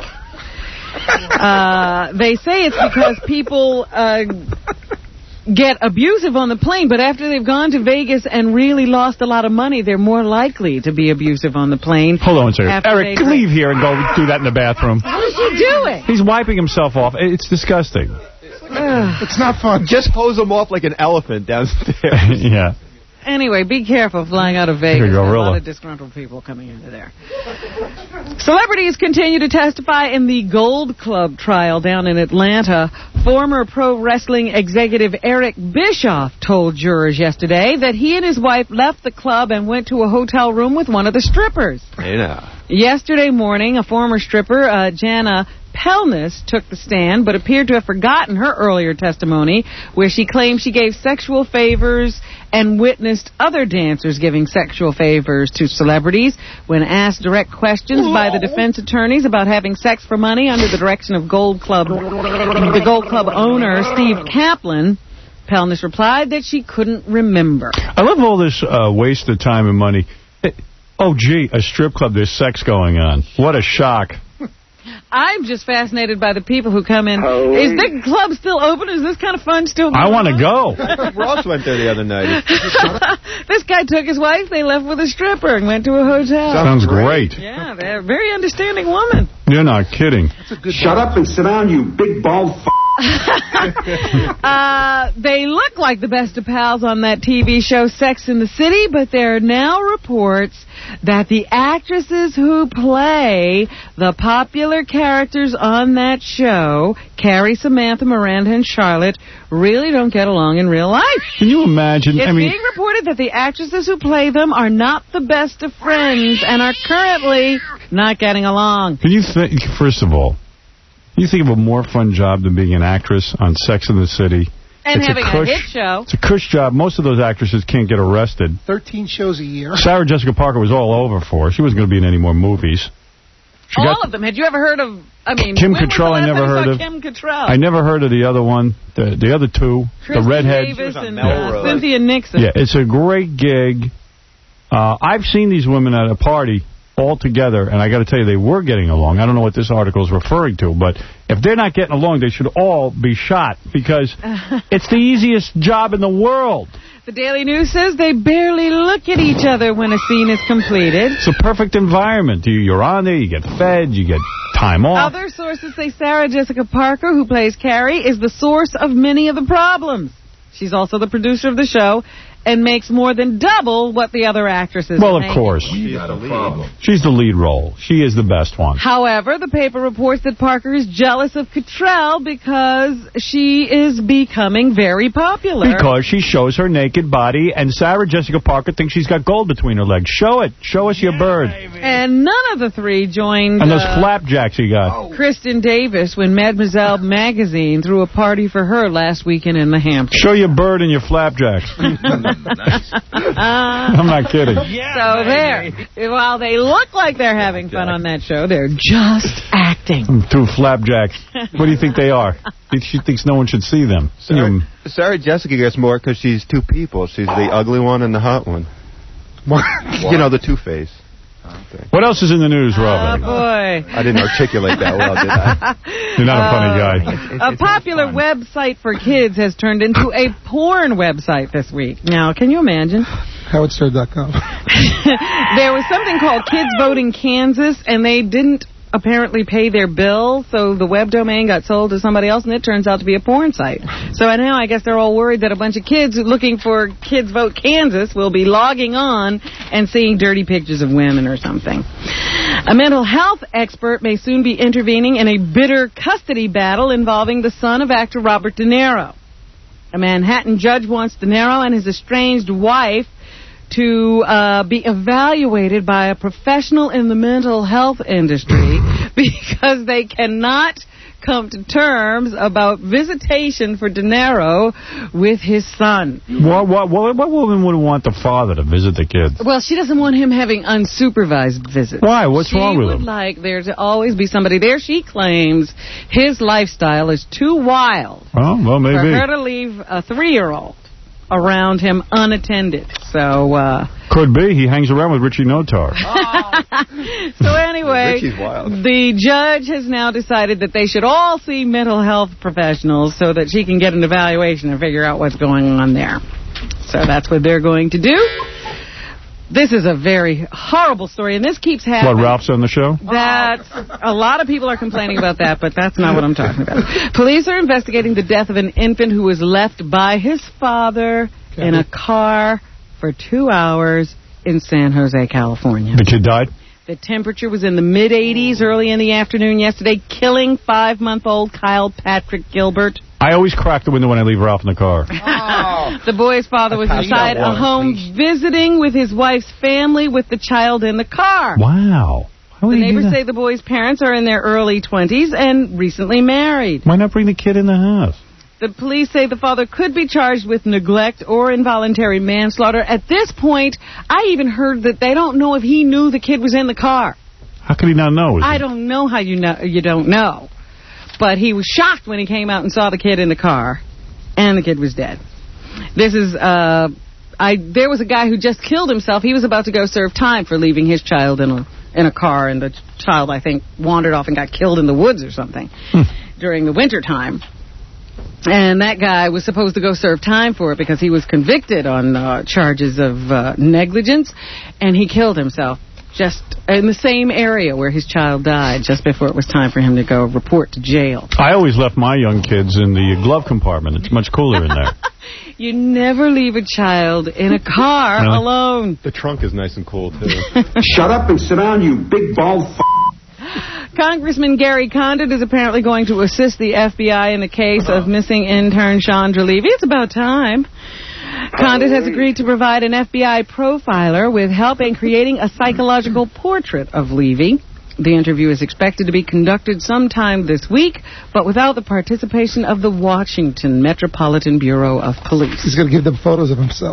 Uh, they say it's because people uh, get abusive on the plane, but after they've gone to Vegas and really lost a lot of money, they're more likely to be abusive on the plane. Hold on a second. after Eric, they- leave here and go do that in the bathroom. What is he doing? He's wiping himself off. It's disgusting. It's not fun. Just hose him off like an elephant downstairs. Yeah. Anyway, be careful flying out of Vegas. Here you go, There's a Rilla. lot of disgruntled people coming into there. Celebrities continue to testify in the Gold Club trial down in Atlanta. Former pro wrestling executive Eric Bischoff told jurors yesterday that he and his wife left the club and went to a hotel room with one of the strippers. Hey, now. Yesterday morning, a former stripper, uh, Jana Pelnis, took the stand, but appeared to have forgotten her earlier testimony, where she claimed she gave sexual favors and witnessed other dancers giving sexual favors to celebrities. When asked direct questions by the defense attorneys about having sex for money under the direction of Gold Club, the Gold Club owner, Steve Kaplan, Pelnis replied that she couldn't remember. I love all this uh, waste of time and money. It, oh, gee, a strip club, there's sex going on. What a shock. I'm just fascinated by the people who come in. Is the club still open? Is this kind of fun still going I want to on? go. Ross went there the other night. This guy took his wife, they left with a stripper and went to a hotel. Sounds great. Yeah, they're a very understanding woman. You're not kidding. Shut up and sit down, you big bald f***. uh, they look like the best of pals on that T V show Sex and the City, but there are now reports that the actresses who play the popular characters on that show, Carrie, Samantha, Miranda, and Charlotte, really don't get along in real life. Can you imagine? It's I mean, being reported that the actresses who play them are not the best of friends and are currently not getting along. can you think, first of all, you think of a more fun job than being an actress on Sex and the City? And it's having a, a, cush, hit show. It's a cush job. Most of those actresses can't get arrested. thirteen shows a year. Sarah Jessica Parker was all over for her. She wasn't going to be in any more movies. She All got, of them. Had you ever heard of, I mean, Kim when was Cattrall, the I last never time you heard saw of. Kim Cattrall? I never heard of the other one, the the other two, Kristen the redhead. Davis and uh, Cynthia Nixon. Yeah, it's a great gig. Uh, I've seen these women at a party all together, and I got to tell you, they were getting along. I don't know what this article is referring to, but if they're not getting along, they should all be shot, because it's the easiest job in the world. The Daily News says they barely look at each other when a scene is completed. It's a perfect environment. You, you're on there, you get fed, you get time off. Other sources say Sarah Jessica Parker, who plays Carrie, is the source of many of the problems. She's also the producer of the show and makes more than double what the other actresses Well, are of making. course. She's the, She's the lead role. She is the best one. However, the paper reports that Parker is jealous of Cattrall because she is becoming very popular. Because she shows her naked body, and Sarah Jessica Parker thinks she's got gold between her legs. Show it. Show us your bird. And none of the three joined And those uh, flapjacks you got. Kristen Davis when Mademoiselle magazine threw a party for her last weekend in the Hamptons. Show your bird and your flapjacks. I'm not kidding. So there. While they look like they're having fun on that show, they're just acting. Two flapjacks. What do you think they are? She thinks no one should see them. Sarah, Sarah Jessica gets more because she's two people. She's the ugly one and the hot one. You know, the Two-Face. What else is in the news, Robert? Oh, boy. I didn't articulate that well, did I? You're not a funny guy. A popular website for kids has turned into a porn website this week. Now, can you imagine? Howard Stern dot com. There was something called Kids Voting Kansas, and they didn't apparently pay their bill, so the web domain got sold to somebody else, and it turns out to be a porn site. So now I guess they're all worried that a bunch of kids looking for Kids Vote Kansas will be logging on and seeing dirty pictures of women or something. A mental health expert may soon be intervening in a bitter custody battle involving the son of actor Robert De Niro. A Manhattan judge wants De Niro and his estranged wife to uh, be evaluated by a professional in the mental health industry because they cannot come to terms about visitation for De Niro with his son. What, what, what, what woman would want the father to visit the kids? Well, she doesn't want him having unsupervised visits. Why? What's she wrong with him? She would him? like there to always be somebody there. She claims his lifestyle is too wild Oh, well, maybe. for her to leave a three-year-old around him unattended. So, uh... Could be. He hangs around with Richie Notar. So anyway, Richie's wild. the judge has now decided that they should all see mental health professionals so that she can get an evaluation and figure out what's going on there. So that's what they're going to do. This is a very horrible story, and this keeps happening. What, Ralph's on the show? That's, a lot of people are complaining about that, but that's not what I'm talking about. Police are investigating the death of an infant who was left by his father okay. in a car for two hours in San Jose, California. The kid died? The temperature was in the mid eighties early in the afternoon yesterday, killing five-month-old Kyle Patrick Gilbert. I always crack the window when I leave Ralph in the car. Oh. The boy's father was inside a home visiting with his wife's family with the child in the car. Wow. The neighbors say the boy's parents are in their early twenties and recently married. Why not bring the kid in the house? The police say the father could be charged with neglect or involuntary manslaughter. At this point, I even heard that they don't know if he knew the kid was in the car. How could he not know? I don't know how you know you don't know. But he was shocked when he came out and saw the kid in the car, and the kid was dead. This is, uh, I. There was a guy who just killed himself. He was about to go serve time for leaving his child in a in a car, and the child, I think, wandered off and got killed in the woods or something during the winter time. And that guy was supposed to go serve time for it because he was convicted on uh, charges of uh, negligence, and he killed himself just in the same area where his child died just before it was time for him to go report to jail. I always left my young kids in the glove compartment. It's much cooler in there. You never leave a child in a car really? alone. The trunk is nice and cool, too. Shut up and sit down, you big bald f***. Congressman Gary Condit is apparently going to assist the F B I in the case of missing intern Chandra Levy. It's about time. Condit has agreed to provide an F B I profiler with help in creating a psychological portrait of Levy. The interview is expected to be conducted sometime this week, but without the participation of the Washington Metropolitan Bureau of Police. He's going to give them photos of himself.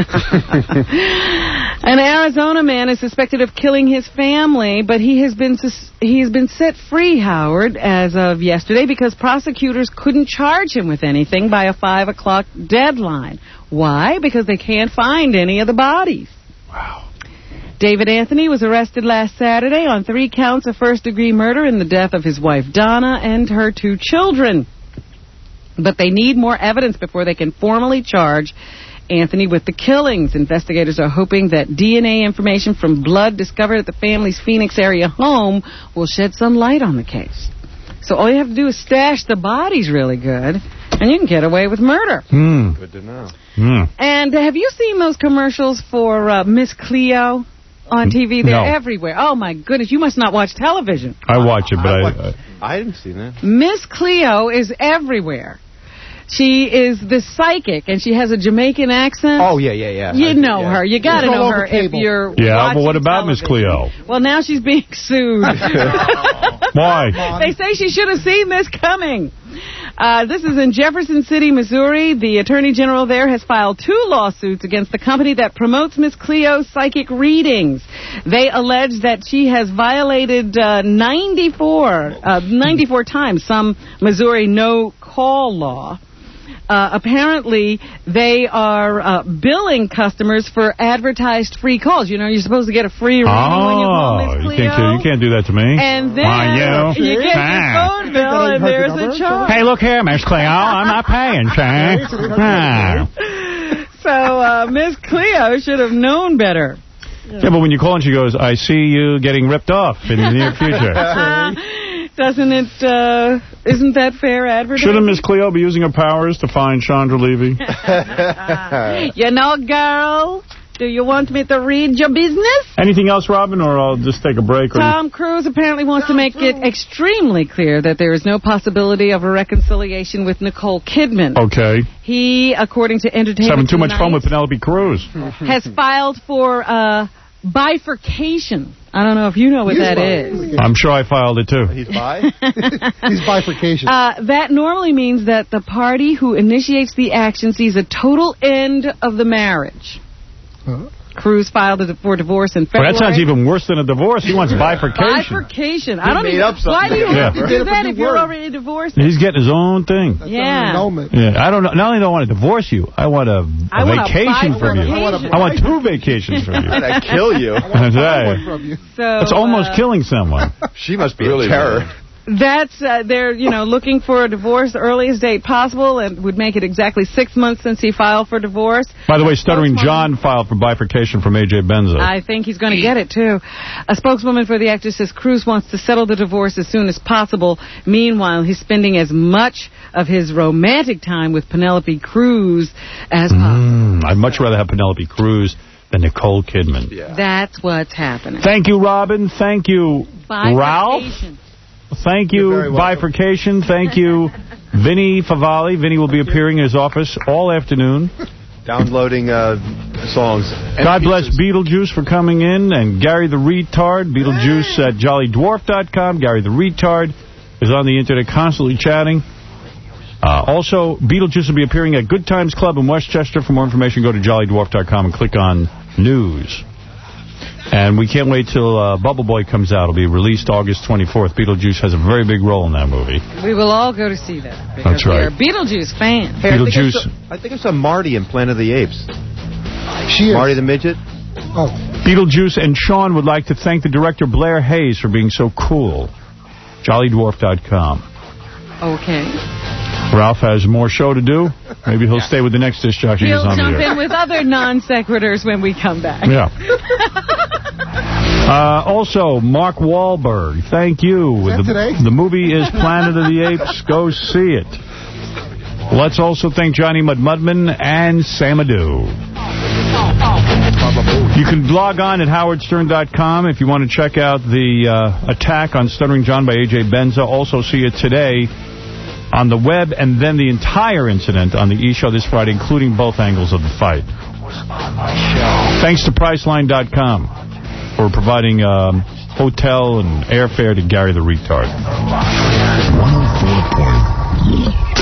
An Arizona man is suspected of killing his family, but he has been sus- he has been set free, Howard, as of yesterday, because prosecutors couldn't charge him with anything by a five o'clock deadline. Why? Because they can't find any of the bodies. Wow. David Anthony was arrested last Saturday on three counts of first-degree murder in the death of his wife Donna and her two children. But they need more evidence before they can formally charge Anthony with the killings. Investigators are hoping that D N A information from blood discovered at the family's Phoenix area home will shed some light on the case. So all you have to do is stash the bodies really good, and you can get away with murder. Mm. Good to know. Mm. And have you seen those commercials for uh, Miss Cleo on T V? They're no. everywhere. Oh, my goodness. You must not watch television. I watch it, but I... I, I, I didn't see that. Miss Cleo is everywhere. She is the psychic, and she has a Jamaican accent. Oh, yeah, yeah, yeah. You I, know yeah. her. You got to It's all know over her if cable. you're yeah, watching but what about Miss television. Cleo? Well, now she's being sued. Why? They say she should have seen this coming. Uh, this is in Jefferson City, Missouri. The Attorney General there has filed two lawsuits against the company that promotes Miss Cleo's psychic readings. They allege that she has violated uh, ninety-four, uh, ninety-four times some Missouri no-call law. Uh, apparently, they are uh, billing customers for advertised free calls. You know, you're supposed to get a free reading oh, when you call Miss Cleo. You can't, you can't do that to me. And then Why, you? you get Ah. your phone bill and there's a charge. Hey, look here, Miss Cleo. I'm not paying, Shane. Ah. So uh, Miss Cleo should have known better. Yeah, but when you call and she goes, I see you getting ripped off in the near future. Doesn't it, uh, isn't that fair advertising? Shouldn't Miss Cleo be using her powers to find Chandra Levy? You know, girl, do you want me to read your business? Anything else, Robin, or I'll just take a break? Or... Tom Cruise apparently wants to make it extremely clear that there is no possibility of a reconciliation with Nicole Kidman. Okay. He, according to Entertainment He's having too much Tonight, fun with Penelope Cruz. has filed for uh, bifurcation. I don't know if you know what He's that bi. is. I'm sure I filed it, too. He's bi? He's bifurcation. Uh, that normally means that the party who initiates the action sees a total end of the marriage. Huh? Cruz filed for divorce in Well, February. that sounds even worse than a divorce. He wants bifurcation. Bifurcation. I He don't made even. up something. Why do you Yeah. have to do that if you're already divorced? He's getting his own thing. Yeah. Yeah, I don't know. Not only do I want to divorce you, I want a, a I want a vacation from you. bifurcation. I want two vacations from you. I'd kill you. That's right. So, It's almost uh, killing someone. She must be really a terror. That's, uh, they're, you know, looking for a divorce the earliest date possible and would make it exactly six months since he filed for divorce. By the way, Stuttering John filed for bifurcation from A J Benzo. I think he's going to get it, too. A spokeswoman for the actress says Cruz wants to settle the divorce as soon as possible. Meanwhile, he's spending as much of his romantic time with Penelope Cruz as possible. Mm, I'd much rather have Penelope Cruz than Nicole Kidman. Yeah. That's what's happening. Thank you, Robin. Thank you, Ralph. Bifurcation. Thank you, Bifurcation. Thank you, Vinny Favale. Vinny will be appearing in his office all afternoon. Downloading uh, songs. God bless Beetlejuice for coming in, and Gary the Retard. Beetlejuice at jolly dwarf dot com. Gary the Retard is on the internet constantly chatting. Uh, also, Beetlejuice will be appearing at Good Times Club in Westchester. For more information, go to jolly dwarf dot com and click on News. And we can't wait till uh, Bubble Boy comes out. It'll be released August twenty-fourth. Beetlejuice has a very big role in that movie. We will all go to see that. Because That's right. We're Beetlejuice fans. Beetlejuice. I think I saw Marty in Planet of the Apes. She is. Marty the Midget. Oh. Beetlejuice and Sean would like to thank the director Blair Hayes for being so cool. jolly dwarf dot com. Okay. Ralph has more show to do. Maybe he'll stay with the next disc jockey who's He'll on jump the air. in with other non sequiturs when we come back. Yeah. Uh, also, Mark Wahlberg, thank you. Is that the, today? the movie is Planet of the Apes. Go see it. Let's also thank Johnny Mud Mudman and Samadou. You can log on at howard stern dot com if you want to check out the uh, attack on Stuttering John by A J Benza. Also see it today on the web, and then the entire incident on the E-Show this Friday, including both angles of the fight. Thanks to Priceline dot com for providing um, hotel and airfare to Gary the Retard. one oh four point